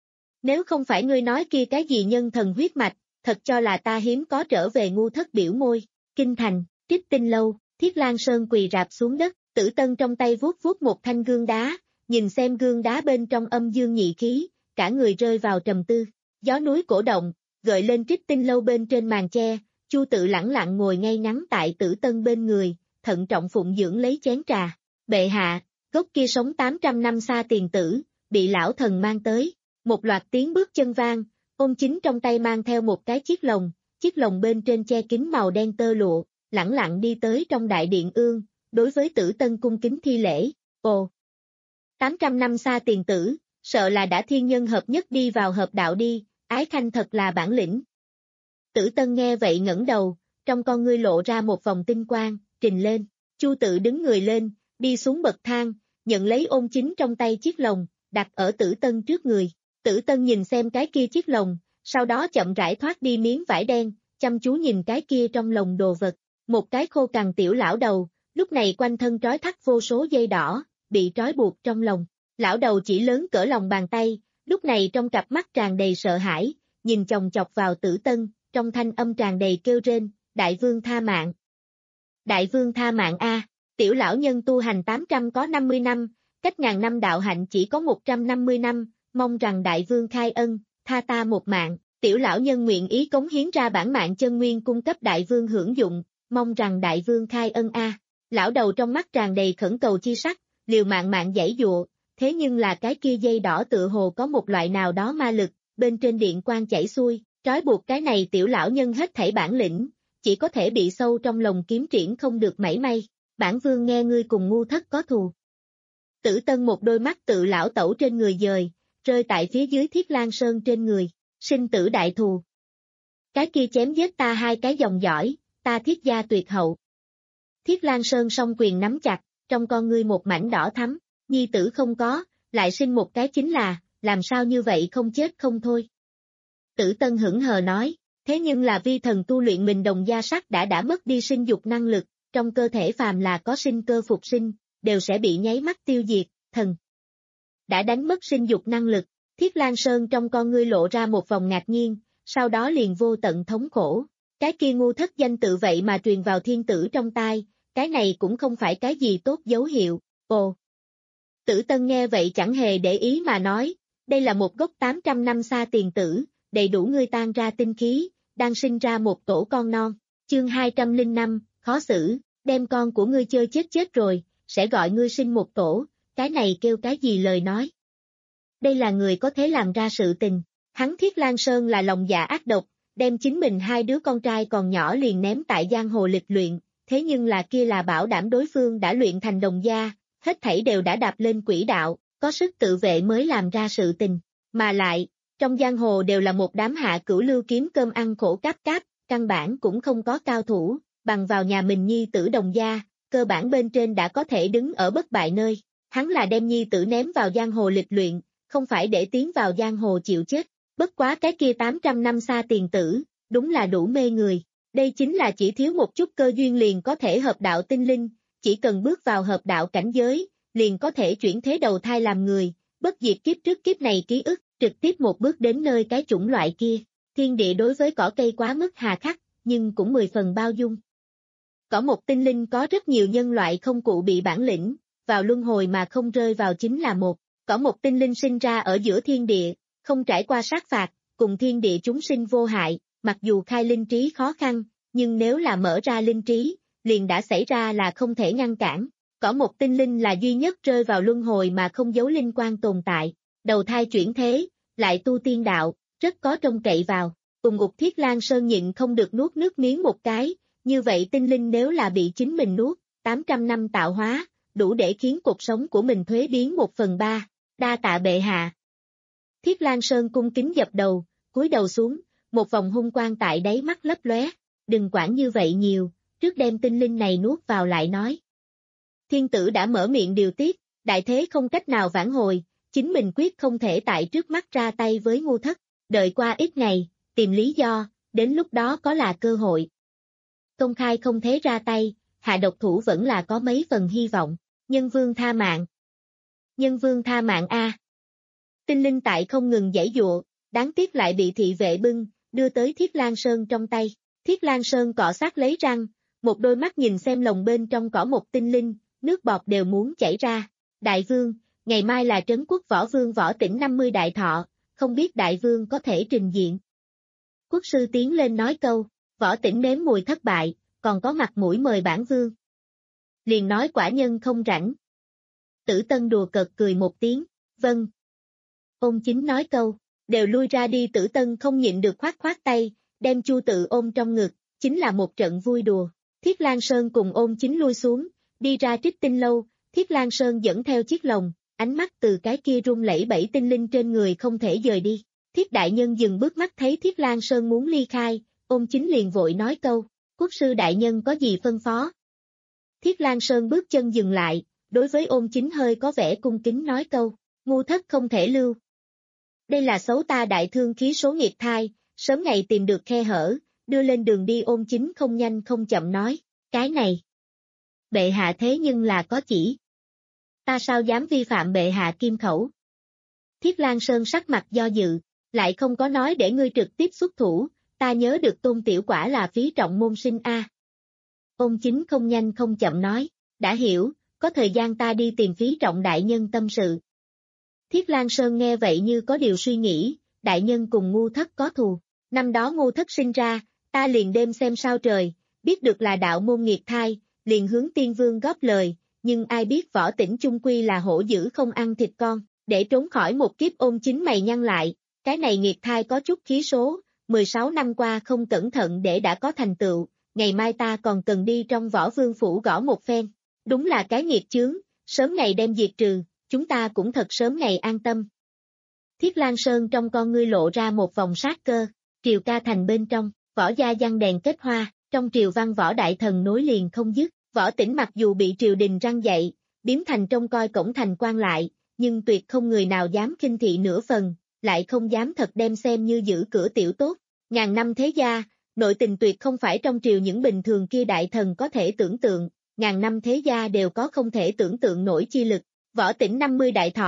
Nếu không phải ngươi nói kia cái gì nhân thần huyết mạch, thật cho là ta hiếm có trở về. Ngu Thất biểu môi. Kinh thành, Trích Tinh lâu, Thiết Lan Sơn quỳ rạp xuống đất, Tử Tân trong tay vuốt vuốt một thanh gương đá, nhìn xem gương đá bên trong âm dương nhị khí, cả người rơi vào trầm tư. Gió núi cổ động, gợi lên Trích Tinh lâu bên trên màn che, Chu Tự lẳng lặng ngồi ngay ngắn tại Tử Tân bên người, thận trọng phụng dưỡng lấy chén trà. Bệ hạ, gốc kia sống tám trăm năm xa tiền tử, bị lão thần mang tới. Một loạt tiếng bước chân vang, Ôn Chính trong tay mang theo một cái chiếc lồng, chiếc lồng bên trên che kín màu đen tơ lụa, lẳng lặng đi tới trong đại điện ương, đối với Tử Tân cung kính thi lễ. Ồ, tám trăm năm xa tiền tử, sợ là đã thiên nhân hợp nhất đi vào hợp đạo đi, Ái Khanh thật là bản lĩnh. Tử Tân nghe vậy ngẩng đầu, trong con ngươi lộ ra một vòng tinh quang, trình lên. Chu Tự đứng người lên, đi xuống bậc thang, nhận lấy Ôn Chính trong tay chiếc lồng, đặt ở Tử Tân trước người. Tử Tân nhìn xem cái kia chiếc lồng, sau đó chậm rãi thoát đi miếng vải đen, chăm chú nhìn cái kia trong lồng đồ vật. Một cái khô cằn tiểu lão đầu, lúc này quanh thân trói thắt vô số dây đỏ, bị trói buộc trong lồng. Lão đầu chỉ lớn cỡ lòng bàn tay, lúc này trong cặp mắt tràn đầy sợ hãi, nhìn chòng chọc vào Tử Tân, trong thanh âm tràn đầy kêu rên, đại vương tha mạng. Đại vương tha mạng a, tiểu lão nhân tu hành tám trăm có năm mươi năm, cách ngàn năm đạo hạnh chỉ có một trăm năm mươi năm, mong rằng đại vương khai ân, tha ta một mạng. Tiểu lão nhân nguyện ý cống hiến ra bản mạng chân nguyên cung cấp đại vương hưởng dụng, mong rằng đại vương khai ân a. Lão đầu trong mắt tràn đầy khẩn cầu chi sắc, liều mạng mạng giãy dụa, thế nhưng là cái kia dây đỏ tựa hồ có một loại nào đó ma lực, bên trên điện quang chảy xuôi, trói buộc cái này tiểu lão nhân hết thảy bản lĩnh, chỉ có thể bị sâu trong lồng kiếm triển không được mảy may. Bản vương nghe ngươi cùng Ngu Thất có thù. Tử Tân một đôi mắt tự lão tẩu trên người dời, rơi tại phía dưới Thiết Lan Sơn trên người, sinh tử đại thù. Cái kia chém giết ta hai cái dòng dõi, ta Thiết gia tuyệt hậu. Thiết Lan Sơn song quyền nắm chặt, trong con ngươi một mảnh đỏ thắm, nhi tử không có, lại sinh một cái chính là, làm sao như vậy không chết không thôi. Tử Tân hững hờ nói, thế nhưng là vi thần tu luyện mình đồng gia sắc đã đã mất đi sinh dục năng lực, trong cơ thể phàm là có sinh cơ phục sinh, đều sẽ bị nháy mắt tiêu diệt, thần. đã đánh mất sinh dục năng lực. Thiết Lang Sơn trong con ngươi lộ ra một vòng ngạc nhiên, sau đó liền vô tận thống khổ. Cái kia ngu thất danh tự vậy mà truyền vào thiên tử trong tai, cái này cũng không phải cái gì tốt dấu hiệu. Ồ! Tử Tân nghe vậy chẳng hề để ý mà nói, đây là một gốc tám trăm năm xa tiền tử, đầy đủ ngươi tan ra tinh khí, đang sinh ra một tổ con non. Chương hai trăm lẻ năm, khó xử, đem con của ngươi chơi chết chết rồi, sẽ gọi ngươi sinh một tổ, cái này kêu cái gì lời nói. Đây là người có thể làm ra sự tình. Hắn Thiết Lang Sơn là lòng dạ ác độc, đem chính mình hai đứa con trai còn nhỏ liền ném tại giang hồ lịch luyện, thế nhưng là kia là bảo đảm đối phương đã luyện thành đồng gia, hết thảy đều đã đạp lên quỹ đạo, có sức tự vệ mới làm ra sự tình. Mà lại, trong giang hồ đều là một đám hạ cửu lưu kiếm cơm ăn khổ cáp cáp, căn bản cũng không có cao thủ, bằng vào nhà mình nhi tử đồng gia, cơ bản bên trên đã có thể đứng ở bất bại nơi. Hắn là đem nhi tử ném vào giang hồ lịch luyện, không phải để tiến vào giang hồ chịu chết. Bất quá cái kia tám trăm năm xa tiền tử, đúng là đủ mê người. Đây chính là chỉ thiếu một chút cơ duyên liền có thể hợp đạo tinh linh, chỉ cần bước vào hợp đạo cảnh giới, liền có thể chuyển thế đầu thai làm người, bất diệt kiếp trước kiếp này ký ức, trực tiếp một bước đến nơi cái chủng loại kia. Thiên địa đối với cỏ cây quá mức hà khắc, nhưng cũng mười phần bao dung. Cỏ một tinh linh có rất nhiều nhân loại không cụ bị bản lĩnh, vào luân hồi mà không rơi vào chính là một. Cỏ một tinh linh sinh ra ở giữa thiên địa, không trải qua sát phạt, cùng thiên địa chúng sinh vô hại, mặc dù khai linh trí khó khăn, nhưng nếu là mở ra linh trí, liền đã xảy ra là không thể ngăn cản. Cỏ một tinh linh là duy nhất rơi vào luân hồi mà không giấu linh quan tồn tại, đầu thai chuyển thế, lại tu tiên đạo, rất có trông cậy vào. Cùng Ục Thiết Lang Sơn nhịn không được nuốt nước miếng một cái, như vậy tinh linh nếu là bị chính mình nuốt, tám trăm năm tạo hóa, đủ để khiến cuộc sống của mình thuế biến một phần ba, đa tạ bệ hạ. Thiết Lang Sơn cung kính dập đầu, cúi đầu xuống, một vòng hung quang tại đáy mắt lấp lóe, đừng quản như vậy nhiều, trước đem tinh linh này nuốt vào lại nói. Thiên tử đã mở miệng điều tiết, đại thế không cách nào vãn hồi, chính mình quyết không thể tại trước mắt ra tay với ngu thất, đợi qua ít ngày, tìm lý do, đến lúc đó có là cơ hội. Công khai không thế ra tay, hạ độc thủ vẫn là có mấy phần hy vọng, nhân vương tha mạng. Nhân vương tha mạng a. Tinh linh tại không ngừng giãy giụa, đáng tiếc lại bị thị vệ bưng, đưa tới Thiết Lang Sơn trong tay. Thiết Lang Sơn cọ sát lấy răng, một đôi mắt nhìn xem lồng bên trong cỏ một tinh linh, nước bọt đều muốn chảy ra. Đại vương, ngày mai là trấn quốc võ vương Võ Tĩnh năm mươi đại thọ, không biết đại vương có thể trình diện. Quốc sư tiến lên nói câu, Võ Tĩnh nếm mùi thất bại, còn có mặt mũi mời bản vương. Liền nói quả nhân không rảnh. Tử Tân đùa cợt cười một tiếng, vâng. Ôn Chính nói câu, đều lui ra đi. Tử Tân không nhịn được khoát khoát tay, đem Chu Tự ôm trong ngực, chính là một trận vui đùa. Thiết Lang Sơn cùng Ôn Chính lui xuống, đi ra Trích Tinh lâu, Thiết Lang Sơn dẫn theo chiếc lồng, ánh mắt từ cái kia rung lẩy bẩy tinh linh trên người không thể dời đi. Thiết đại nhân dừng bước mắt thấy Thiết Lang Sơn muốn ly khai, Ôn Chính liền vội nói câu, quốc sư đại nhân có gì phân phó. Thiết Lang Sơn bước chân dừng lại, đối với Ôn Chính hơi có vẻ cung kính nói câu, ngu thất không thể lưu. Đây là xấu ta đại thương khí số nghiệt thai, sớm ngày tìm được khe hở, đưa lên đường đi. Ôn Chính không nhanh không chậm nói, cái này. Bệ hạ thế nhưng là có chỉ. Ta sao dám vi phạm bệ hạ kim khẩu. Thiết Lang Sơn sắc mặt do dự, lại không có nói để ngươi trực tiếp xuất thủ, ta nhớ được Tôn tiểu quả là phí trọng môn sinh a. Ôn Chính không nhanh không chậm nói, đã hiểu, có thời gian ta đi tìm phí trọng đại nhân tâm sự. Thiết Lang Sơn nghe vậy như có điều suy nghĩ, đại nhân cùng ngu thất có thù, năm đó ngu thất sinh ra, ta liền đêm xem sao trời, biết được là đạo môn nghiệt thai, liền hướng tiên vương góp lời, nhưng ai biết Võ Tĩnh chung quy là hổ dữ không ăn thịt con, để trốn khỏi một kiếp. Ôn Chính mày nhăn lại, cái này nghiệt thai có chút khí số, mười sáu năm qua không cẩn thận để đã có thành tựu, ngày mai ta còn cần đi trong Võ Vương phủ gõ một phen, đúng là cái nghiệt chướng, sớm ngày đem diệt trừ, chúng ta cũng thật sớm ngày an tâm. Thiết Lang Sơn trong con ngươi lộ ra một vòng sát cơ, triều ca thành bên trong, võ gia giăng đèn kết hoa, trong triều văn võ đại thần nối liền không dứt. Võ Tĩnh mặc dù bị triều đình răn dạy, biếm thành trông coi cổng thành quan lại, nhưng tuyệt không người nào dám khinh thị nửa phần, lại không dám thật đem xem như giữ cửa tiểu tốt. Ngàn năm thế gia, nội tình tuyệt không phải trong triều những bình thường kia đại thần có thể tưởng tượng, ngàn năm thế gia đều có không thể tưởng tượng nổi chi lực. Võ Tĩnh năm mươi đại thọ,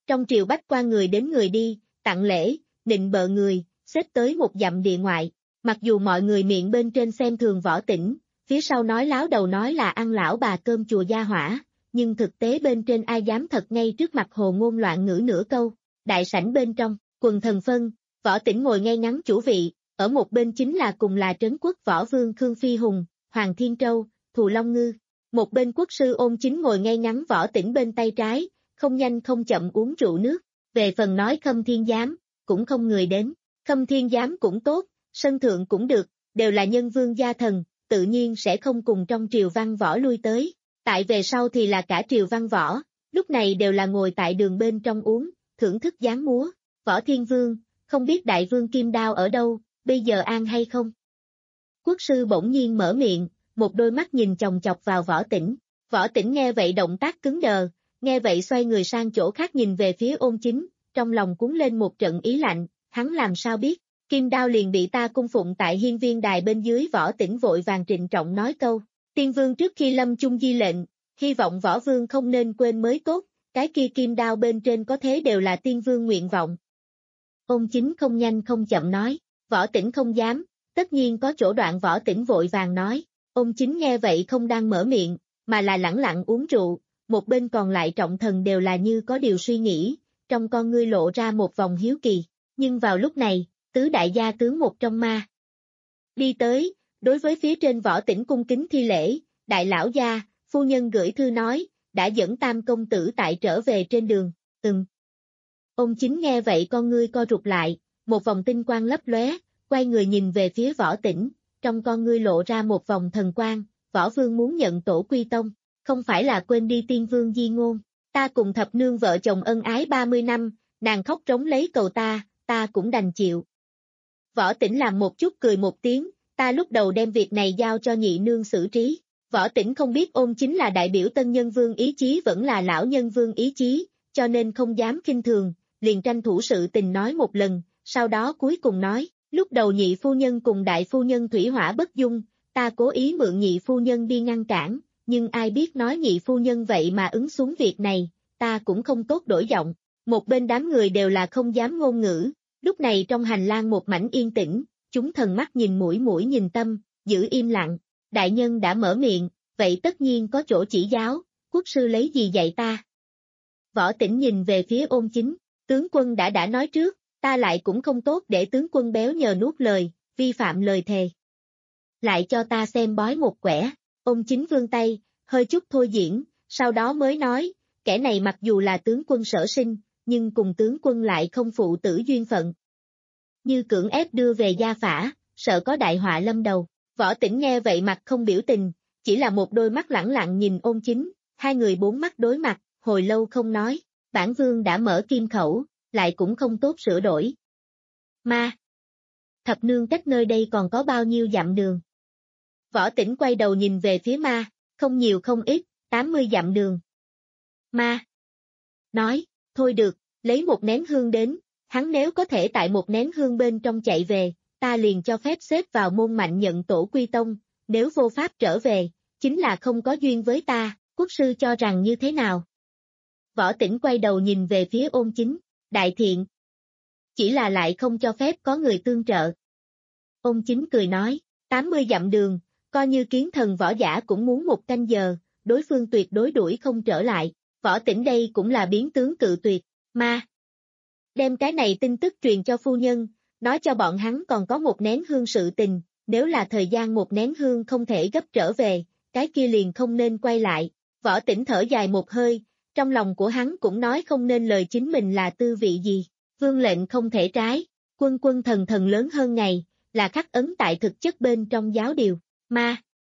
Trong triều bách quan người đến người đi, tặng lễ, nịnh bợ người, xếp tới một dặm địa ngoại. Mặc dù mọi người miệng bên trên xem thường Võ Tĩnh, phía sau nói láo đầu nói là ăn lão bà cơm chùa gia hỏa, nhưng thực tế bên trên ai dám thật ngay trước mặt hồ ngôn loạn ngữ nửa câu. Đại sảnh bên trong, quần thần phân, Võ Tĩnh ngồi ngay ngắn chủ vị, ở một bên chính là cùng là trấn quốc võ vương Khương Phi Hùng, Hoàng Thiên Trâu, Thù Long Ngư. Một bên quốc sư Ôn Chính ngồi ngay ngắn Võ Tĩnh bên tay trái, không nhanh không chậm uống rượu nước. Về phần nói Khâm Thiên Giám, cũng không người đến. Khâm Thiên Giám cũng tốt, sân thượng cũng được, đều là nhân vương gia thần, tự nhiên sẽ không cùng trong triều văn võ lui tới. Tại về sau thì là cả triều văn võ, lúc này đều là ngồi tại đường bên trong uống, thưởng thức giáng múa. Võ Thiên Vương, không biết đại vương Kim Đao ở đâu, bây giờ an hay không? Quốc sư bỗng nhiên mở miệng, một đôi mắt nhìn chòng chọc vào Võ Tĩnh. Võ Tĩnh nghe vậy động tác cứng đờ, nghe vậy xoay người sang chỗ khác nhìn về phía Ôn Chính, trong lòng cuốn lên một trận ý lạnh, hắn làm sao biết, Kim Đao liền bị ta cung phụng tại hiên viên đài bên dưới. Võ Tĩnh vội vàng trịnh trọng nói câu, tiên vương trước khi lâm chung di lệnh, hy vọng võ vương không nên quên mới tốt, cái kia Kim Đao bên trên có thế đều là tiên vương nguyện vọng. Ôn Chính không nhanh không chậm nói, Võ Tĩnh không dám, tất nhiên có chỗ. Đoạn Võ Tĩnh vội vàng nói, Ôn Chính nghe vậy không đang mở miệng, mà là lẳng lặng uống rượu, một bên còn lại trọng thần đều là như có điều suy nghĩ, trong con ngươi lộ ra một vòng hiếu kỳ. Nhưng vào lúc này, tứ đại gia tướng một trong ma đi tới, đối với phía trên Võ Tĩnh cung kính thi lễ, đại lão gia, phu nhân gửi thư nói, đã dẫn tam công tử tại trở về trên đường. Ừm. Ôn Chính nghe vậy con ngươi co rụt lại, một vòng tinh quang lấp lóe, quay người nhìn về phía Võ Tĩnh, trong con ngươi lộ ra một vòng thần quang. Võ vương muốn nhận tổ quy tông, không phải là quên đi tiên vương di ngôn, ta cùng thập nương vợ chồng ân ái ba mươi năm, nàng khóc trống lấy cầu ta, ta cũng đành chịu. Võ Tĩnh làm một chút cười một tiếng, ta lúc đầu đem việc này giao cho nhị nương xử trí. Võ Tĩnh không biết Ôn Chính là đại biểu tân nhân vương ý chí vẫn là lão nhân vương ý chí, cho nên không dám khinh thường, liền tranh thủ sự tình nói một lần, sau đó cuối cùng nói, lúc đầu nhị phu nhân cùng đại phu nhân thủy hỏa bất dung, ta cố ý mượn nhị phu nhân đi ngăn cản, nhưng ai biết nói nhị phu nhân vậy mà ứng xuống việc này, ta cũng không tốt đổi giọng. Một bên đám người đều là không dám ngôn ngữ, lúc này trong hành lang một mảnh yên tĩnh, chúng thần mắt nhìn mũi mũi nhìn tâm, giữ im lặng. Đại nhân đã mở miệng, vậy tất nhiên có chỗ chỉ giáo, quốc sư lấy gì dạy ta? Võ Tĩnh nhìn về phía Ôn Chính, tướng quân đã đã nói trước, ta lại cũng không tốt để tướng quân béo nhờ nuốt lời, vi phạm lời thề. Lại cho ta xem bói một quẻ. Ôn Chính vươn tay, hơi chút thôi diễn, sau đó mới nói, kẻ này mặc dù là tướng quân sở sinh, nhưng cùng tướng quân lại không phụ tử duyên phận. Như cưỡng ép đưa về gia phả, sợ có đại họa lâm đầu. Võ Tĩnh nghe vậy mặt không biểu tình, chỉ là một đôi mắt lẳng lặng nhìn Ôn Chính, hai người bốn mắt đối mặt, hồi lâu không nói, bản vương đã mở kim khẩu, lại cũng không tốt sửa đổi. Ma! Thập nương cách nơi đây còn có bao nhiêu dặm đường? Võ Tĩnh quay đầu nhìn về phía ma, không nhiều không ít, tám mươi dặm đường. Ma! Nói, thôi được, lấy một nén hương đến, hắn nếu có thể tại một nén hương bên trong chạy về, ta liền cho phép xếp vào môn mạnh nhận tổ quy tông, nếu vô pháp trở về, chính là không có duyên với ta, quốc sư cho rằng như thế nào? Võ Tĩnh quay đầu nhìn về phía Ôn Chính, đại thiện. Chỉ là lại không cho phép có người tương trợ. Ôn Chính cười nói, tám mươi dặm đường, coi như kiến thần võ giả cũng muốn một canh giờ, đối phương tuyệt đối đuổi không trở lại. Võ Tĩnh đây cũng là biến tướng cự tuyệt, ma. Đem cái này tin tức truyền cho phu nhân, nói cho bọn hắn còn có một nén hương sự tình, nếu là thời gian một nén hương không thể gấp trở về, cái kia liền không nên quay lại. Võ Tĩnh thở dài một hơi, trong lòng của hắn cũng nói không nên lời chính mình là tư vị gì, vương lệnh không thể trái, quân quân thần thần lớn hơn ngày, là khắc ấn tại thực chất bên trong giáo điều, ma.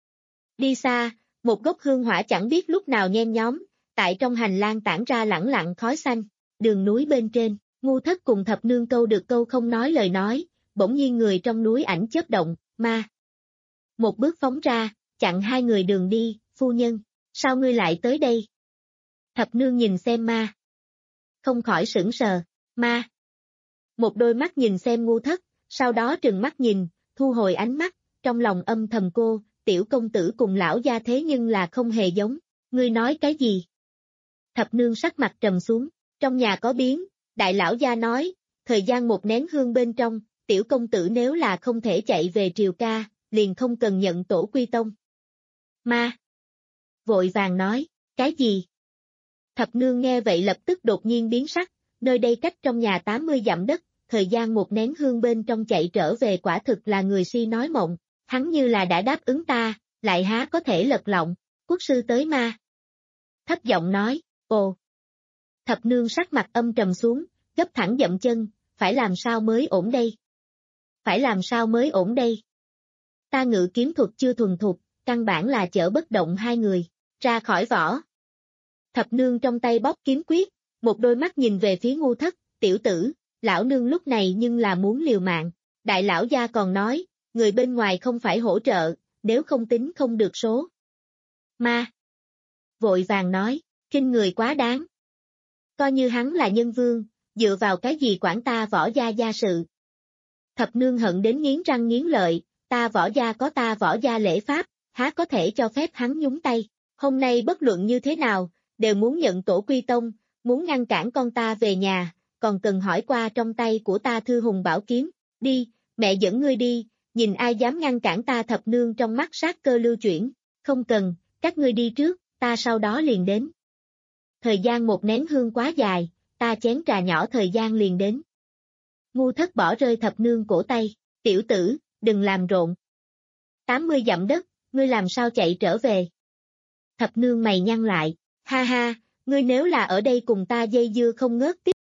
Đi xa, một gốc hương hỏa chẳng biết lúc nào nhen nhóm, tại trong hành lang tản ra lẳng lặng khói xanh, đường núi bên trên. Ngu Thất cùng thập nương câu được câu không nói lời nói, bỗng nhiên người trong núi ảnh chớp động, ma. Một bước phóng ra, chặn hai người đường đi, phu nhân, sao ngươi lại tới đây? Thập nương nhìn xem ma. Không khỏi sững sờ, ma. Một đôi mắt nhìn xem Ngu Thất, sau đó trừng mắt nhìn, thu hồi ánh mắt, trong lòng âm thầm cô, tiểu công tử cùng lão gia thế nhưng là không hề giống, ngươi nói cái gì? Thập nương sắc mặt trầm xuống, Trong nhà có biến, đại lão gia nói, thời gian một nén hương bên trong, tiểu công tử nếu là không thể chạy về triều ca, liền không cần nhận tổ quy tông. Ma! Vội vàng nói, cái gì? Thập nương nghe vậy lập tức đột nhiên biến sắc, nơi đây cách trong nhà tám mươi dặm đất, thời gian một nén hương bên trong chạy trở về quả thực là người si nói mộng, hắn như là đã đáp ứng ta, lại há có thể lật lọng, quốc sư tới ma. Thấp giọng nói, ồ. Thập nương sắc mặt âm trầm xuống, gấp thẳng dậm chân, phải làm sao mới ổn đây? Phải làm sao mới ổn đây? Ta ngự kiếm thuật chưa thuần thục, căn bản là chở bất động hai người, ra khỏi vỏ. Thập nương trong tay bóp kiếm quyết, một đôi mắt nhìn về phía Ngu Thất, tiểu tử, lão nương lúc này nhưng là muốn liều mạng. Đại lão gia còn nói, người bên ngoài không phải hỗ trợ, nếu không tính không được số. Ma! Vội vàng nói, khinh người quá đáng. Coi như hắn là nhân vương, dựa vào cái gì quản ta võ gia gia sự. Thập nương hận đến nghiến răng nghiến lợi, ta võ gia có ta võ gia lễ pháp, há có thể cho phép hắn nhúng tay. Hôm nay bất luận như thế nào, đều muốn nhận tổ quy tông, muốn ngăn cản con ta về nhà, còn cần hỏi qua trong tay của ta thư hùng bảo kiếm. Đi, mẹ dẫn ngươi đi, nhìn ai dám ngăn cản ta. Thập nương trong mắt sát cơ lưu chuyển, không cần, các ngươi đi trước, ta sau đó liền đến. Thời gian một nén hương quá dài, ta chén trà nhỏ thời gian liền đến. Ngu Thất bỏ rơi thập nương cổ tay, tiểu tử, đừng làm rộn. tám mươi dặm đất, ngươi làm sao chạy trở về? Thập nương mày nhăn lại, ha ha, ngươi nếu là ở đây cùng ta dây dưa không ngớt tiếp.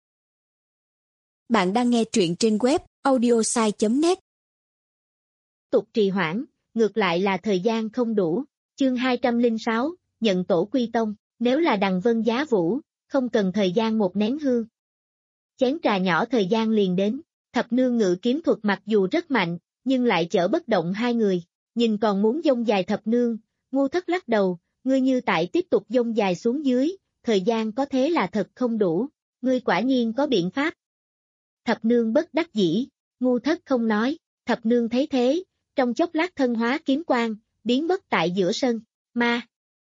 Bạn đang nghe truyện trên web audiosai chấm net. Tục trì hoãn, ngược lại là thời gian không đủ. Chương hai trăm lẻ sáu, nhận tổ quy tông, nếu là Đằng Vân Giá Vũ, không cần thời gian một nén hương. Chén trà nhỏ thời gian liền đến, thập nương ngự kiếm thuật mặc dù rất mạnh, nhưng lại chở bất động hai người, nhìn còn muốn dông dài thập nương, Ngu Thất lắc đầu, ngươi như tại tiếp tục dông dài xuống dưới, thời gian có thế là thật không đủ, ngươi quả nhiên có biện pháp. Thập nương bất đắc dĩ, Ngu Thất không nói, thập nương thấy thế, trong chốc lát thân hóa kiếm quang, biến mất tại giữa sân, ma.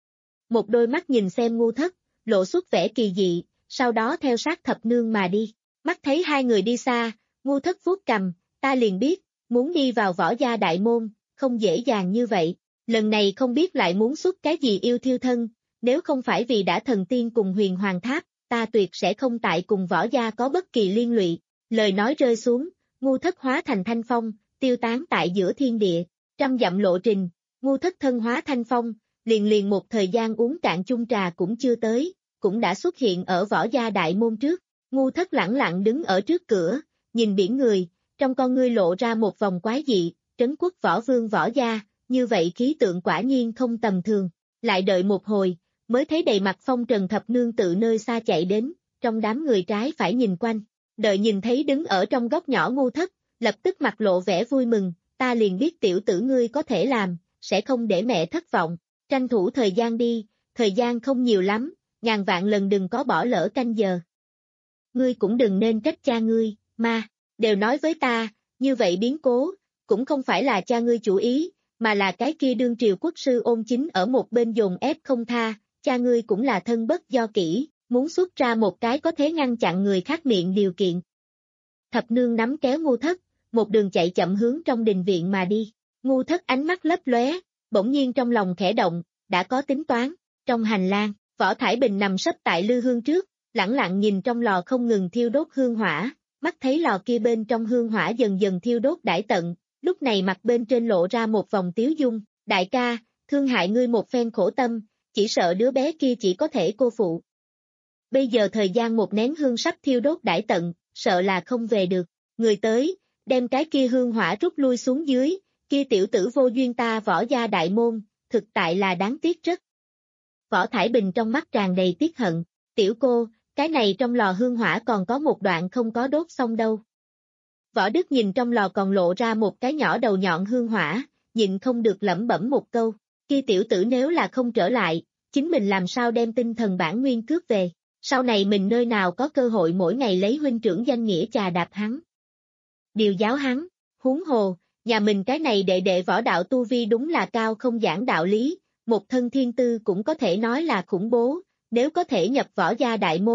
Một đôi mắt nhìn xem Ngu Thất, lộ xuất vẻ kỳ dị, sau đó theo sát thập nương mà đi, mắt thấy hai người đi xa, Ngu Thất vuốt cầm, ta liền biết, muốn đi vào võ gia đại môn, không dễ dàng như vậy, lần này không biết lại muốn xuất cái gì yêu thiêu thân, nếu không phải vì đã thần tiên cùng huyền hoàng tháp, ta tuyệt sẽ không tại cùng võ gia có bất kỳ liên lụy. Lời nói rơi xuống, Ngu Thất hóa thành thanh phong, tiêu tán tại giữa thiên địa, trăm dặm lộ trình, Ngu Thất thân hóa thanh phong, liền liền một thời gian uống cạn chung trà cũng chưa tới, cũng đã xuất hiện ở võ gia đại môn trước, Ngu Thất lẳng lặng đứng ở trước cửa, nhìn biển người, trong con ngươi lộ ra một vòng quái dị, trấn quốc võ vương võ gia, như vậy khí tượng quả nhiên không tầm thường, lại đợi một hồi, mới thấy đầy mặt phong trần thập nương tự nơi xa chạy đến, trong đám người trái phải nhìn quanh, đợi nhìn thấy đứng ở trong góc nhỏ Ngu Thất, lập tức mặt lộ vẻ vui mừng, ta liền biết tiểu tử ngươi có thể làm, sẽ không để mẹ thất vọng, tranh thủ thời gian đi, thời gian không nhiều lắm, ngàn vạn lần đừng có bỏ lỡ canh giờ. Ngươi cũng đừng nên trách cha ngươi, ma, đều nói với ta, như vậy biến cố, cũng không phải là cha ngươi chủ ý, mà là cái kia đương triều quốc sư Ôn Chính ở một bên dồn ép không tha, cha ngươi cũng là thân bất do kỹ, muốn xuất ra một cái có thể ngăn chặn người khác miệng điều kiện. Thập nương nắm kéo Ngu Thất, một đường chạy chậm hướng trong đình viện mà đi, Ngu Thất ánh mắt lấp lóe, bỗng nhiên trong lòng khẽ động, đã có tính toán, trong hành lang, Võ Thải Bình nằm sấp tại lư hương trước, lẳng lặng nhìn trong lò không ngừng thiêu đốt hương hỏa, mắt thấy lò kia bên trong hương hỏa dần dần thiêu đốt đãi tận, lúc này mặt bên trên lộ ra một vòng tiếu dung, đại ca, thương hại ngươi một phen khổ tâm, chỉ sợ đứa bé kia chỉ có thể cô phụ. Bây giờ thời gian một nén hương sắp thiêu đốt đãi tận, sợ là không về được, người tới, đem cái kia hương hỏa rút lui xuống dưới, kia tiểu tử vô duyên ta võ gia đại môn, thực tại là đáng tiếc rất. Võ Thải Bình trong mắt tràn đầy tiếc hận, tiểu cô, cái này trong lò hương hỏa còn có một đoạn không có đốt xong đâu. Võ Đức nhìn trong lò còn lộ ra một cái nhỏ đầu nhọn hương hỏa, nhịn không được lẩm bẩm một câu, kia tiểu tử nếu là không trở lại, chính mình làm sao đem tinh thần bản nguyên cướp về, sau này mình nơi nào có cơ hội mỗi ngày lấy huynh trưởng danh nghĩa chà đạp hắn. Điều giáo hắn, huống hồ, nhà mình cái này đệ đệ võ đạo tu vi đúng là cao không giảng đạo lý, một thân thiên tư cũng có thể nói là khủng bố, nếu có thể nhập võ gia đại môn,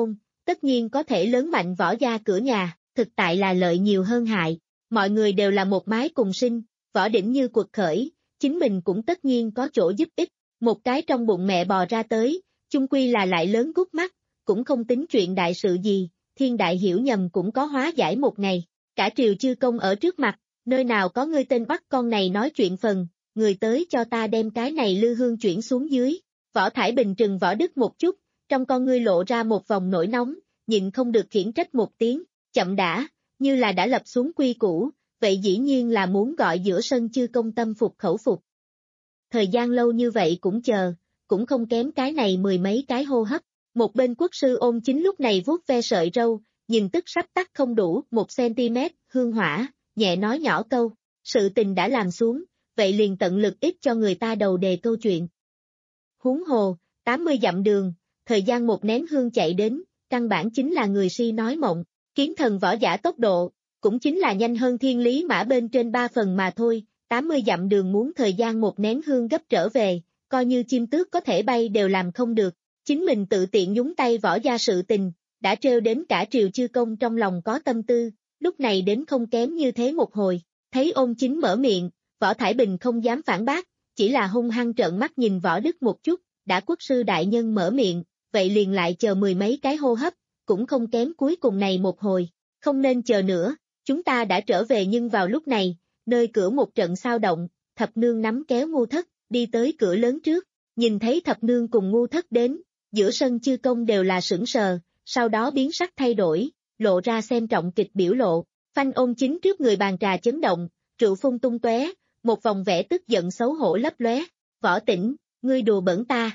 tất nhiên có thể lớn mạnh võ gia cửa nhà, thực tại là lợi nhiều hơn hại. Mọi người đều là một mái cùng sinh, võ đỉnh như quật khởi, chính mình cũng tất nhiên có chỗ giúp ích. Một cái trong bụng mẹ bò ra tới, chung quy là lại lớn gút mắt, cũng không tính chuyện đại sự gì, thiên đại hiểu nhầm cũng có hóa giải một ngày. Cả triều chư công ở trước mặt, nơi nào có ngươi tên bắt con này nói chuyện phần, người tới cho ta đem cái này lư hương chuyển xuống dưới. Võ Thải Bình trừng Võ Đức một chút, trong con ngươi lộ ra một vòng nổi nóng, nhịn không được khiển trách một tiếng, chậm đã, như là đã lập xuống quy củ, vậy dĩ nhiên là muốn gọi giữa sân chư công tâm phục khẩu phục. Thời gian lâu như vậy cũng chờ, cũng không kém cái này mười mấy cái hô hấp. Một bên quốc sư Ôn Chính lúc này vuốt ve sợi râu, nhìn tức sắp tắt không đủ một xăng-ti-mét, hương hỏa, nhẹ nói nhỏ câu, sự tình đã làm xuống, vậy liền tận lực ít cho người ta đầu đề câu chuyện. Huống hồ, tám mươi dặm đường, thời gian một nén hương chạy đến, căn bản chính là người si nói mộng, kiến thần võ giả tốc độ, cũng chính là nhanh hơn thiên lý mã bên trên ba phần mà thôi, tám mươi dặm đường muốn thời gian một nén hương gấp trở về, coi như chim tước có thể bay đều làm không được, chính mình tự tiện nhúng tay võ gia sự tình, đã trêu đến cả triều chư công trong lòng có tâm tư, lúc này đến không kém như thế một hồi, thấy Ôn Chính mở miệng, Võ Thải Bình không dám phản bác, chỉ là hung hăng trợn mắt nhìn Võ Đức một chút, đã quốc sư đại nhân mở miệng, vậy liền lại chờ mười mấy cái hô hấp, cũng không kém cuối cùng này một hồi, không nên chờ nữa, chúng ta đã trở về nhưng vào lúc này, nơi cửa một trận sao động, Thập Nương nắm kéo Ngu Thất, đi tới cửa lớn trước, nhìn thấy Thập Nương cùng Ngu Thất đến, giữa sân chư công đều là sững sờ, sau đó biến sắc thay đổi, lộ ra xem trọng kịch biểu lộ, phanh Ôn Chính trước người bàn trà chấn động, rượu phun tung tóe, một vòng vẻ tức giận xấu hổ lấp lóe, Võ Tĩnh, ngươi đùa bỡn ta.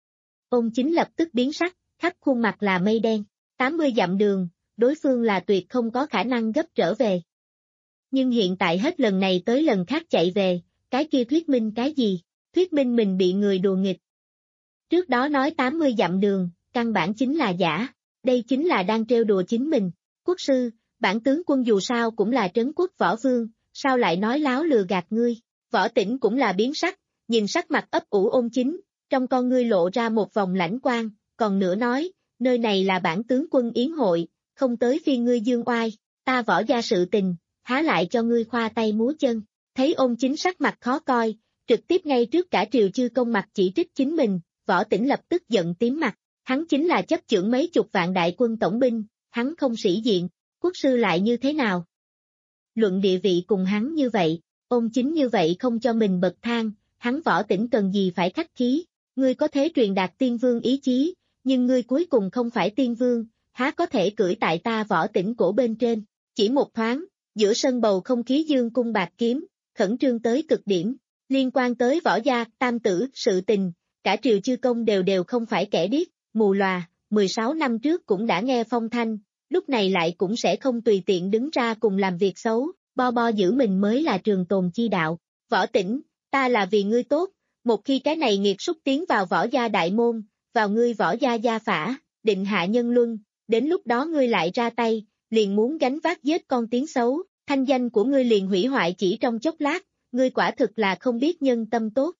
Ôn Chính lập tức biến sắc, khắp khuôn mặt là mây đen, tám mươi dặm đường, đối phương là tuyệt không có khả năng gấp trở về. Nhưng hiện tại hết lần này tới lần khác chạy về, cái kia thuyết minh cái gì, thuyết minh mình bị người đùa nghịch. Trước đó nói tám mươi dặm đường, căn bản chính là giả, đây chính là đang trêu đùa chính mình. Quốc sư, bản tướng quân dù sao cũng là trấn quốc võ vương, sao lại nói láo lừa gạt ngươi? Võ Tĩnh cũng là biến sắc, nhìn sắc mặt ấp ủ Ôn Chính, trong con ngươi lộ ra một vòng lãnh quang, còn nữa nói, nơi này là bản tướng quân yến hội, không tới phiên ngươi dương oai, ta võ gia sự tình, há lại cho ngươi khoa tay múa chân. Thấy Ôn Chính sắc mặt khó coi, trực tiếp ngay trước cả triều chư công mặt chỉ trích chính mình, Võ Tĩnh lập tức giận tím mặt, hắn chính là chấp chưởng mấy chục vạn đại quân tổng binh, hắn không sĩ diện, quốc sư lại như thế nào? Luận địa vị cùng hắn như vậy, Ôn Chính như vậy không cho mình bậc thang, hắn Võ Tĩnh cần gì phải khách khí, ngươi có thể truyền đạt tiên vương ý chí, nhưng ngươi cuối cùng không phải tiên vương, há có thể cưỡi tại ta Võ Tĩnh cổ bên trên, chỉ một thoáng, giữa sân bầu không khí dương cung bạc kiếm, khẩn trương tới cực điểm, liên quan tới võ gia, tam tử, sự tình, cả triều chư công đều đều không phải kẻ điếc, mù lòa, mười sáu năm trước cũng đã nghe phong thanh, lúc này lại cũng sẽ không tùy tiện đứng ra cùng làm việc xấu, bo bo giữ mình mới là trường tồn chi đạo. Võ Tĩnh, ta là vì ngươi tốt, một khi cái này nghiệt xúc tiến vào võ gia đại môn, vào ngươi võ gia gia phả, định hạ nhân luân, đến lúc đó ngươi lại ra tay, liền muốn gánh vác giết con tiếng xấu, thanh danh của ngươi liền hủy hoại chỉ trong chốc lát, ngươi quả thực là không biết nhân tâm tốt.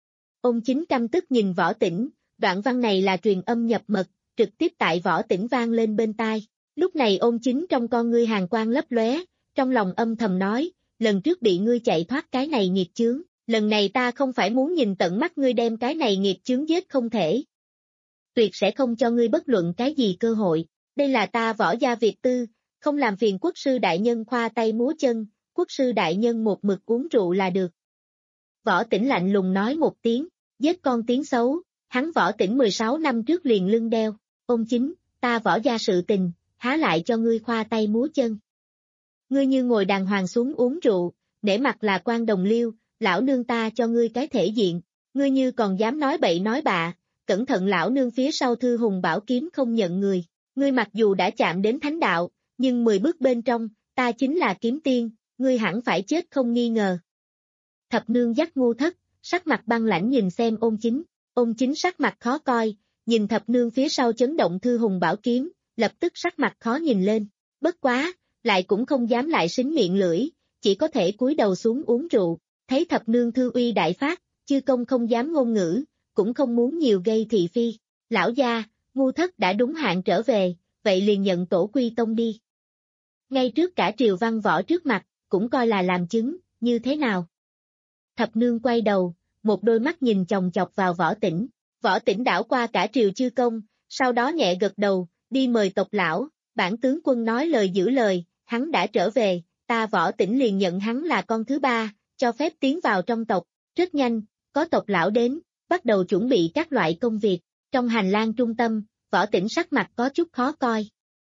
Ôn Chính căm tức nhìn Võ Tĩnh, đoạn văn này là truyền âm nhập mật, trực tiếp tại Võ Tĩnh vang lên bên tai. Lúc này Ôn Chính trong con ngươi hàn quang lấp lóe, trong lòng âm thầm nói, lần trước bị ngươi chạy thoát cái này nghiệt chướng, lần này ta không phải muốn nhìn tận mắt ngươi đem cái này nghiệt chướng giết không thể. Tuyệt sẽ không cho ngươi bất luận cái gì cơ hội, đây là ta võ gia việc tư, không làm phiền quốc sư đại nhân khoa tay múa chân, quốc sư đại nhân một mực uống rượu là được. Võ Tĩnh lạnh lùng nói một tiếng, giết con tiếng xấu, hắn Võ Tĩnh mười sáu năm trước liền lưng đeo, Ôn Chính, ta võ gia sự tình, há lại cho ngươi khoa tay múa chân. Ngươi như ngồi đàng hoàng xuống uống rượu, nể mặt là quan đồng liêu, lão nương ta cho ngươi cái thể diện, ngươi như còn dám nói bậy nói bạ, cẩn thận lão nương phía sau thư hùng bảo kiếm không nhận người, ngươi mặc dù đã chạm đến thánh đạo, nhưng mười bước bên trong, ta chính là kiếm tiên, ngươi hẳn phải chết không nghi ngờ. Thập Nương dắt Ngu Thất, sắc mặt băng lãnh nhìn xem Ôn Chính, Ôn Chính sắc mặt khó coi, nhìn Thập Nương phía sau chấn động thư hùng bảo kiếm, lập tức sắc mặt khó nhìn lên, bất quá, lại cũng không dám lại xính miệng lưỡi, chỉ có thể cúi đầu xuống uống rượu, thấy Thập Nương thư uy đại phát, chư công không dám ngôn ngữ, cũng không muốn nhiều gây thị phi, lão gia, Ngu Thất đã đúng hạn trở về, vậy liền nhận tổ quy tông đi. Ngay trước cả triều văn võ trước mặt, cũng coi là làm chứng, như thế nào? Thập nương quay đầu, một đôi mắt nhìn chòng chọc vào Võ Tĩnh. Võ Tĩnh đảo qua cả triều chư công, sau đó nhẹ gật đầu, đi mời tộc lão, bản tướng quân nói lời giữ lời, hắn đã trở về, ta Võ Tĩnh liền nhận hắn là con thứ ba, cho phép tiến vào trong tộc. Rất nhanh, có tộc lão đến, bắt đầu chuẩn bị các loại công việc. Trong hành lang trung tâm, Võ Tĩnh sắc mặt có chút khó coi.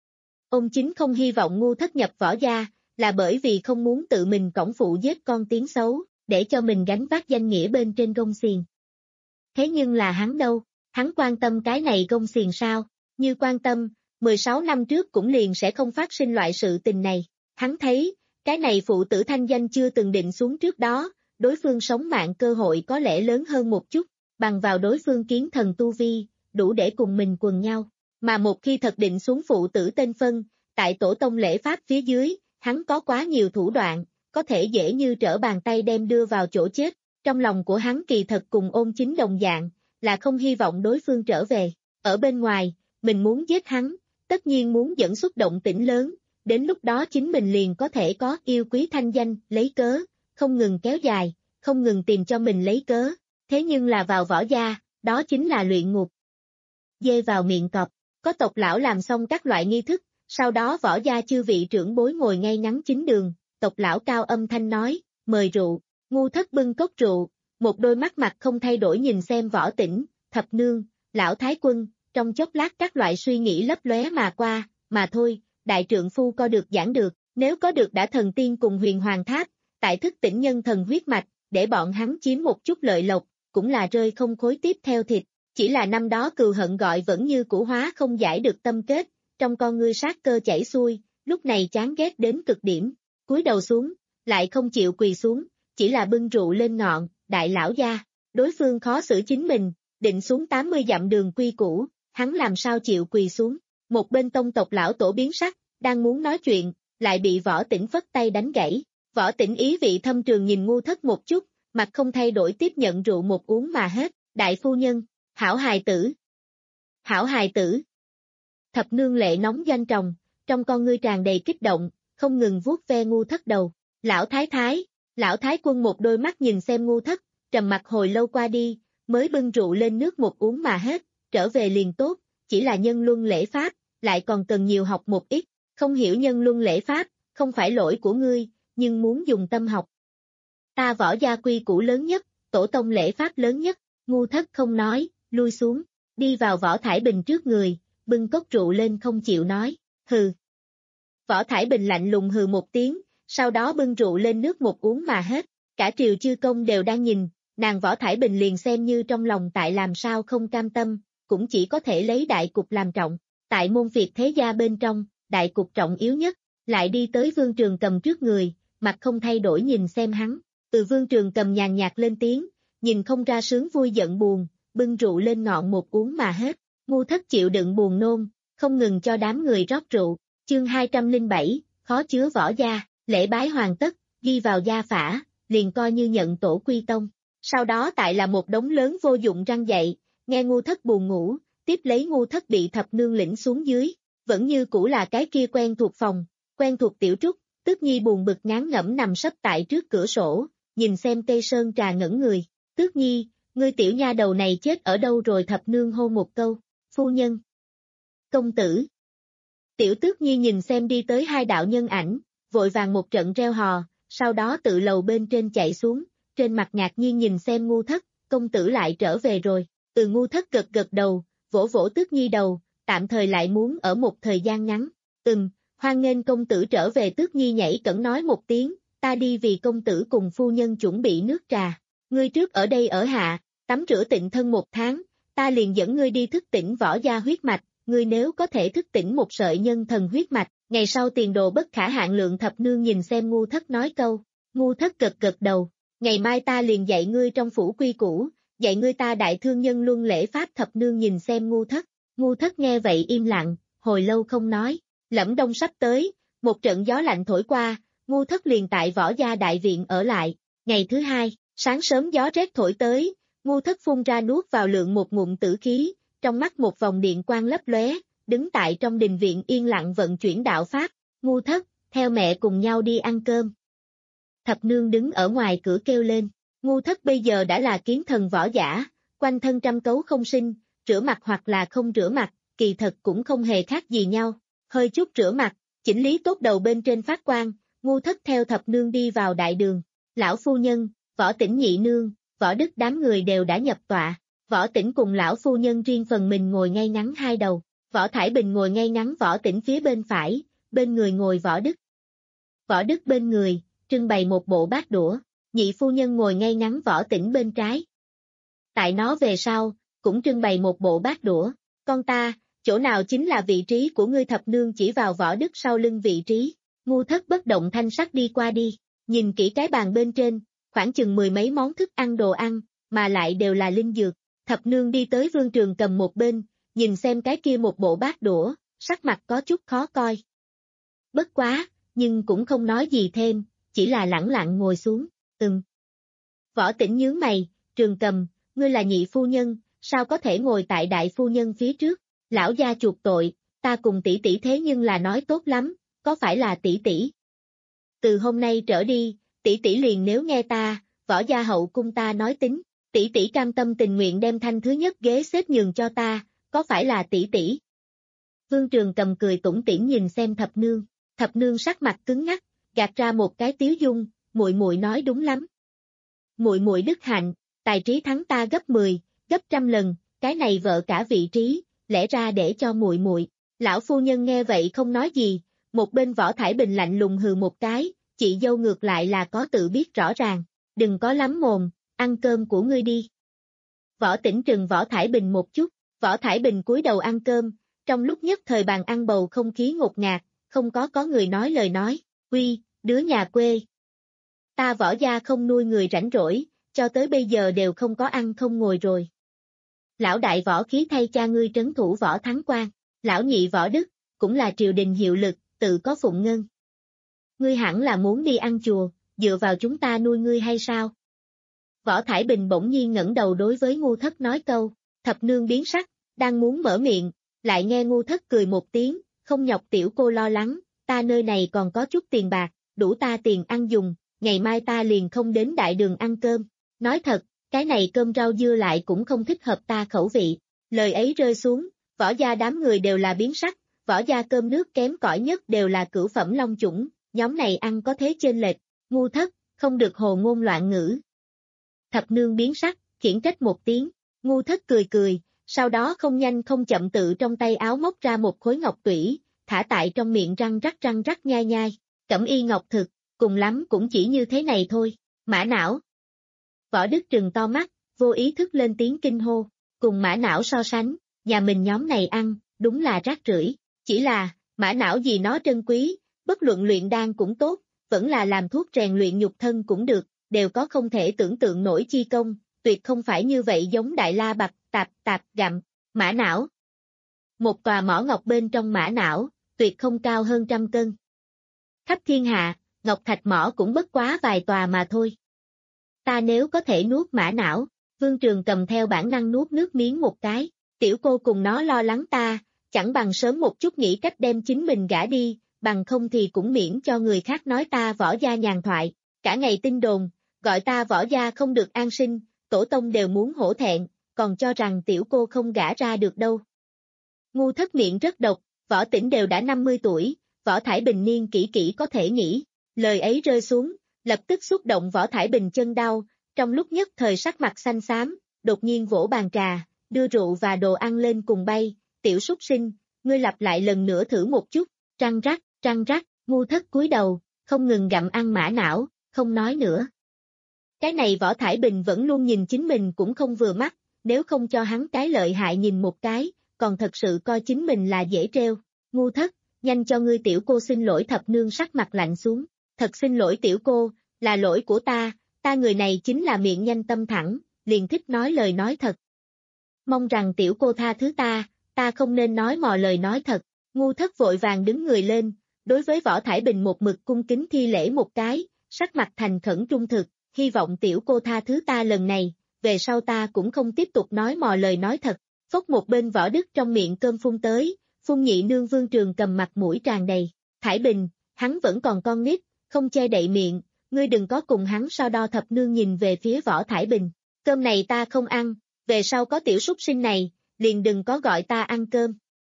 Ông chính không hy vọng Ngu Thất nhập Võ gia, là bởi vì không muốn tự mình cõng phụ giết con tiếng xấu, để cho mình gánh vác danh nghĩa bên trên gông xiềng. Thế nhưng là hắn đâu, hắn quan tâm cái này gông xiềng sao? Như quan tâm, mười sáu năm trước cũng liền sẽ không phát sinh loại sự tình này. Hắn thấy, cái này phụ tử thanh danh chưa từng định xuống trước đó, đối phương sống mạng cơ hội có lẽ lớn hơn một chút, bằng vào đối phương kiến thần tu vi, đủ để cùng mình quần nhau. Mà một khi thật định xuống phụ tử tên phân, tại tổ tông lễ pháp phía dưới, hắn có quá nhiều thủ đoạn, có thể dễ như trở bàn tay đem đưa vào chỗ chết. Trong lòng của hắn kỳ thật cùng Ôn Chính đồng dạng, là không hy vọng đối phương trở về. Ở bên ngoài, mình muốn giết hắn, tất nhiên muốn dẫn xuất động tĩnh lớn, đến lúc đó chính mình liền có thể có yêu quý thanh danh, lấy cớ, không ngừng kéo dài, không ngừng tìm cho mình lấy cớ. Thế nhưng là vào Võ gia, đó chính là luyện ngục. Dê vào miệng cọp, có tộc lão làm xong các loại nghi thức, sau đó Võ gia chư vị trưởng bối ngồi ngay ngắn chính đường, tộc lão cao âm thanh nói, mời rượu. Ngu Thất bưng cốc rượu, một đôi mắt mặt không thay đổi nhìn xem Võ Tĩnh, Thập nương, lão thái quân, trong chốc lát các loại suy nghĩ lấp lóe mà qua, mà thôi, đại trượng phu co được giảng được, nếu có được đã thần tiên cùng huyền hoàng tháp, tại thức tỉnh nhân thần huyết mạch, để bọn hắn chiếm một chút lợi lộc, cũng là rơi không khối tiếp theo thịt, chỉ là năm đó cừu hận gọi vẫn như củ hóa không giải được tâm kết, trong con ngươi sát cơ chảy xuôi, lúc này chán ghét đến cực điểm, cúi đầu xuống, lại không chịu quỳ xuống, chỉ là bưng rượu lên ngọn, đại lão gia, đối phương khó xử chính mình, định xuống tám mươi dặm đường quy củ, hắn làm sao chịu quỳ xuống, một bên tông tộc lão tổ biến sắc, đang muốn nói chuyện, lại bị Võ Tĩnh phất tay đánh gãy, Võ Tĩnh ý vị thâm trường nhìn Ngu Thất một chút, mặt không thay đổi tiếp nhận rượu một uống mà hết, đại phu nhân, hảo hài tử, hảo hài tử, Thập nương lệ nóng doanh tròng, trong con ngươi tràn đầy kích động, không ngừng vuốt ve Ngu Thất đầu, lão thái thái, lão thái quân một đôi mắt nhìn xem Ngu Thất, trầm mặt hồi lâu qua đi, mới bưng rượu lên nước một uống mà hết, trở về liền tốt, chỉ là nhân luân lễ pháp, lại còn cần nhiều học một ít, không hiểu nhân luân lễ pháp, không phải lỗi của ngươi, nhưng muốn dùng tâm học. Ta Võ gia quy củ lớn nhất, tổ tông lễ pháp lớn nhất, Ngu Thất không nói, lui xuống, đi vào Võ Thải Bình trước người, bưng cốc rượu lên không chịu nói, hừ. Võ Thải Bình lạnh lùng hừ một tiếng, sau đó bưng rượu lên nước một uống mà hết, cả triều chư công đều đang nhìn, nàng Võ Thải Bình liền xem như trong lòng tại làm sao không cam tâm, cũng chỉ có thể lấy đại cục làm trọng, tại môn Việt thế gia bên trong, đại cục trọng yếu nhất, lại đi tới Vương Trường Cầm trước người, mặt không thay đổi nhìn xem hắn, từ Vương Trường Cầm nhàn nhạt lên tiếng, nhìn không ra sướng vui giận buồn, bưng rượu lên ngọn một uống mà hết, Ngu Thất chịu đựng buồn nôn, không ngừng cho đám người rót rượu, chương hai trăm lẻ bảy, khó chứa Võ gia, lễ bái hoàn tất, ghi vào gia phả, liền coi như nhận tổ quy tông, sau đó tại là một đống lớn vô dụng răng dậy, nghe Ngu Thất buồn ngủ, tiếp lấy Ngu Thất bị Thập nương lĩnh xuống dưới, vẫn như cũ là cái kia quen thuộc phòng, quen thuộc tiểu trúc, Tước Nhi buồn bực ngán ngẩm nằm sấp tại trước cửa sổ, nhìn xem cây sơn trà ngẩn người, Tước Nhi, ngươi tiểu nha đầu này chết ở đâu rồi? Thập nương hô một câu, phu nhân, công tử. Tiểu Tước Nhi nhìn xem đi tới hai đạo nhân ảnh, vội vàng một trận reo hò, sau đó tự lầu bên trên chạy xuống, trên mặt ngạc nhiên nhìn xem Ngu Thất, công tử lại trở về rồi, từ Ngu Thất gật gật đầu, vỗ vỗ Tước Nhi đầu, tạm thời lại muốn ở một thời gian ngắn, ừm, hoan nghênh công tử trở về. Tước Nhi nhảy cẩn nói một tiếng, ta đi vì công tử cùng phu nhân chuẩn bị nước trà, ngươi trước ở đây ở hạ, tắm rửa tịnh thân một tháng, ta liền dẫn ngươi đi thức tỉnh Võ gia huyết mạch, ngươi nếu có thể thức tỉnh một sợi nhân thần huyết mạch, ngày sau tiền đồ bất khả hạn lượng. Thập nương nhìn xem Ngu Thất nói câu, Ngu Thất gật gật đầu, ngày mai ta liền dạy ngươi trong phủ quy củ, dạy ngươi ta đại thương nhân luân lễ pháp. Thập nương nhìn xem Ngu Thất, Ngu Thất nghe vậy im lặng, hồi lâu không nói, Lẫm Đông sắp tới, một trận gió lạnh thổi qua, Ngu Thất liền tại Võ gia đại viện ở lại, ngày thứ hai, sáng sớm gió rét thổi tới, Ngu Thất phun ra nuốt vào lượng một ngụm tử khí, trong mắt một vòng điện quang lấp lóe, đứng tại trong đình viện yên lặng vận chuyển đạo pháp, Ngu Thất, theo mẹ cùng nhau đi ăn cơm. Thập nương đứng ở ngoài cửa kêu lên, Ngu Thất bây giờ đã là kiến thần võ giả, quanh thân trăm cấu không sinh, rửa mặt hoặc là không rửa mặt, kỳ thật cũng không hề khác gì nhau, hơi chút rửa mặt, chỉnh lý tốt đầu bên trên phát quang, Ngu Thất theo thập nương đi vào đại đường, lão phu nhân, Võ Tĩnh nhị nương, Võ Đức đám người đều đã nhập tọa, Võ Tĩnh cùng lão phu nhân riêng phần mình ngồi ngay ngắn hai đầu, Võ Thải Bình ngồi ngay ngắn Võ Tĩnh phía bên phải, bên người ngồi Võ Đức. Võ Đức bên người, trưng bày một bộ bát đũa, nhị phu nhân ngồi ngay ngắn Võ Tĩnh bên trái. Tại nó về sau, cũng trưng bày một bộ bát đũa, con ta, chỗ nào chính là vị trí của ngươi, thập nương chỉ vào Võ Đức sau lưng vị trí, Ngu Thất bất động thanh sắc đi qua đi, nhìn kỹ cái bàn bên trên, khoảng chừng mười mấy món thức ăn đồ ăn, mà lại đều là linh dược, thập nương đi tới Vương Trường cầm một bên, nhìn xem cái kia một bộ bát đũa, sắc mặt có chút khó coi. Bất quá, nhưng cũng không nói gì thêm, chỉ là lẳng lặng ngồi xuống, ừm. Võ Tĩnh nhướng mày, Trường Cầm, ngươi là nhị phu nhân, sao có thể ngồi tại đại phu nhân phía trước, lão gia chuộc tội, ta cùng tỷ tỷ thế nhưng là nói tốt lắm, có phải là tỷ tỷ? Từ hôm nay trở đi, tỷ tỷ liền nếu nghe ta, Võ gia hậu cung ta nói tính, tỷ tỷ cam tâm tình nguyện đem thanh thứ nhất ghế xếp nhường cho ta, có phải là tỷ tỷ? Vương Trường Cầm cười tủm tỉm nhìn xem thập nương, thập nương sắc mặt cứng ngắc, gạt ra một cái tiếu dung, muội muội nói đúng lắm. Muội muội đức hạnh, tài trí thắng ta gấp mười, gấp trăm lần, cái này vợ cả vị trí, lẽ ra để cho muội muội. Lão phu nhân nghe vậy không nói gì, một bên Võ Thải Bình lạnh lùng hừ một cái, chị dâu ngược lại là có tự biết rõ ràng, đừng có lắm mồm, ăn cơm của ngươi đi. Võ Tĩnh trừng Võ Thải Bình một chút, Võ Thải Bình cúi đầu ăn cơm, trong lúc nhất thời bàn ăn bầu không khí ngột ngạt, không có có người nói lời nói, uy, đứa nhà quê. Ta Võ gia không nuôi người rảnh rỗi, cho tới bây giờ đều không có ăn không ngồi rồi. Lão đại Võ Khí thay cha ngươi trấn thủ Võ Thắng Quan, lão nhị Võ Đức, cũng là triều đình hiệu lực, tự có phụng ngân. Ngươi hẳn là muốn đi ăn chùa, dựa vào chúng ta nuôi ngươi hay sao? Võ Thải Bình bỗng nhiên ngẩng đầu đối với Ngu Thất nói câu, thập nương biến sắc, đang muốn mở miệng, lại nghe Ngu Thất cười một tiếng, không nhọc tiểu cô lo lắng, ta nơi này còn có chút tiền bạc, đủ ta tiền ăn dùng, ngày mai ta liền không đến đại đường ăn cơm. Nói thật, cái này cơm rau dưa lại cũng không thích hợp ta khẩu vị. Lời ấy rơi xuống, Võ gia đám người đều là biến sắc, Võ gia cơm nước kém cỏi nhất đều là cửu phẩm long chủng, nhóm này ăn có thế chênh lệch, Ngu Thất, không được hồ ngôn loạn ngữ. Thập nương biến sắc, khiển trách một tiếng, Ngu Thất cười cười, sau đó không nhanh không chậm tự trong tay áo móc ra một khối ngọc tủy, thả tại trong miệng răng rắc răng rắc nhai nhai, cẩm y ngọc thực, cùng lắm cũng chỉ như thế này thôi, mã não. Võ Đức trừng to mắt, vô ý thức lên tiếng kinh hô, cùng mã não so sánh, nhà mình nhóm này ăn, đúng là rác rưởi, chỉ là, mã não gì nó trân quý, bất luận luyện đan cũng tốt, vẫn là làm thuốc rèn luyện nhục thân cũng được, đều có không thể tưởng tượng nổi chi công, tuyệt không phải như vậy giống Đại La Bạch, tạp, tạp, gặm, mã não. Một tòa mỏ ngọc bên trong mã não, tuyệt không cao hơn trăm cân. Khắp thiên hạ, ngọc thạch mỏ cũng bất quá vài tòa mà thôi. Ta nếu có thể nuốt mã não, Vương Trường cầm theo bản năng nuốt nước miếng một cái, tiểu cô cùng nó lo lắng ta, chẳng bằng sớm một chút nghĩ cách đem chính mình gả đi, bằng không thì cũng miễn cho người khác nói ta Võ gia nhàn thoại, cả ngày tin đồn, gọi ta Võ gia không được an sinh, tổ tông đều muốn hổ thẹn, còn cho rằng tiểu cô không gả ra được đâu. Ngu Thất miệng rất độc, Võ Tĩnh đều đã năm mươi tuổi, Võ Thải Bình niên kỹ kỹ có thể nghĩ, lời ấy rơi xuống, lập tức xúc động Võ Thải Bình chân đau, trong lúc nhất thời sắc mặt xanh xám, đột nhiên vỗ bàn trà, đưa rượu và đồ ăn lên cùng bay, tiểu súc sinh, ngươi lặp lại lần nữa thử một chút, răng rắc, răng rắc, Ngu Thất cúi đầu, không ngừng gặm ăn mã não, không nói nữa. Cái này Võ Thải Bình vẫn luôn nhìn chính mình cũng không vừa mắt, nếu không cho hắn cái lợi hại nhìn một cái, còn thật sự coi chính mình là dễ treo. Ngu Thất, nhanh cho ngươi tiểu cô xin lỗi. Thập nương sắc mặt lạnh xuống, thật xin lỗi tiểu cô, là lỗi của ta, ta người này chính là miệng nhanh tâm thẳng, liền thích nói lời nói thật. Mong rằng tiểu cô tha thứ ta, ta không nên nói mò lời nói thật. Ngu Thất vội vàng đứng người lên, đối với Võ Thải Bình một mực cung kính thi lễ một cái, sắc mặt thành khẩn trung thực, hy vọng tiểu cô tha thứ ta lần này, về sau ta cũng không tiếp tục nói mò lời nói thật. Phốc một bên Võ Đức trong miệng cơm phun tới, Phun Nhị Nương Vương Trường Cầm mặt mũi tràn đầy, Thải Bình, hắn vẫn còn con nít, không che đậy miệng, ngươi đừng có cùng hắn so đo. Thập Nương nhìn về phía Võ Thải Bình, cơm này ta không ăn, về sau có tiểu súc sinh này, liền đừng có gọi ta ăn cơm.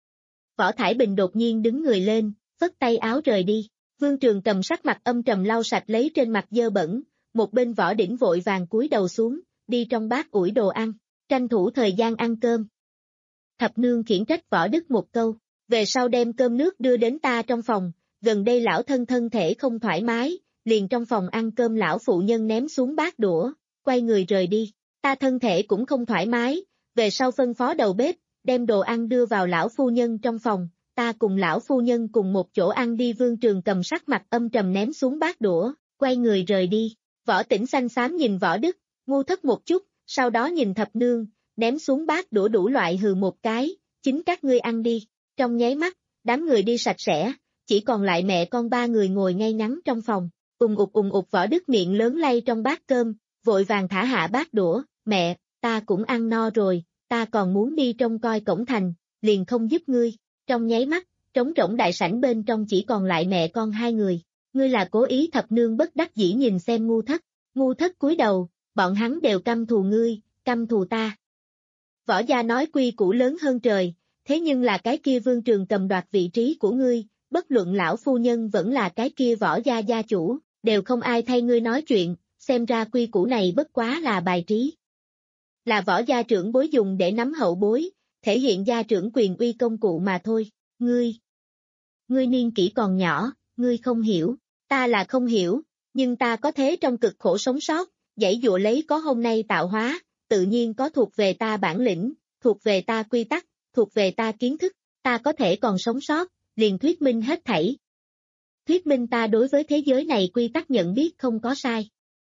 Võ Thải Bình đột nhiên đứng người lên, phất tay áo rời đi, Vương Trường Cầm sắc mặt âm trầm lau sạch lấy trên mặt dơ bẩn, một bên Võ Đỉnh vội vàng cúi đầu xuống, đi trong bát ủi đồ ăn, tranh thủ thời gian ăn cơm. Thập Nương khiển trách Võ Đức một câu, về sau đem cơm nước đưa đến ta trong phòng, gần đây lão thân thân thể không thoải mái, liền trong phòng ăn cơm lão phụ nhân ném xuống bát đũa, quay người rời đi, ta thân thể cũng không thoải mái, về sau phân phó đầu bếp, đem đồ ăn đưa vào lão phu nhân trong phòng, ta cùng lão phu nhân cùng một chỗ ăn đi. Vương Trường Cầm sắc mặt âm trầm ném xuống bát đũa, quay người rời đi, Võ Tĩnh xanh xám nhìn Võ Đức, ngu thất một chút, sau đó nhìn Thập Nương, ném xuống bát đũa đủ loại hừ một cái, chính các ngươi ăn đi, trong nháy mắt, đám người đi sạch sẽ, chỉ còn lại mẹ con ba người ngồi ngay ngắn trong phòng, ùng ụt ùng ụt. Võ Đức miệng lớn lay trong bát cơm, vội vàng thả hạ bát đũa, mẹ, ta cũng ăn no rồi, ta còn muốn đi trông coi cổng thành, liền không giúp ngươi. Trong nháy mắt, trống rỗng đại sảnh bên trong chỉ còn lại mẹ con hai người, ngươi là cố ý. Thập Nương bất đắc dĩ nhìn xem ngu thất, ngu thất cúi đầu, bọn hắn đều căm thù ngươi, căm thù ta. Võ gia nói quy củ lớn hơn trời, thế nhưng là cái kia Vương Trường Cầm đoạt vị trí của ngươi, bất luận lão phu nhân vẫn là cái kia Võ gia gia chủ, đều không ai thay ngươi nói chuyện, xem ra quy củ này bất quá là bài trí. Là Võ gia trưởng bối dùng để nắm hậu bối, thể hiện gia trưởng quyền uy công cụ mà thôi, ngươi. Ngươi niên kỷ còn nhỏ, ngươi không hiểu, ta là không hiểu, nhưng ta có thế trong cực khổ sống sót, giãy dụa lấy có hôm nay tạo hóa, tự nhiên có thuộc về ta bản lĩnh, thuộc về ta quy tắc, thuộc về ta kiến thức, ta có thể còn sống sót, liền thuyết minh hết thảy. Thuyết minh ta đối với thế giới này quy tắc nhận biết không có sai.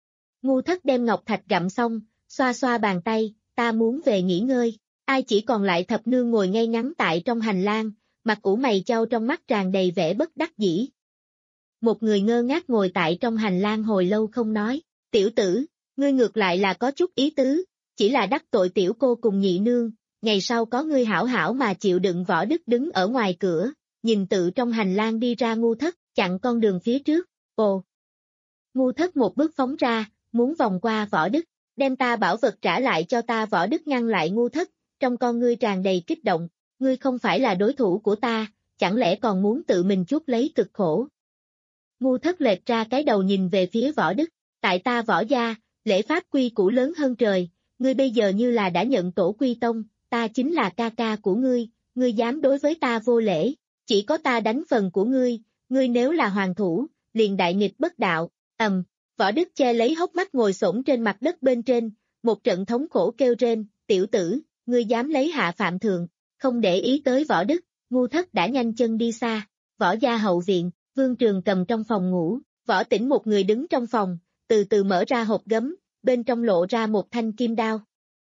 Ngu thất đem ngọc thạch gặm xong, xoa xoa bàn tay, ta muốn về nghỉ ngơi, ai chỉ còn lại Thập Nương ngồi ngay ngắn tại trong hành lang, mặt ủ mày chau trong mắt tràn đầy vẻ bất đắc dĩ. Một người ngơ ngác ngồi tại trong hành lang hồi lâu không nói, tiểu tử, ngươi ngược lại là có chút ý tứ, chỉ là đắc tội tiểu cô cùng Nhị Nương, ngày sau có ngươi hảo hảo mà chịu đựng. Võ Đức đứng ở ngoài cửa, nhìn tự trong hành lang đi ra ngu thất, chặn con đường phía trước, ồ. Ngu thất một bước phóng ra, muốn vòng qua Võ Đức, đem ta bảo vật trả lại cho ta. Võ Đức ngăn lại ngu thất, trong con ngươi tràn đầy kích động, ngươi không phải là đối thủ của ta, chẳng lẽ còn muốn tự mình chuốc lấy cực khổ. Ngu thất lệch ra cái đầu nhìn về phía Võ Đức, tại ta Võ gia, lễ pháp quy củ lớn hơn trời, ngươi bây giờ như là đã nhận tổ quy tông, ta chính là ca ca của ngươi, ngươi dám đối với ta vô lễ, chỉ có ta đánh phần của ngươi, ngươi nếu là hoàng thủ, liền đại nghịch bất đạo, ầm. Võ Đức che lấy hốc mắt ngồi xổm trên mặt đất bên trên, một trận thống khổ kêu rên, tiểu tử, ngươi dám lấy hạ phạm thượng, không để ý tới Võ Đức, ngu thất đã nhanh chân đi xa. Võ gia hậu viện, Vương Trường Cầm trong phòng ngủ, Võ Tĩnh một người đứng trong phòng, từ từ mở ra hộp gấm, bên trong lộ ra một thanh kim đao.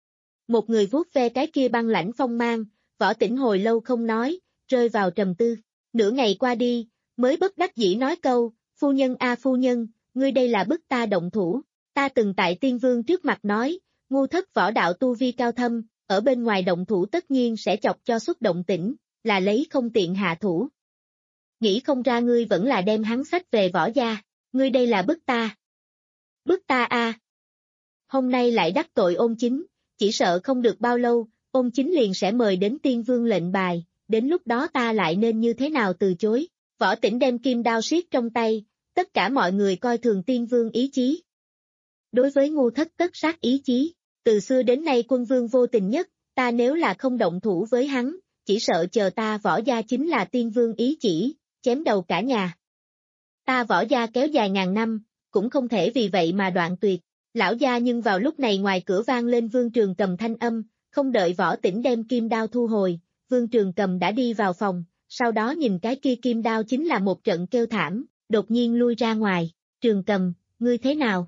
Một người vuốt ve cái kia băng lãnh phong mang, Võ Tĩnh hồi lâu không nói, rơi vào trầm tư, nửa ngày qua đi, mới bất đắc dĩ nói câu, phu nhân a phu nhân, ngươi đây là bức ta động thủ, ta từng tại Tiên Vương trước mặt nói, ngu thất võ đạo tu vi cao thâm, ở bên ngoài động thủ tất nhiên sẽ chọc cho xuất động tĩnh, là lấy không tiện hạ thủ. Nghĩ không ra ngươi vẫn là đem hắn sách về Võ gia, ngươi đây là bức ta. Bức ta a. Hôm nay lại đắc tội Ôn Chính, chỉ sợ không được bao lâu, Ôn Chính liền sẽ mời đến Tiên Vương lệnh bài, đến lúc đó ta lại nên như thế nào từ chối. Võ Tĩnh đem kim đao siết trong tay, tất cả mọi người coi thường Tiên Vương ý chí. Đối với ngu thất tất sát ý chí, từ xưa đến nay quân vương vô tình nhất, ta nếu là không động thủ với hắn, chỉ sợ chờ ta Võ gia chính là Tiên Vương ý chỉ, chém đầu cả nhà. Ta Võ gia kéo dài ngàn năm, cũng không thể vì vậy mà đoạn tuyệt. Lão gia nhưng vào lúc này ngoài cửa vang lên Vương Trường Cầm thanh âm, không đợi Võ Tĩnh đem kim đao thu hồi, Vương Trường Cầm đã đi vào phòng, sau đó nhìn cái kia kim đao chính là một trận kêu thảm, đột nhiên lui ra ngoài, Trường Cầm, ngươi thế nào?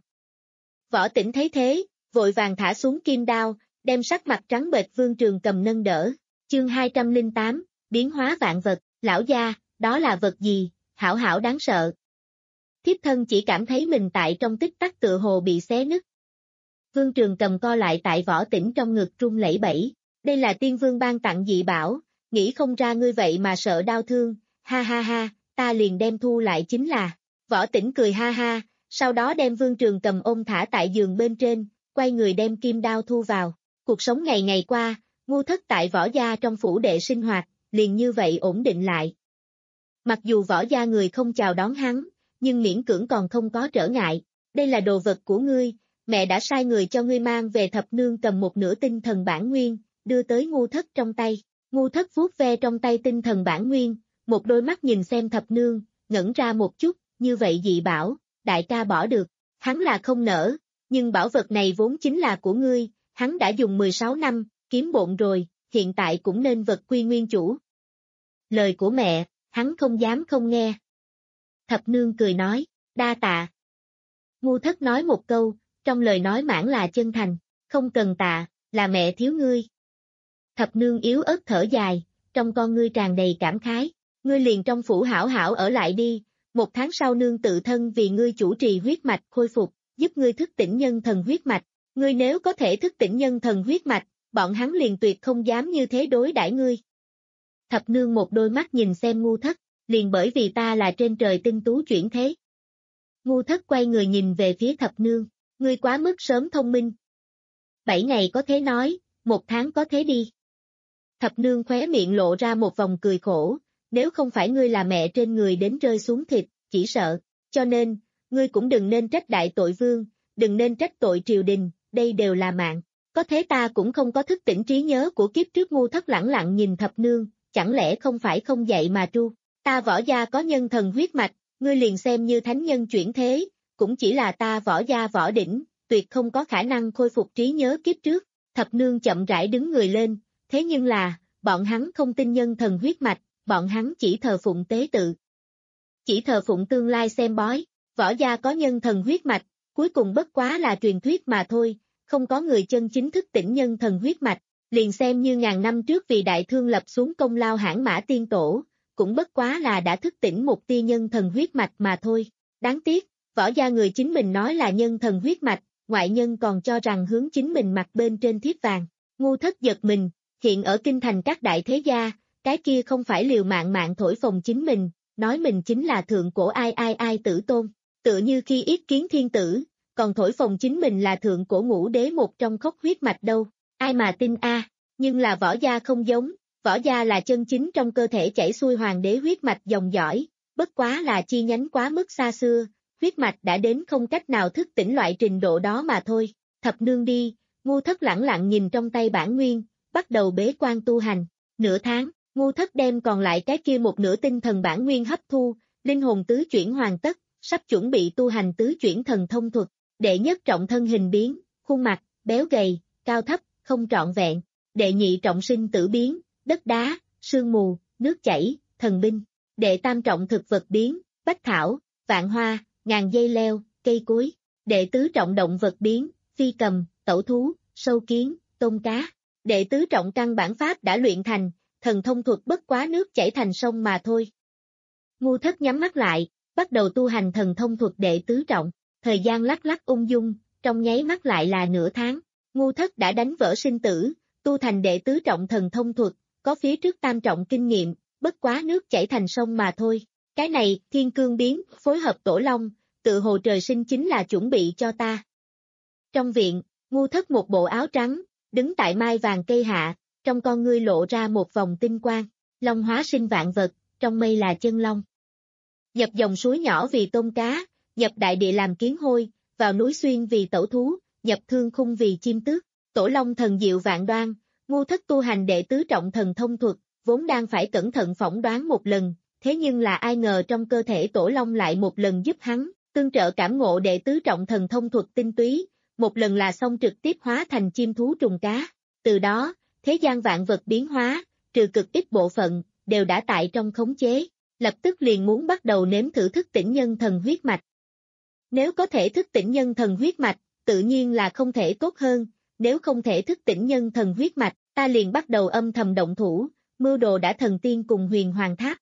Võ Tĩnh thấy thế, vội vàng thả xuống kim đao, đem sắc mặt trắng bệch Vương Trường Cầm nâng đỡ, chương hai trăm lẻ tám, biến hóa vạn vật, lão gia, đó là vật gì, hảo hảo đáng sợ. Thiếp thân chỉ cảm thấy mình tại trong tích tắc tựa hồ bị xé nứt. Vương Trường Cầm co lại tại Võ Tĩnh trong ngực run lẩy bẩy, đây là Tiên Vương ban tặng dị bảo, nghĩ không ra ngươi vậy mà sợ đau thương, ha ha ha, ta liền đem thu lại chính là. Võ Tĩnh cười ha ha, sau đó đem Vương Trường Cầm ôm thả tại giường bên trên, quay người đem kim đao thu vào. Cuộc sống ngày ngày qua, Ngu Thất tại Võ gia trong phủ đệ sinh hoạt, liền như vậy ổn định lại. Mặc dù Võ gia người không chào đón hắn, nhưng miễn cưỡng còn không có trở ngại. Đây là đồ vật của ngươi, mẹ đã sai người cho ngươi mang về. Thập nương cầm một nửa tinh thần bản nguyên, đưa tới Ngu Thất trong tay. Ngu Thất vuốt ve trong tay tinh thần bản nguyên, một đôi mắt nhìn xem thập nương, ngẩn ra một chút, như vậy dị bảo, đại ca bỏ được, hắn là không nỡ, nhưng bảo vật này vốn chính là của ngươi, hắn đã dùng mười sáu năm, kiếm bộn rồi, hiện tại cũng nên vật quy nguyên chủ. Lời của mẹ, hắn không dám không nghe. Thập nương cười nói, đa tạ. Ngu Thất nói một câu, trong lời nói mãn là chân thành, không cần tạ, là mẹ thiếu ngươi. Thập nương yếu ớt thở dài, trong con ngươi tràn đầy cảm khái, ngươi liền trong phủ hảo hảo ở lại đi, một tháng sau nương tự thân vì ngươi chủ trì huyết mạch khôi phục, giúp ngươi thức tỉnh nhân thần huyết mạch, ngươi nếu có thể thức tỉnh nhân thần huyết mạch, bọn hắn liền tuyệt không dám như thế đối đãi ngươi. Thập nương một đôi mắt nhìn xem Ngu Thất, liền bởi vì ta là trên trời tinh tú chuyển thế. Ngu Thất quay người nhìn về phía thập nương, ngươi quá mức sớm thông minh. Bảy ngày có thế nói, một tháng có thế đi. Thập nương khóe miệng lộ ra một vòng cười khổ, nếu không phải ngươi là mẹ trên người đến rơi xuống thịt, chỉ sợ, cho nên, ngươi cũng đừng nên trách đại tội vương, đừng nên trách tội triều đình, đây đều là mạng. Có thế ta cũng không có thức tỉnh trí nhớ của kiếp trước. Ngu Thất lẳng lặng nhìn thập nương, chẳng lẽ không phải không dạy mà tru, ta Võ gia có nhân thần huyết mạch, ngươi liền xem như thánh nhân chuyển thế, cũng chỉ là ta Võ gia Võ Đỉnh, tuyệt không có khả năng khôi phục trí nhớ kiếp trước. Thập nương chậm rãi đứng người lên, thế nhưng là, bọn hắn không tin nhân thần huyết mạch, bọn hắn chỉ thờ phụng tế tự. Chỉ thờ phụng tương lai xem bói, Võ gia có nhân thần huyết mạch, cuối cùng bất quá là truyền thuyết mà thôi, không có người chân chính thức tỉnh nhân thần huyết mạch, liền xem như ngàn năm trước vì đại thương lập xuống công lao hãn mã tiên tổ, cũng bất quá là đã thức tỉnh một tia nhân thần huyết mạch mà thôi. Đáng tiếc, Võ gia người chính mình nói là nhân thần huyết mạch, ngoại nhân còn cho rằng hướng chính mình mặt bên trên thiếp vàng. Ngu Thất giật mình, hiện ở kinh thành các đại thế gia, cái kia không phải liều mạng mạng thổi phồng chính mình, nói mình chính là thượng cổ ai ai ai tử tôn, tựa như khi yết kiến thiên tử, còn thổi phồng chính mình là thượng cổ ngũ đế một trong khốc huyết mạch đâu, ai mà tin a? Nhưng là Võ gia không giống, Võ gia là chân chính trong cơ thể chảy xuôi hoàng đế huyết mạch dòng dõi, bất quá là chi nhánh quá mức xa xưa, huyết mạch đã đến không cách nào thức tỉnh loại trình độ đó mà thôi. Thập nương đi, Ngu Thất lẳng lặng nhìn trong tay bản nguyên, bắt đầu bế quan tu hành, nửa tháng, Ngu Thất đem còn lại cái kia một nửa tinh thần bản nguyên hấp thu, linh hồn tứ chuyển hoàn tất, sắp chuẩn bị tu hành tứ chuyển thần thông thuật, đệ nhất trọng thân hình biến, khuôn mặt, béo gầy, cao thấp, không trọn vẹn, đệ nhị trọng sinh tử biến, đất đá, sương mù, nước chảy, thần binh, đệ tam trọng thực vật biến, bách thảo, vạn hoa, ngàn dây leo, cây cối, đệ tứ trọng động vật biến, phi cầm, tẩu thú, sâu kiến, tôm cá, đệ tứ trọng căn bản pháp đã luyện thành, thần thông thuật bất quá nước chảy thành sông mà thôi. Ngu Thất nhắm mắt lại, bắt đầu tu hành thần thông thuật đệ tứ trọng, thời gian lắc lắc ung dung, trong nháy mắt lại là nửa tháng, Ngu Thất đã đánh vỡ sinh tử, tu thành đệ tứ trọng thần thông thuật, có phía trước tam trọng kinh nghiệm, bất quá nước chảy thành sông mà thôi. Cái này, thiên cương biến, phối hợp tổ long, tự hồ trời sinh chính là chuẩn bị cho ta. Trong viện, Ngu Thất một bộ áo trắng, đứng tại mai vàng cây hạ, trong con ngươi lộ ra một vòng tinh quang, long hóa sinh vạn vật, trong mây là chân long. Nhập dòng suối nhỏ vì tôm cá, nhập đại địa làm kiến hôi, vào núi xuyên vì tẩu thú, nhập thương khung vì chim tước, tổ long thần diệu vạn đoan, Ngu Thất tu hành đệ tứ trọng thần thông thuật, vốn đang phải cẩn thận phỏng đoán một lần, thế nhưng là ai ngờ trong cơ thể tổ long lại một lần giúp hắn, tương trợ cảm ngộ đệ tứ trọng thần thông thuật tinh túy, một lần là xong trực tiếp hóa thành chim thú trùng cá, từ đó, thế gian vạn vật biến hóa, trừ cực ít bộ phận, đều đã tại trong khống chế, lập tức liền muốn bắt đầu nếm thử thức tỉnh nhân thần huyết mạch. Nếu có thể thức tỉnh nhân thần huyết mạch, tự nhiên là không thể tốt hơn, nếu không thể thức tỉnh nhân thần huyết mạch, ta liền bắt đầu âm thầm động thủ, mưu đồ đã thần tiên cùng huyền hoàng tháp.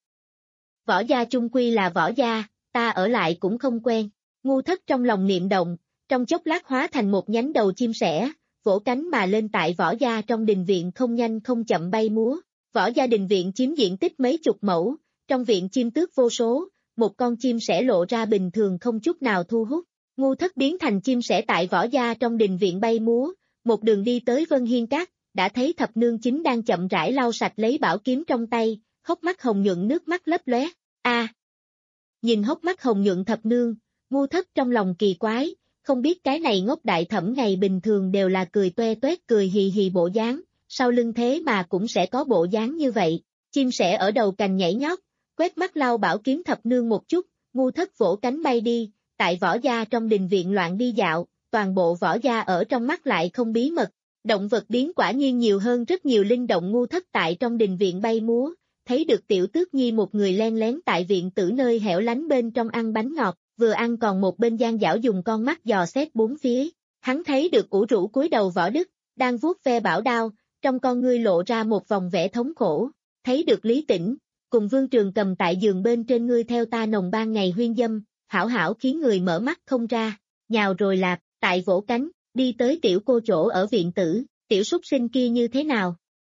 Võ gia chung quy là võ gia, ta ở lại cũng không quen, Ngu Thất trong lòng niệm động, trong chốc lát hóa thành một nhánh đầu chim sẻ, vỗ cánh mà lên tại võ gia trong đình viện không nhanh không chậm bay múa, Võ gia đình viện chiếm diện tích mấy chục mẫu, trong viện chim tước vô số, một con chim sẻ lộ ra bình thường không chút nào thu hút. Ngu Thất biến thành chim sẻ tại Võ gia trong đình viện bay múa, một đường đi tới Vân Hiên Các, đã thấy thập nương chính đang chậm rãi lau sạch lấy bảo kiếm trong tay, hốc mắt hồng nhuận nước mắt lấp lóe. A! À, nhìn hốc mắt hồng nhuận thập nương, Ngu Thất trong lòng kỳ quái, không biết cái này ngốc đại thẩm ngày bình thường đều là cười toe toét cười hì hì bộ dáng, sau lưng thế mà cũng sẽ có bộ dáng như vậy. Chim sẻ ở đầu cành nhảy nhót, quét mắt lau bảo kiếm thập nương một chút, Ngu Thất vỗ cánh bay đi, tại Võ gia trong đình viện loạn đi dạo, toàn bộ Võ gia ở trong mắt lại không bí mật. Động vật biến quả nhiên nhiều hơn rất nhiều linh động. Ngu Thất tại trong đình viện bay múa, thấy được Tiểu Tước Nhi một người len lén tại viện tử nơi hẻo lánh bên trong ăn bánh ngọt, vừa ăn còn một bên gian dảo dùng con mắt dò xét bốn phía. Hắn thấy được ủ rũ cúi đầu Võ Đức, đang vuốt ve bảo đao, trong con ngươi lộ ra một vòng vẻ thống khổ. Thấy được Lý Tĩnh, cùng Vương Trường Cầm tại giường bên trên, ngươi theo ta nồng ban ngày huyên dâm, hảo hảo khiến người mở mắt không ra, nhào rồi lạp, tại vỗ cánh, đi tới tiểu cô chỗ ở viện tử, tiểu súc sinh kia như thế nào?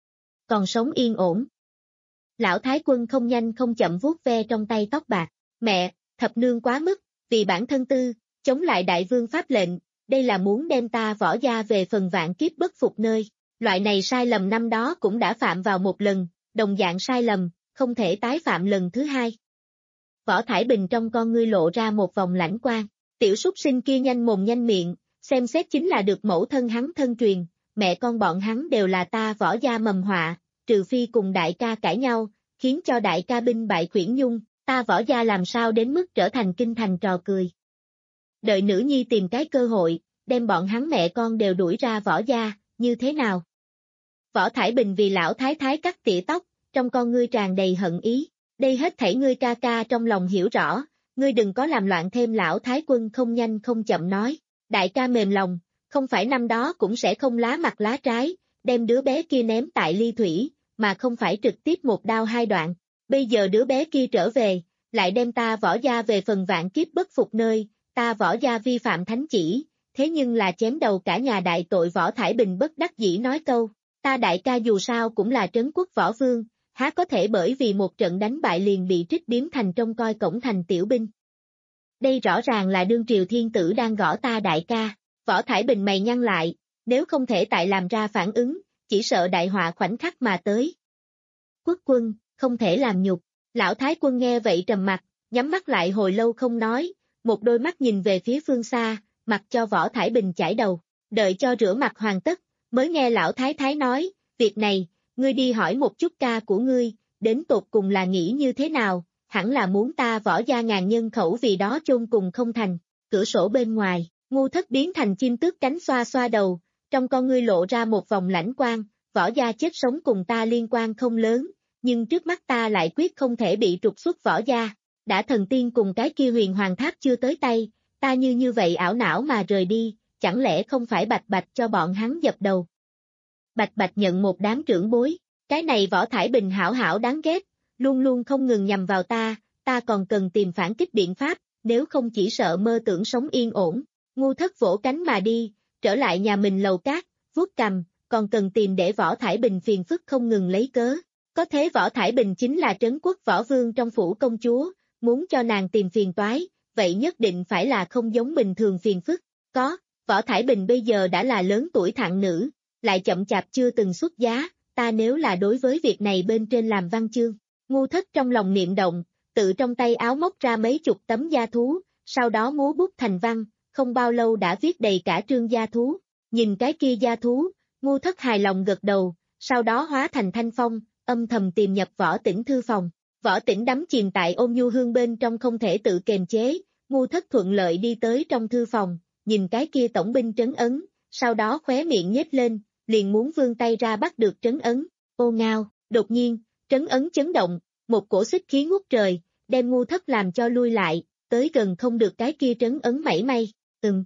Còn sống yên ổn. Lão Thái Quân không nhanh không chậm vuốt ve trong tay tóc bạc, mẹ, thập nương quá mức, vì bản thân tư, chống lại đại vương pháp lệnh, đây là muốn đem ta Võ gia về phần vạn kiếp bất phục nơi. Loại này sai lầm năm đó cũng đã phạm vào một lần, đồng dạng sai lầm, không thể tái phạm lần thứ hai. Võ Thải Bình trong con ngươi lộ ra một vòng lãnh quang, tiểu súc sinh kia nhanh mồm nhanh miệng, xem xét chính là được mẫu thân hắn thân truyền, mẹ con bọn hắn đều là ta Võ gia mầm họa, trừ phi cùng đại ca cãi nhau, khiến cho đại ca binh bại khuyển nhung, ta Võ gia làm sao đến mức trở thành kinh thành trò cười. Đợi nữ nhi tìm cái cơ hội, đem bọn hắn mẹ con đều đuổi ra Võ gia, như thế nào? Võ Thải Bình vì lão thái thái cắt tỉa tóc, trong con ngươi tràn đầy hận ý, đây hết thảy ngươi ca ca trong lòng hiểu rõ, ngươi đừng có làm loạn thêm. Lão Thái Quân không nhanh không chậm nói, đại ca mềm lòng, không phải năm đó cũng sẽ không lá mặt lá trái, đem đứa bé kia ném tại ly thủy, mà không phải trực tiếp một đao hai đoạn, bây giờ đứa bé kia trở về, lại đem ta Võ gia về phần vạn kiếp bất phục nơi, ta Võ gia vi phạm thánh chỉ, thế nhưng là chém đầu cả nhà đại tội. Võ Thải Bình bất đắc dĩ nói câu, ta đại ca dù sao cũng là trấn quốc võ vương, há có thể bởi vì một trận đánh bại liền bị trích biếm thành trông coi cổng thành tiểu binh. Đây rõ ràng là đương triều thiên tử đang gõ ta đại ca. Võ Thải Bình mày nhăn lại, nếu không thể tại làm ra phản ứng, chỉ sợ đại họa khoảnh khắc mà tới. Quốc quân, không thể làm nhục. Lão Thái Quân nghe vậy trầm mặt, nhắm mắt lại hồi lâu không nói, một đôi mắt nhìn về phía phương xa, mặc cho Võ Thải Bình chải đầu, đợi cho rửa mặt hoàn tất, mới nghe lão Thái Thái nói, việc này, ngươi đi hỏi một chút ca của ngươi, đến tột cùng là nghĩ như thế nào, hẳn là muốn ta Võ gia ngàn nhân khẩu vì đó chôn cùng không thành. Cửa sổ bên ngoài, Ngu Thất biến thành chim tước cánh xoa xoa đầu, trong con ngươi lộ ra một vòng lãnh quang, Võ gia chết sống cùng ta liên quan không lớn, nhưng trước mắt ta lại quyết không thể bị trục xuất Võ gia, đã thần tiên cùng cái kia huyền hoàng tháp chưa tới tay, ta như như vậy ảo não mà rời đi, chẳng lẽ không phải bạch bạch cho bọn hắn dập đầu. Bạch bạch nhận một đám trưởng bối, cái này Võ Thải Bình hảo hảo đáng ghét, luôn luôn không ngừng nhằm vào ta, ta còn cần tìm phản kích biện pháp, nếu không chỉ sợ mơ tưởng sống yên ổn. Ngu Thất vỗ cánh mà đi, trở lại nhà mình lầu cát, vuốt cằm, còn cần tìm để Võ Thải Bình phiền phức không ngừng lấy cớ. Có thế Võ Thải Bình chính là trấn quốc võ vương trong phủ công chúa, muốn cho nàng tìm phiền toái, vậy nhất định phải là không giống bình thường phiền phức. Có, Võ Thải Bình bây giờ đã là lớn tuổi thạng nữ, lại chậm chạp chưa từng xuất giá, ta nếu là đối với việc này bên trên làm văn chương. Ngu Thất trong lòng niệm động, tự trong tay áo móc ra mấy chục tấm gia thú, sau đó múa bút thành văn, không bao lâu đã viết đầy cả trương gia thú. Nhìn cái kia gia thú, Ngu Thất hài lòng gật đầu, sau đó hóa thành thanh phong, âm thầm tìm nhập Võ Tĩnh thư phòng. Võ Tĩnh đắm chìm tại ôn nhu hương bên trong không thể tự kiềm chế, Ngu Thất thuận lợi đi tới trong thư phòng, nhìn cái kia tổng binh trấn ấn, sau đó khóe miệng nhếch lên, liền muốn vươn tay ra bắt được trấn ấn. Ô ngao, đột nhiên, trấn ấn chấn động, một cổ xích khí ngút trời, đem Ngu Thất làm cho lui lại, tới gần không được cái kia trấn ấn mảy may. Ừm.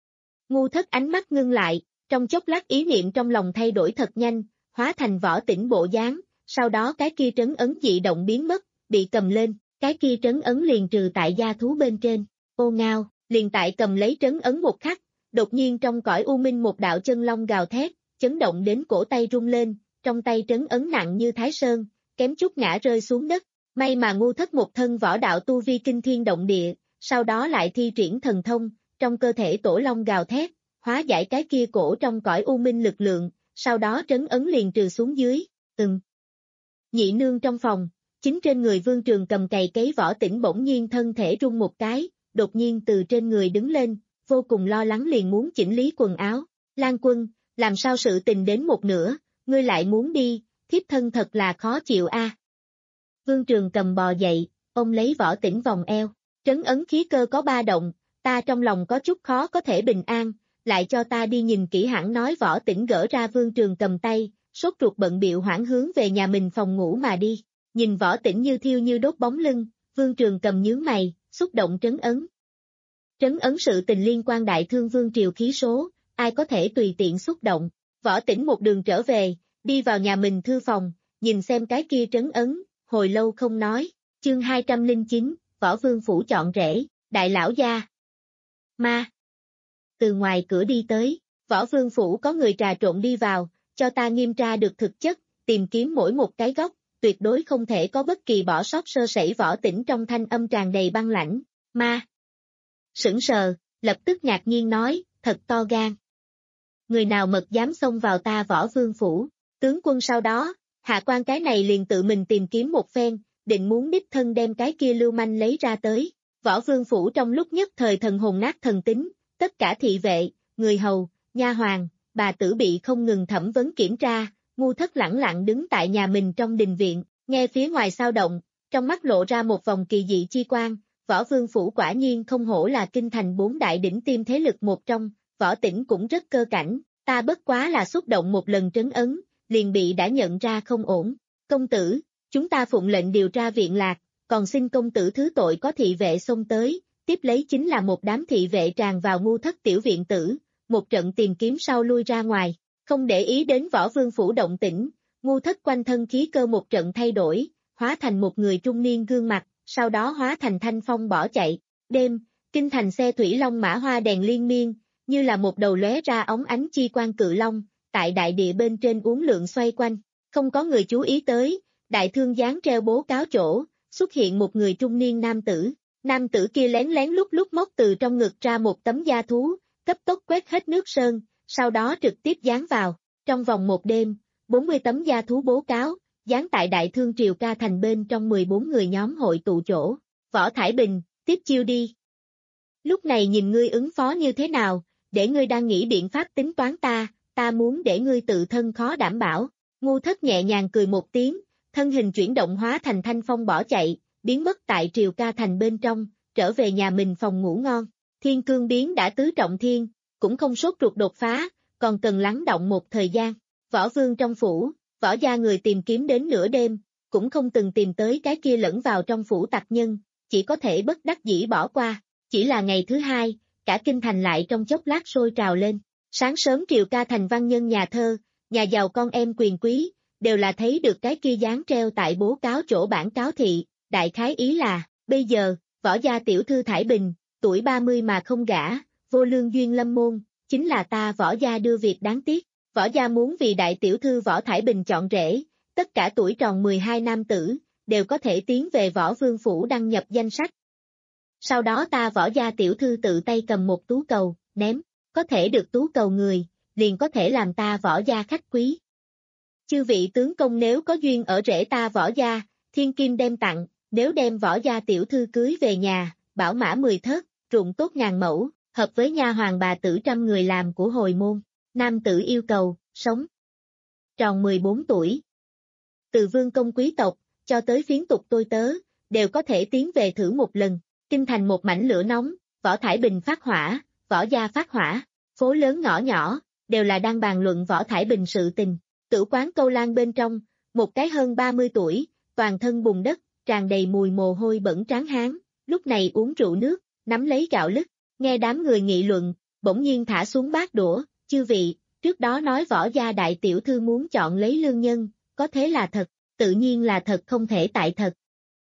Ngu Thất ánh mắt ngưng lại, trong chốc lát ý niệm trong lòng thay đổi thật nhanh, hóa thành Võ Tĩnh bộ dáng, sau đó cái kia trấn ấn dị động biến mất, bị cầm lên, cái kia trấn ấn liền trừ tại gia thú bên trên. Ô ngao, liền tại cầm lấy trấn ấn một khắc, đột nhiên trong cõi u minh một đạo chân long gào thét, chấn động đến cổ tay rung lên, trong tay trấn ấn nặng như Thái Sơn, kém chút ngã rơi xuống đất. May mà Ngu Thất một thân võ đạo tu vi kinh thiên động địa, sau đó lại thi triển thần thông, trong cơ thể tổ long gào thét, hóa giải cái kia cổ trong cõi u minh lực lượng, sau đó trấn ấn liền trừ xuống dưới. Ừm. Nhị nương trong phòng, chính trên người Vương Trường Cầm cày cấy Võ Tĩnh bỗng nhiên thân thể rung một cái, đột nhiên từ trên người đứng lên, vô cùng lo lắng liền muốn chỉnh lý quần áo. Lan Quân, làm sao sự tình đến một nửa, ngươi lại muốn đi, thiếp thân thật là khó chịu a. À. Vương Trường Cầm bò dậy, ôm lấy Võ Tĩnh vòng eo, trấn ấn khí cơ có ba động, ta trong lòng có chút khó có thể bình an, lại cho ta đi nhìn kỹ hẳn nói. Võ Tĩnh gỡ ra Vương Trường Cầm tay, sốt ruột bận biệu hoảng hướng về nhà mình phòng ngủ mà đi. Nhìn Võ Tĩnh như thiêu như đốt bóng lưng, Vương Trường Cầm nhướng mày, xúc động trấn ấn. Trấn ấn sự tình liên quan đại thương vương triều khí số, ai có thể tùy tiện xúc động. Võ Tĩnh một đường trở về, đi vào nhà mình thư phòng, nhìn xem cái kia trấn ấn, hồi lâu không nói. Chương hai trăm lẻ chín, Võ Vương phủ chọn rễ, đại lão gia. Ma. Từ ngoài cửa đi tới, Võ Vương phủ có người trà trộn đi vào, cho ta nghiêm tra được thực chất, tìm kiếm mỗi một cái góc, tuyệt đối không thể có bất kỳ bỏ sót sơ sẩy. Võ Tĩnh trong thanh âm tràn đầy băng lãnh. Ma. Sững sờ, lập tức ngạc nhiên nói, thật to gan. Người nào mật dám xông vào ta Võ Vương phủ? Tướng quân sau đó, hạ quan cái này liền tự mình tìm kiếm một phen, định muốn đích thân đem cái kia lưu manh lấy ra tới. Võ Vương phủ trong lúc nhất thời thần hồn nát thần tính, tất cả thị vệ, người hầu, nha hoàn, bà tử bị không ngừng thẩm vấn kiểm tra. Ngu Thất lẳng lặng đứng tại nhà mình trong đình viện, nghe phía ngoài xao động, trong mắt lộ ra một vòng kỳ dị chi quan. Võ Vương phủ quả nhiên không hổ là kinh thành bốn đại đỉnh tiêm thế lực một trong, Võ Tĩnh cũng rất cơ cảnh, ta bất quá là xúc động một lần trấn ấn, liền bị đã nhận ra không ổn. Công tử, chúng ta phụng lệnh điều tra viện lạc, còn xin công tử thứ tội. Có thị vệ xông tới, tiếp lấy chính là một đám thị vệ tràn vào Ngu Thất tiểu viện tử, một trận tìm kiếm sau lui ra ngoài, không để ý đến Võ Vương phủ động tĩnh. Ngu Thất quanh thân khí cơ một trận thay đổi, hóa thành một người trung niên gương mặt, sau đó hóa thành thanh phong bỏ chạy. Đêm, kinh thành xe thủy long mã hoa đèn liên miên, như là một đầu lóe ra óng ánh chi quan cự long, tại đại địa bên trên uốn lượn xoay quanh, không có người chú ý tới. Đại thương giáng treo bố cáo chỗ, xuất hiện một người trung niên nam tử. Nam tử kia lén lén lúc lúc móc từ trong ngực ra một tấm da thú, cấp tốc quét hết nước sơn, sau đó trực tiếp dán vào. Trong vòng một đêm, bốn mươi tấm da thú bố cáo, dán tại đại thương triều ca thành bên trong mười bốn người nhóm hội tụ chỗ. Võ Thải Bình, tiếp chiêu đi. Lúc này nhìn ngươi ứng phó như thế nào, để ngươi đang nghĩ biện pháp tính toán ta, ta muốn để ngươi tự thân khó đảm bảo. Ngu Thất nhẹ nhàng cười một tiếng, thân hình chuyển động hóa thành thanh phong bỏ chạy, biến mất tại triều ca thành bên trong, trở về nhà mình phòng ngủ ngon. Thiên cương biến đã tứ trọng thiên, cũng không sốt ruột đột phá, còn cần lắng động một thời gian. Võ Vương trong phủ, Võ gia người tìm kiếm đến nửa đêm, cũng không từng tìm tới cái kia lẫn vào trong phủ tặc nhân, chỉ có thể bất đắc dĩ bỏ qua. Chỉ là ngày thứ hai, cả kinh thành lại trong chốc lát sôi trào lên. Sáng sớm triều ca thành văn nhân nhà thơ, nhà giàu con em quyền quý, đều là thấy được cái kia dán treo tại bố cáo chỗ bản cáo thị. Đại khái ý là, bây giờ, Võ gia tiểu thư Thải Bình, tuổi ba mươi mà không gả, vô lương duyên lâm môn, chính là ta Võ gia đưa việc đáng tiếc. Võ gia muốn vì đại tiểu thư Võ Thải Bình chọn rể, tất cả tuổi tròn mười hai nam tử, đều có thể tiến về Võ Vương phủ đăng nhập danh sách. Sau đó ta Võ gia tiểu thư tự tay cầm một tú cầu, ném, có thể được tú cầu người, liền có thể làm ta Võ gia khách quý. Chư vị tướng công nếu có duyên ở rể ta Võ gia, thiên kim đem tặng, nếu đem Võ gia tiểu thư cưới về nhà, bảo mã mười thớt, ruộng tốt ngàn mẫu, hợp với nha hoàng bà tử trăm người làm của hồi môn. Nam tử yêu cầu, sống tròn mười bốn tuổi. Từ vương công quý tộc, cho tới phiến tục tôi tớ, đều có thể tiến về thử một lần. Kinh thành một mảnh lửa nóng, Võ Thải Bình phát hỏa, Võ gia phát hỏa, phố lớn ngõ nhỏ, đều là đang bàn luận Võ Thải Bình sự tình. Tử quán Câu Lan bên trong, một cái hơn ba mươi tuổi, toàn thân bùn đất, tràn đầy mùi mồ hôi bẩn tráng hán, lúc này uống rượu nước, nắm lấy gạo lứt, nghe đám người nghị luận, bỗng nhiên thả xuống bát đũa. Chư vị, trước đó nói Võ gia đại tiểu thư muốn chọn lấy lương nhân, có thế là thật, tự nhiên là thật không thể tại thật.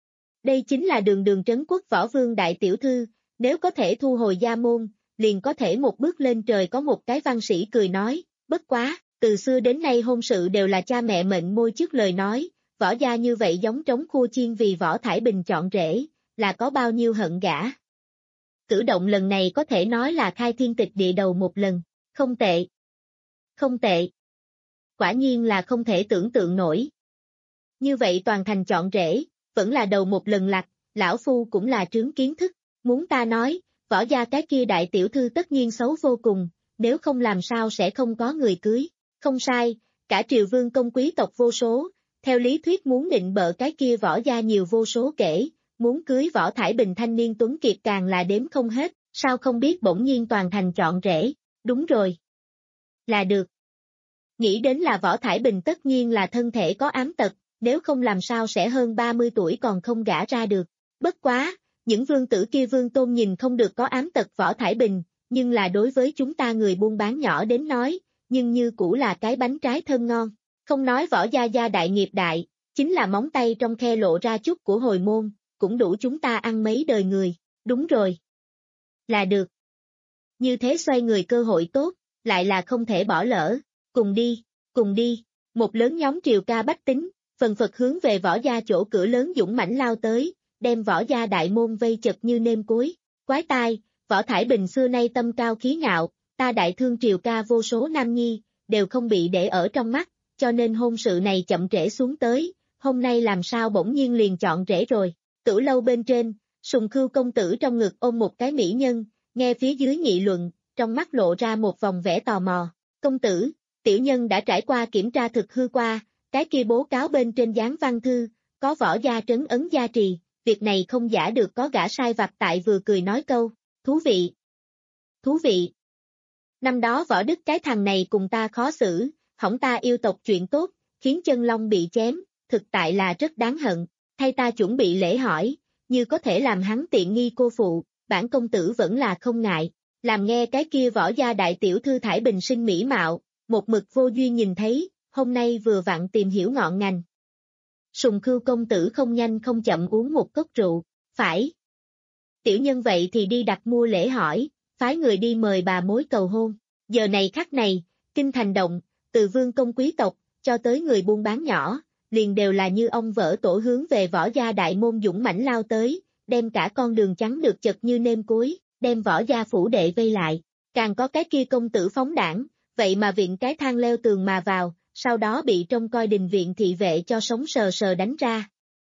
Đây chính là đường đường trấn quốc Võ Vương đại tiểu thư, nếu có thể thu hồi gia môn, liền có thể một bước lên trời. Có một cái văn sĩ cười nói, bất quá, từ xưa đến nay hôn sự đều là cha mẹ mệnh môi trước lời nói, Võ gia như vậy giống trống khua chiên vì Võ Thải Bình chọn rể, là có bao nhiêu hận gã. Cử động lần này có thể nói là khai thiên tịch địa đầu một lần, không tệ. Không tệ. Quả nhiên là không thể tưởng tượng nổi. Như vậy toàn thành chọn rể, vẫn là đầu một lần lặt, lão phu cũng là trướng kiến thức, muốn ta nói, Võ gia cái kia đại tiểu thư tất nhiên xấu vô cùng, nếu không làm sao sẽ không có người cưới, không sai, cả triều vương công quý tộc vô số, theo lý thuyết muốn định bợ cái kia Võ gia nhiều vô số kể, muốn cưới Võ Thải Bình thanh niên tuấn kiệt càng là đếm không hết, sao không biết bỗng nhiên toàn thành chọn rể, đúng rồi. Là được. Nghĩ đến là Võ Thải Bình tất nhiên là thân thể có ám tật, nếu không làm sao sẽ hơn ba mươi tuổi còn không gả ra được. Bất quá, những vương tử kia Vương Tôn nhìn không được có ám tật Võ Thải Bình, nhưng là đối với chúng ta người buôn bán nhỏ đến nói, nhưng như cũ là cái bánh trái thơm ngon. Không nói Võ gia gia đại nghiệp đại, chính là móng tay trong khe lộ ra chút của hồi môn, cũng đủ chúng ta ăn mấy đời người. Đúng rồi. Là được. Như thế xoay người cơ hội tốt, lại là không thể bỏ lỡ. Cùng đi, cùng đi. Một lớn nhóm triều ca bách tính, phần phật hướng về Võ gia chỗ cửa lớn dũng mãnh lao tới, đem Võ gia đại môn vây chật như nêm cối. Quái tai, Võ Thải Bình xưa nay tâm cao khí ngạo, ta đại thương triều ca vô số nam nhi, đều không bị để ở trong mắt, cho nên hôn sự này chậm trễ xuống tới, hôm nay làm sao bỗng nhiên liền chọn rể rồi. Tử lâu bên trên, Sùng Khưu công tử trong ngực ôm một cái mỹ nhân, nghe phía dưới nghị luận, trong mắt lộ ra một vòng vẻ tò mò. Công tử, tiểu nhân đã trải qua kiểm tra thực hư qua, cái kia bố cáo bên trên dán văn thư, có Võ gia trấn ấn gia trì, việc này không giả được có gã sai vặt tại vừa cười nói câu, thú vị. Thú vị. Năm đó Võ Đức cái thằng này cùng ta khó xử, hỏng ta yêu tộc chuyện tốt, khiến chân long bị chém, thực tại là rất đáng hận, thay ta chuẩn bị lễ hỏi, như có thể làm hắn tiện nghi cô phụ, bản công tử vẫn là không ngại, làm nghe cái kia Võ gia đại tiểu thư Thải Bình sinh mỹ mạo, một mực vô duyên nhìn thấy, hôm nay vừa vặn tìm hiểu ngọn ngành. Sùng Khưu công tử không nhanh không chậm uống một cốc rượu, phải. Tiểu nhân vậy thì đi đặt mua lễ hỏi, phái người đi mời bà mối cầu hôn, giờ này khắc này, kinh thành động, từ vương công quý tộc, cho tới người buôn bán nhỏ, liền đều là như ông vỡ tổ hướng về Võ gia đại môn dũng mãnh lao tới, đem cả con đường trắng được chật như nêm cối, đem Võ gia phủ đệ vây lại, càng có cái kia công tử phóng đảng, vậy mà viện cái thang leo tường mà vào, sau đó bị trông coi đình viện thị vệ cho sống sờ sờ đánh ra.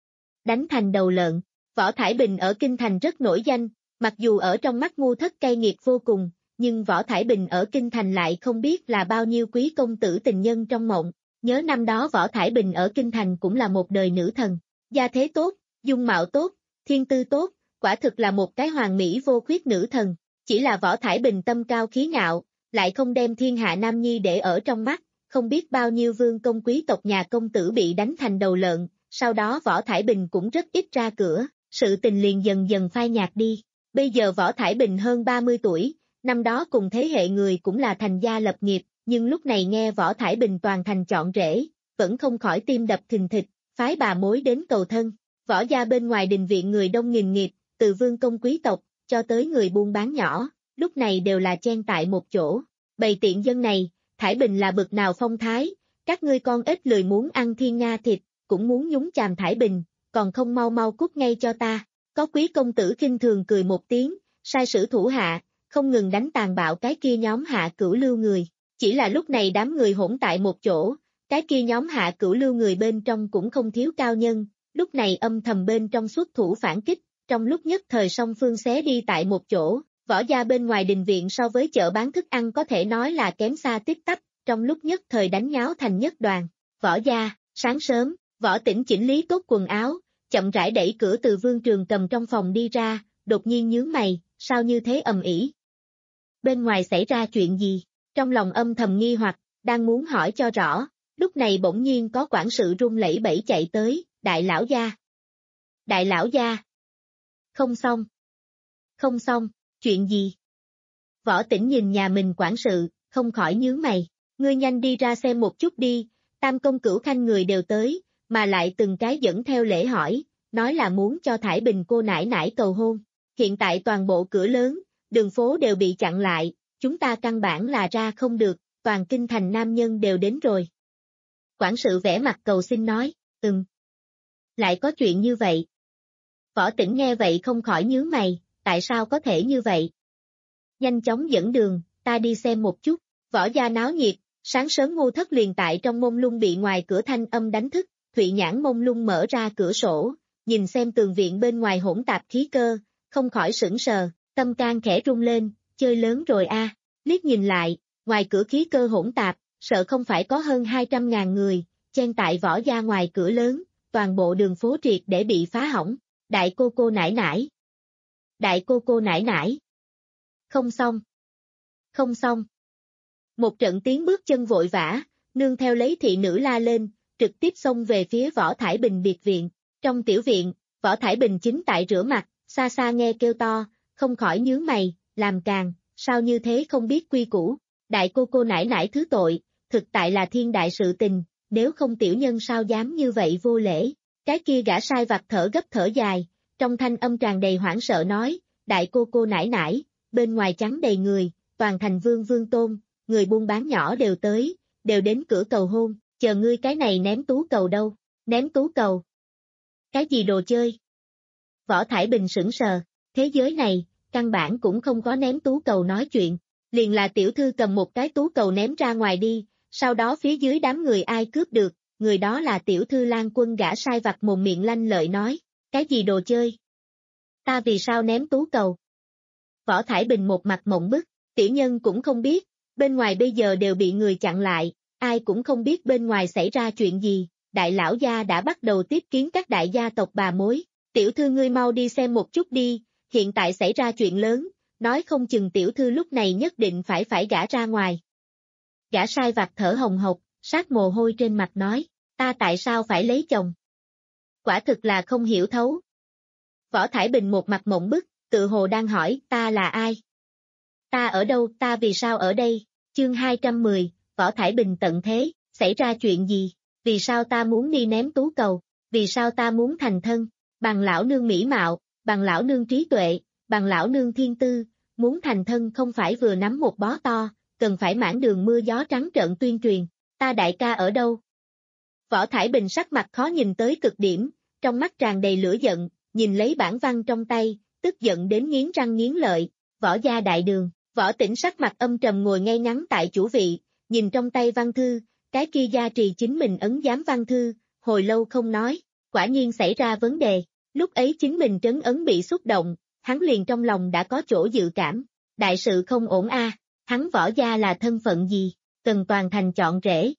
Đánh thành đầu lợn, Võ Thải Bình ở kinh thành rất nổi danh, mặc dù ở trong mắt ngu thất cay nghiệt vô cùng, nhưng Võ Thải Bình ở kinh thành lại không biết là bao nhiêu quý công tử tình nhân trong mộng, nhớ năm đó Võ Thải Bình ở kinh thành cũng là một đời nữ thần, gia thế tốt, dung mạo tốt, thiên tư tốt, quả thực là một cái hoàn mỹ vô khuyết nữ thần, chỉ là Võ Thải Bình tâm cao khí ngạo, lại không đem thiên hạ nam nhi để ở trong mắt, không biết bao nhiêu vương công quý tộc nhà công tử bị đánh thành đầu lợn, sau đó Võ Thải Bình cũng rất ít ra cửa, sự tình liền dần dần phai nhạt đi. Bây giờ Võ Thải Bình hơn ba mươi tuổi, năm đó cùng thế hệ người cũng là thành gia lập nghiệp, nhưng lúc này nghe Võ Thải Bình toàn thành chọn rể, vẫn không khỏi tim đập thình thịch, phái bà mối đến cầu thân. Võ gia bên ngoài đình viện người đông nghìn nghịt, từ vương công quý tộc, cho tới người buôn bán nhỏ, lúc này đều là chen tại một chỗ. Bầy tiện dân này, Thải Bình là bực nào phong thái, các ngươi con ít lười muốn ăn thiên nga thịt, cũng muốn nhúng chàm Thải Bình, còn không mau mau cút ngay cho ta. Có quý công tử khinh thường cười một tiếng, sai sử thủ hạ, không ngừng đánh tàn bạo cái kia nhóm hạ cửu lưu người. Chỉ là lúc này đám người hỗn tại một chỗ, cái kia nhóm hạ cửu lưu người bên trong cũng không thiếu cao nhân, lúc này âm thầm bên trong xuất thủ phản kích, trong lúc nhất thời song phương xé đi tại một chỗ. Võ gia bên ngoài đình viện so với chợ bán thức ăn có thể nói là kém xa tít tắp, trong lúc nhất thời đánh nháo thành nhất đoàn. Võ gia, sáng sớm, Võ Tĩnh chỉnh lý tốt quần áo, chậm rãi đẩy cửa từ Vương Trường Cầm trong phòng đi ra, đột nhiên nhướng mày, sao như thế ầm ĩ? Bên ngoài xảy ra chuyện gì? Trong lòng âm thầm nghi hoặc, đang muốn hỏi cho rõ, lúc này bỗng nhiên có quản sự run lẩy bẩy chạy tới, đại lão gia. Đại lão gia. Không xong. Không xong. Chuyện gì? Võ Tĩnh nhìn nhà mình quản sự, không khỏi nhướng mày, ngươi nhanh đi ra xem một chút đi, tam công cửu khanh người đều tới, mà lại từng cái dẫn theo lễ hỏi, nói là muốn cho Thải Bình cô nải nải cầu hôn, hiện tại toàn bộ cửa lớn, đường phố đều bị chặn lại, chúng ta căn bản là ra không được, toàn kinh thành nam nhân đều đến rồi. Quản sự vẽ mặt cầu xin nói, ừm. Lại có chuyện như vậy. Võ Tĩnh nghe vậy không khỏi nhướng mày, tại sao có thể như vậy? Nhanh chóng dẫn đường, ta đi xem một chút. Võ gia náo nhiệt, sáng sớm Ngô Thất liền tại trong mông lung bị ngoài cửa thanh âm đánh thức, Thụy Nhãn mông lung mở ra cửa sổ, nhìn xem tường viện bên ngoài hỗn tạp khí cơ, không khỏi sững sờ, tâm can khẽ rung lên, chơi lớn rồi a. Liếc nhìn lại, ngoài cửa khí cơ hỗn tạp, sợ không phải có hơn hai trăm ngàn người, chen tại Võ gia ngoài cửa lớn, toàn bộ đường phố triệt để bị phá hỏng. Đại cô cô nải nải. Đại cô cô nải nải. Không xong. Không xong. Một trận tiếng bước chân vội vã, nương theo lấy thị nữ la lên, trực tiếp xông về phía Võ Thải Bình biệt viện. Trong tiểu viện, Võ Thải Bình chính tại rửa mặt, xa xa nghe kêu to, không khỏi nhướng mày, làm càng, sao như thế không biết quy củ. Đại cô cô nải nải thứ tội, thực tại là thiên đại sự tình, nếu không tiểu nhân sao dám như vậy vô lễ. Cái kia gã sai vặt thở gấp thở dài, trong thanh âm tràn đầy hoảng sợ nói, đại cô cô nải nải, bên ngoài trắng đầy người, toàn thành vương vương tôn, người buôn bán nhỏ đều tới, đều đến cửa cầu hôn, chờ ngươi cái này ném tú cầu đâu, ném tú cầu. Cái gì đồ chơi? Võ Thải Bình sững sờ, thế giới này, căn bản cũng không có ném tú cầu nói chuyện, liền là tiểu thư cầm một cái tú cầu ném ra ngoài đi, sau đó phía dưới đám người ai cướp được, người đó là tiểu thư Lan Quân gã sai vặt mồm miệng lanh lợi nói, cái gì đồ chơi? Ta vì sao ném tú cầu? Võ Thải Bình một mặt mộng bức, tiểu nhân cũng không biết, bên ngoài bây giờ đều bị người chặn lại, ai cũng không biết bên ngoài xảy ra chuyện gì, đại lão gia đã bắt đầu tiếp kiến các đại gia tộc bà mối, tiểu thư ngươi mau đi xem một chút đi, hiện tại xảy ra chuyện lớn, nói không chừng tiểu thư lúc này nhất định phải phải gả ra ngoài. Gã sai vặt thở hồng hộc, sát mồ hôi trên mặt nói, ta tại sao phải lấy chồng? Quả thực là không hiểu thấu. Võ Thải Bình một mặt mộng bức, tự hồ đang hỏi, ta là ai? Ta ở đâu, ta vì sao ở đây? Chương hai trăm mười, Võ Thải Bình tận thế, xảy ra chuyện gì? Vì sao ta muốn đi ném tú cầu? Vì sao ta muốn thành thân? Bằng lão nương mỹ mạo, bằng lão nương trí tuệ, bằng lão nương thiên tư, muốn thành thân không phải vừa nắm một bó to, cần phải mãn đường mưa gió trắng trợn tuyên truyền. Ta đại ca ở đâu? Võ Thải Bình sắc mặt khó nhìn tới cực điểm, trong mắt tràn đầy lửa giận, nhìn lấy bản văn trong tay, tức giận đến nghiến răng nghiến lợi. Võ gia đại đường, Võ Tĩnh sắc mặt âm trầm ngồi ngay ngắn tại chủ vị, nhìn trong tay văn thư, cái kia gia trì chính mình ấn giám văn thư, hồi lâu không nói, quả nhiên xảy ra vấn đề. Lúc ấy chính mình trấn ấn bị xúc động, hắn liền trong lòng đã có chỗ dự cảm, đại sự không ổn a, hắn Võ gia là thân phận gì, cần toàn thành chọn rễ.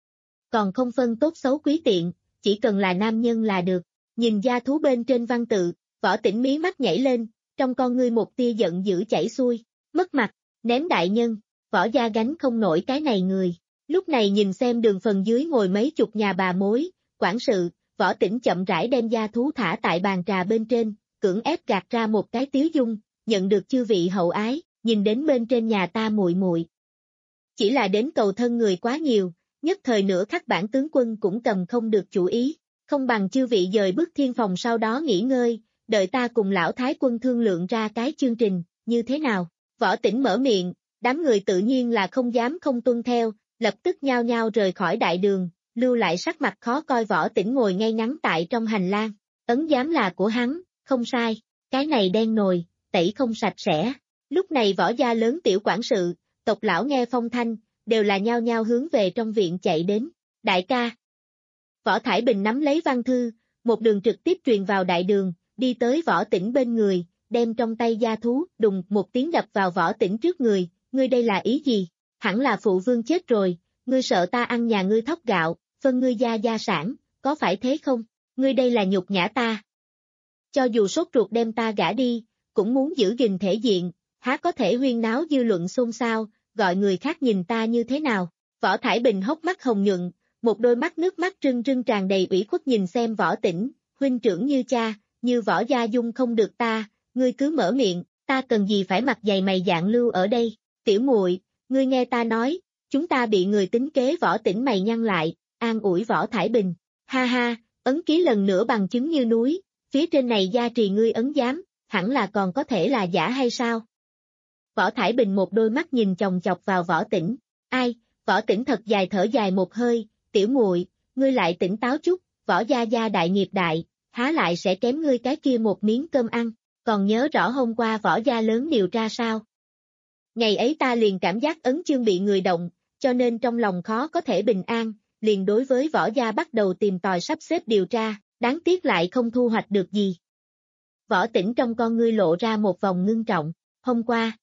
Còn không phân tốt xấu quý tiện, chỉ cần là nam nhân là được. Nhìn gia thú bên trên văn tự, Võ Tĩnh mí mắt nhảy lên, trong con ngươi một tia giận dữ chảy xuôi, mất mặt, ném đại nhân, Võ gia gánh không nổi cái này người. Lúc này nhìn xem đường phần dưới ngồi mấy chục nhà bà mối, quản sự, Võ Tĩnh chậm rãi đem gia thú thả tại bàn trà bên trên, cưỡng ép gạt ra một cái tiếu dung, nhận được chư vị hậu ái, nhìn đến bên trên nhà ta muội muội. Chỉ là đến cầu thân người quá nhiều, nhất thời nửa khắc bản tướng quân cũng cầm không được chủ ý, không bằng chư vị dời bước thiên phòng sau đó nghỉ ngơi, đợi ta cùng lão thái quân thương lượng ra cái chương trình, như thế nào? Võ Tĩnh mở miệng, đám người tự nhiên là không dám không tuân theo, lập tức nhao nhao rời khỏi đại đường, lưu lại sắc mặt khó coi Võ Tĩnh ngồi ngay ngắn tại trong hành lang, ấn giám là của hắn, không sai, cái này đen nồi, tẩy không sạch sẽ. Lúc này Võ gia lớn tiểu quản sự, tộc lão nghe phong thanh, đều là nhao nhao hướng về trong viện chạy đến, đại ca. Võ Thải Bình nắm lấy văn thư, một đường trực tiếp truyền vào đại đường, đi tới Võ Tĩnh bên người, đem trong tay gia thú, đùng một tiếng đập vào Võ Tĩnh trước người, ngươi đây là ý gì? Hẳn là phụ vương chết rồi, ngươi sợ ta ăn nhà ngươi thóc gạo, phân ngươi gia gia sản, có phải thế không? Ngươi đây là nhục nhã ta. Cho dù sốt ruột đem ta gả đi, cũng muốn giữ gìn thể diện, há có thể huyên náo dư luận xôn xao, gọi người khác nhìn ta như thế nào? Võ Thải Bình hốc mắt hồng nhuận, một đôi mắt nước mắt rưng rưng tràn đầy ủy khuất nhìn xem Võ Tĩnh, huynh trưởng như cha, như Võ gia dung không được ta, ngươi cứ mở miệng, ta cần gì phải mặt dày mày dạn lưu ở đây, tiểu muội, ngươi nghe ta nói, chúng ta bị người tính kế. Võ Tĩnh mày nhăn lại, an ủi Võ Thải Bình, ha ha, ấn ký lần nữa bằng chứng như núi, phía trên này gia trì ngươi ấn giám, hẳn là còn có thể là giả hay sao? Võ Thải Bình một đôi mắt nhìn chòng chọc vào Võ Tĩnh, ai, Võ Tĩnh thật dài thở dài một hơi, tiểu muội, ngươi lại tỉnh táo chút, Võ gia gia đại nghiệp đại, há lại sẽ kém ngươi cái kia một miếng cơm ăn, còn nhớ rõ hôm qua Võ gia lớn điều tra sao? Ngày ấy ta liền cảm giác ấn chương bị người động, cho nên trong lòng khó có thể bình an, liền đối với Võ gia bắt đầu tìm tòi sắp xếp điều tra, đáng tiếc lại không thu hoạch được gì. Võ Tĩnh trong con ngươi lộ ra một vòng ngưng trọng, hôm qua.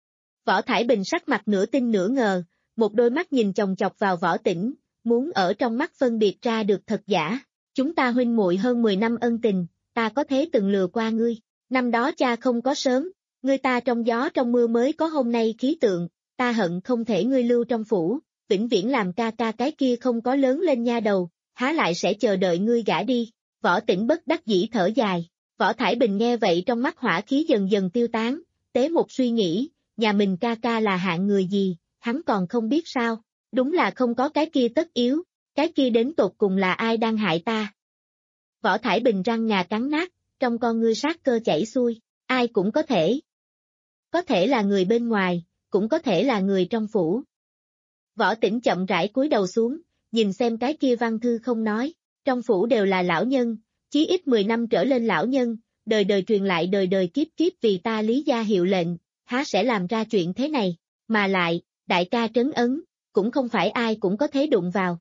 Võ Thải Bình sắc mặt nửa tin nửa ngờ, một đôi mắt nhìn chòng chọc vào Võ Tĩnh, muốn ở trong mắt phân biệt ra được thật giả. Chúng ta huynh muội hơn mười năm ân tình, ta có thế từng lừa qua ngươi, năm đó cha không có sớm, ngươi ta trong gió trong mưa mới có hôm nay khí tượng, ta hận không thể ngươi lưu trong phủ, vĩnh viễn làm ca ca cái kia không có lớn lên nha đầu, há lại sẽ chờ đợi ngươi gả đi. Võ Tĩnh bất đắc dĩ thở dài, Võ Thải Bình nghe vậy trong mắt hỏa khí dần dần tiêu tán, tế một suy nghĩ, nhà mình ca ca là hạng người gì, hắn còn không biết sao, đúng là không có cái kia tất yếu, cái kia đến tột cùng là ai đang hại ta. Võ Thải Bình răng ngà cắn nát, trong con ngươi sát cơ chảy xuôi, ai cũng có thể. Có thể là người bên ngoài, cũng có thể là người trong phủ. Võ Tĩnh chậm rãi cúi đầu xuống, nhìn xem cái kia văn thư không nói, trong phủ đều là lão nhân, chí ít mười năm trở lên lão nhân, đời đời truyền lại đời đời kiếp kiếp vì ta Lý gia hiệu lệnh, há sẽ làm ra chuyện thế này, mà lại, đại ca trấn ấn, cũng không phải ai cũng có thể đụng vào.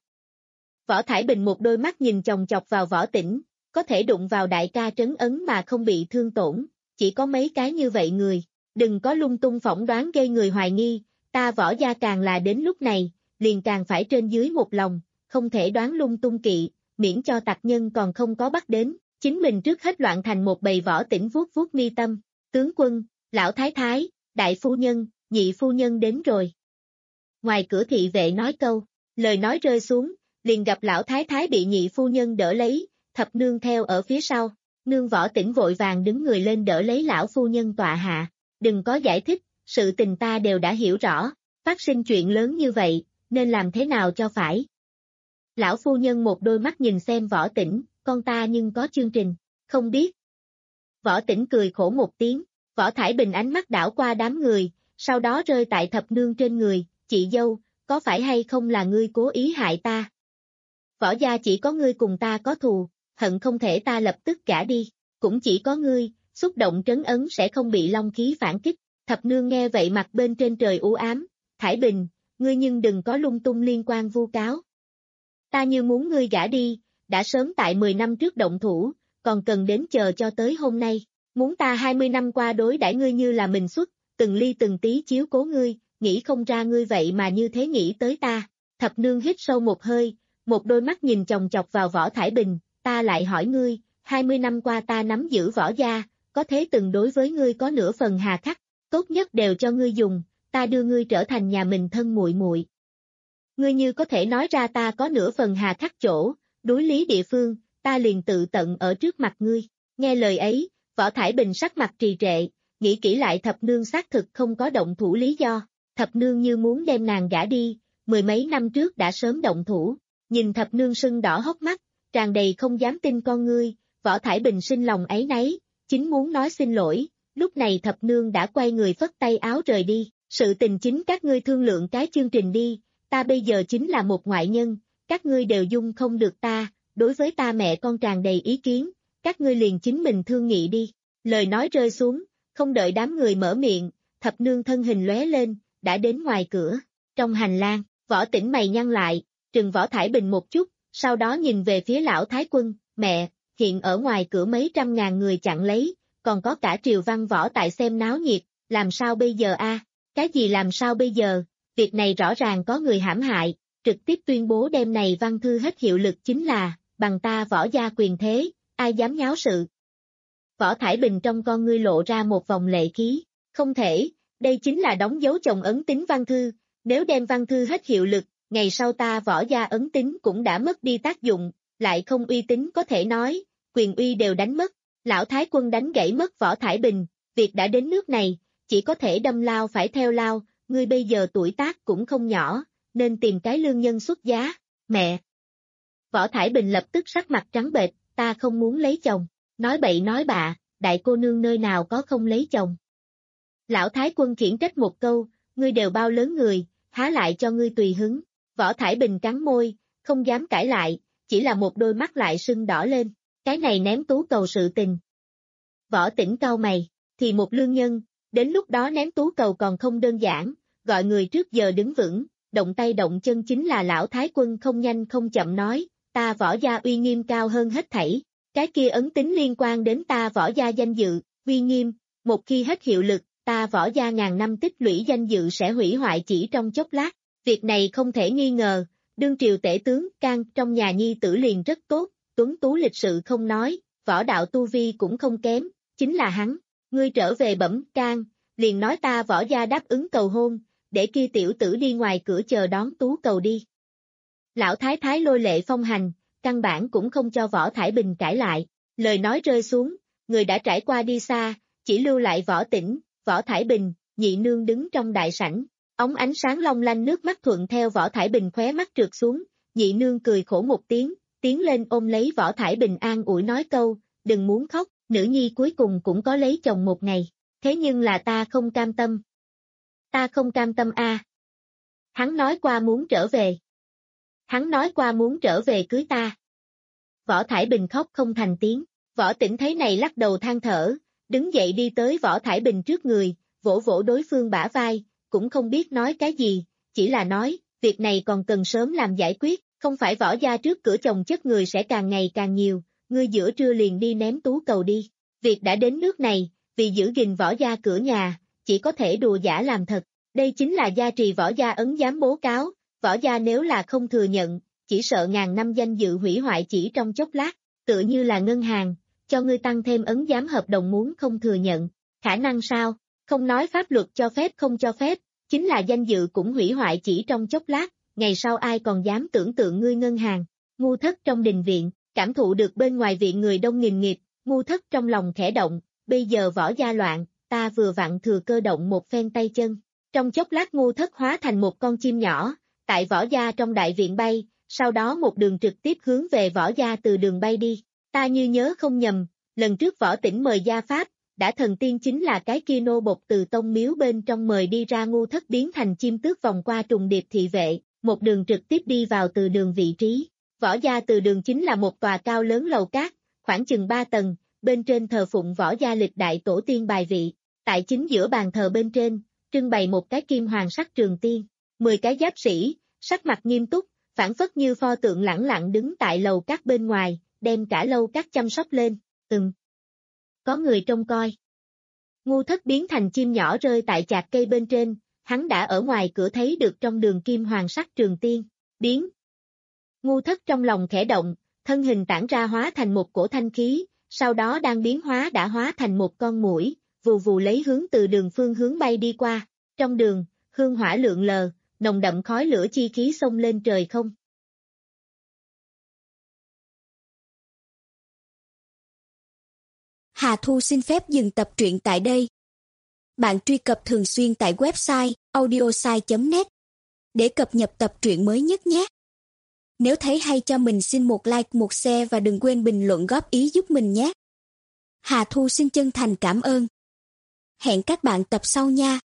Võ Thải Bình một đôi mắt nhìn chòng chọc vào Võ Tĩnh, có thể đụng vào đại ca trấn ấn mà không bị thương tổn, chỉ có mấy cái như vậy người, đừng có lung tung phỏng đoán gây người hoài nghi, ta Võ gia càng là đến lúc này, liền càng phải trên dưới một lòng, không thể đoán lung tung kỵ, miễn cho tặc nhân còn không có bắt đến, chính mình trước hết loạn thành một bầy. Võ Tĩnh vuốt vuốt mi tâm, tướng quân, lão thái thái, đại phu nhân, nhị phu nhân đến rồi. Ngoài cửa thị vệ nói câu, lời nói rơi xuống, liền gặp lão thái thái bị nhị phu nhân đỡ lấy, thập nương theo ở phía sau, nương. Võ Tĩnh vội vàng đứng người lên đỡ lấy lão phu nhân tọa hạ, đừng có giải thích, sự tình ta đều đã hiểu rõ, phát sinh chuyện lớn như vậy, nên làm thế nào cho phải. Lão phu nhân một đôi mắt nhìn xem Võ Tĩnh, con ta nhưng có chương trình, không biết. Võ Tĩnh cười khổ một tiếng, Võ Thải Bình ánh mắt đảo qua đám người, sau đó rơi tại thập nương trên người, chị dâu, có phải hay không là ngươi cố ý hại ta? Võ gia chỉ có ngươi cùng ta có thù, hận không thể ta lập tức gả đi, cũng chỉ có ngươi, xúc động trấn ấn sẽ không bị long khí phản kích. Thập nương nghe vậy mặt bên trên trời u ám, Thải Bình, ngươi nhưng đừng có lung tung liên quan vu cáo. Ta như muốn ngươi gả đi, đã sớm tại mười năm trước động thủ, còn cần đến chờ cho tới hôm nay, muốn ta hai mươi năm qua đối đãi ngươi như là mình xuất, từng ly từng tí chiếu cố ngươi, nghĩ không ra ngươi vậy mà như thế nghĩ tới ta. Thập nương hít sâu một hơi, một đôi mắt nhìn chòng chọc vào Võ Thải Bình, ta lại hỏi ngươi, hai mươi năm qua ta nắm giữ Võ gia, có thế từng đối với ngươi có nửa phần hà khắc, tốt nhất đều cho ngươi dùng, ta đưa ngươi trở thành nhà mình thân muội muội. Ngươi như có thể nói ra ta có nửa phần hà khắc chỗ, đối lý địa phương, ta liền tự tận ở trước mặt ngươi. Nghe lời ấy, Võ Thải Bình sắc mặt trì trệ, nghĩ kỹ lại thập nương xác thực không có động thủ lý do, thập nương như muốn đem nàng gả đi, mười mấy năm trước đã sớm động thủ, nhìn thập nương sưng đỏ hốc mắt, tràn đầy không dám tin con ngươi, Võ Thải Bình sinh lòng áy náy, chính muốn nói xin lỗi, lúc này thập nương đã quay người phất tay áo rời đi, sự tình chính các ngươi thương lượng cái chương trình đi, ta bây giờ chính là một ngoại nhân, các ngươi đều dung không được ta, đối với ta mẹ con tràn đầy ý kiến, các ngươi liền chính mình thương nghị đi. Lời nói rơi xuống, không đợi đám người mở miệng, thập nương thân hình lóe lên, đã đến ngoài cửa. Trong hành lang, Võ Tĩnh mày nhăn lại, trừng Võ Thải Bình một chút, sau đó nhìn về phía lão thái quân, mẹ, hiện ở ngoài cửa mấy trăm ngàn người chặn lấy, còn có cả triều văn võ tại xem náo nhiệt, làm sao bây giờ a? Cái gì làm sao bây giờ? Việc này rõ ràng có người hãm hại, trực tiếp tuyên bố đêm này văn thư hết hiệu lực chính là, bằng ta Võ gia quyền thế, ai dám nháo sự. Võ Thải Bình trong con ngươi lộ ra một vòng lệ khí, không thể, đây chính là đóng dấu chồng ấn tín văn thư, nếu đem văn thư hết hiệu lực, ngày sau ta Võ gia ấn tín cũng đã mất đi tác dụng, lại không uy tín có thể nói, quyền uy đều đánh mất. Lão Thái quân đánh gãy mất Võ Thải Bình, việc đã đến nước này, chỉ có thể đâm lao phải theo lao, ngươi bây giờ tuổi tác cũng không nhỏ, nên tìm cái lương nhân xuất giá, mẹ. Võ Thải Bình lập tức sắc mặt trắng bệch, ta không muốn lấy chồng, nói bậy nói bạ, đại cô nương nơi nào có không lấy chồng. Lão Thái quân khiển trách một câu, ngươi đều bao lớn người, há lại cho ngươi tùy hứng, Võ Thải Bình cắn môi, không dám cãi lại, chỉ là một đôi mắt lại sưng đỏ lên, cái này ném tú cầu sự tình. Võ Tĩnh cau mày, thì một lương nhân, đến lúc đó ném tú cầu còn không đơn giản, gọi người trước giờ đứng vững, động tay động chân chính là lão thái quân không nhanh không chậm nói, ta Võ gia uy nghiêm cao hơn hết thảy, cái kia ấn tín liên quan đến ta Võ gia danh dự, uy nghiêm, một khi hết hiệu lực, ta Võ gia ngàn năm tích lũy danh dự sẽ hủy hoại chỉ trong chốc lát, việc này không thể nghi ngờ, đương triều tể tướng Can trong nhà nhi tử liền rất tốt, tuấn tú lịch sự không nói, võ đạo tu vi cũng không kém, chính là hắn, ngươi trở về bẩm Can, liền nói ta Võ gia đáp ứng cầu hôn, để kia tiểu tử đi ngoài cửa chờ đón tú cầu đi. Lão thái thái lôi lệ phong hành, căn bản cũng không cho Võ Thải Bình cãi lại, lời nói rơi xuống, người đã trải qua đi xa, chỉ lưu lại Võ Tĩnh, Võ Thải Bình, nhị nương đứng trong đại sảnh, ống ánh sáng long lanh nước mắt thuận theo Võ Thải Bình khóe mắt trượt xuống, nhị nương cười khổ một tiếng, tiến lên ôm lấy Võ Thải Bình an ủi nói câu, đừng muốn khóc, nữ nhi cuối cùng cũng có lấy chồng một ngày, thế nhưng là ta không cam tâm. Ta không cam tâm a. À. Hắn nói qua muốn trở về. Hắn nói qua muốn trở về cưới ta. Võ Thải Bình khóc không thành tiếng, Võ Tĩnh thấy này lắc đầu than thở, đứng dậy đi tới Võ Thải Bình trước người, vỗ vỗ đối phương bả vai, cũng không biết nói cái gì, chỉ là nói, việc này còn cần sớm làm giải quyết, không phải Võ gia trước cửa chồng chất người sẽ càng ngày càng nhiều, ngươi giữa trưa liền đi ném tú cầu đi, việc đã đến nước này, vì giữ gìn Võ gia cửa nhà, chỉ có thể đùa giả làm thật, đây chính là gia trì Võ gia ấn giám bố cáo, Võ gia nếu là không thừa nhận, chỉ sợ ngàn năm danh dự hủy hoại chỉ trong chốc lát, tựa như là ngân hàng, cho ngươi tăng thêm ấn giám hợp đồng muốn không thừa nhận, khả năng sao, không nói pháp luật cho phép không cho phép, chính là danh dự cũng hủy hoại chỉ trong chốc lát, ngày sau ai còn dám tưởng tượng ngươi ngân hàng, ngu thất trong đình viện, cảm thụ được bên ngoài viện người đông nghìn nghịt, ngu thất trong lòng khẽ động, bây giờ Võ gia loạn, ta vừa vặn thừa cơ động một phen tay chân, trong chốc lát ngu thất hóa thành một con chim nhỏ, tại Võ gia trong đại viện bay, sau đó một đường trực tiếp hướng về Võ gia từ đường bay đi, ta như nhớ không nhầm, lần trước Võ Tĩnh mời gia pháp, đã thần tiên chính là cái kia nô bộc từ tông miếu bên trong mời đi ra ngu thất biến thành chim tước vòng qua trùng điệp thị vệ, một đường trực tiếp đi vào từ đường vị trí, Võ gia từ đường chính là một tòa cao lớn lầu cát, khoảng chừng ba tầng, bên trên thờ phụng Võ gia lịch đại tổ tiên bài vị, tại chính giữa bàn thờ bên trên, trưng bày một cái kim hoàng sắc trường tiên, mười cái giáp sĩ, sắc mặt nghiêm túc, phản phất như pho tượng lẳng lặng đứng tại lầu cát bên ngoài, đem cả lâu cát chăm sóc lên, ừm. Có người trông coi. Ngu thất biến thành chim nhỏ rơi tại chạc cây bên trên, hắn đã ở ngoài cửa thấy được trong đường kim hoàng sắc trường tiên, biến. Ngu thất trong lòng khẽ động, thân hình tản ra hóa thành một cổ thanh khí, sau đó đang biến hóa đã hóa thành một con muỗi, vù vù lấy hướng từ đường phương hướng bay đi qua, trong đường, hương hỏa lượn lờ, nồng đậm khói lửa chi khí xông lên trời không. Hà Thu xin phép dừng tập truyện tại đây. Bạn truy cập thường xuyên tại website audiosai chấm net để cập nhật tập truyện mới nhất nhé. Nếu thấy hay cho mình xin một like, một share và đừng quên bình luận góp ý giúp mình nhé. Hà Thu xin chân thành cảm ơn. Hẹn các bạn tập sau nha.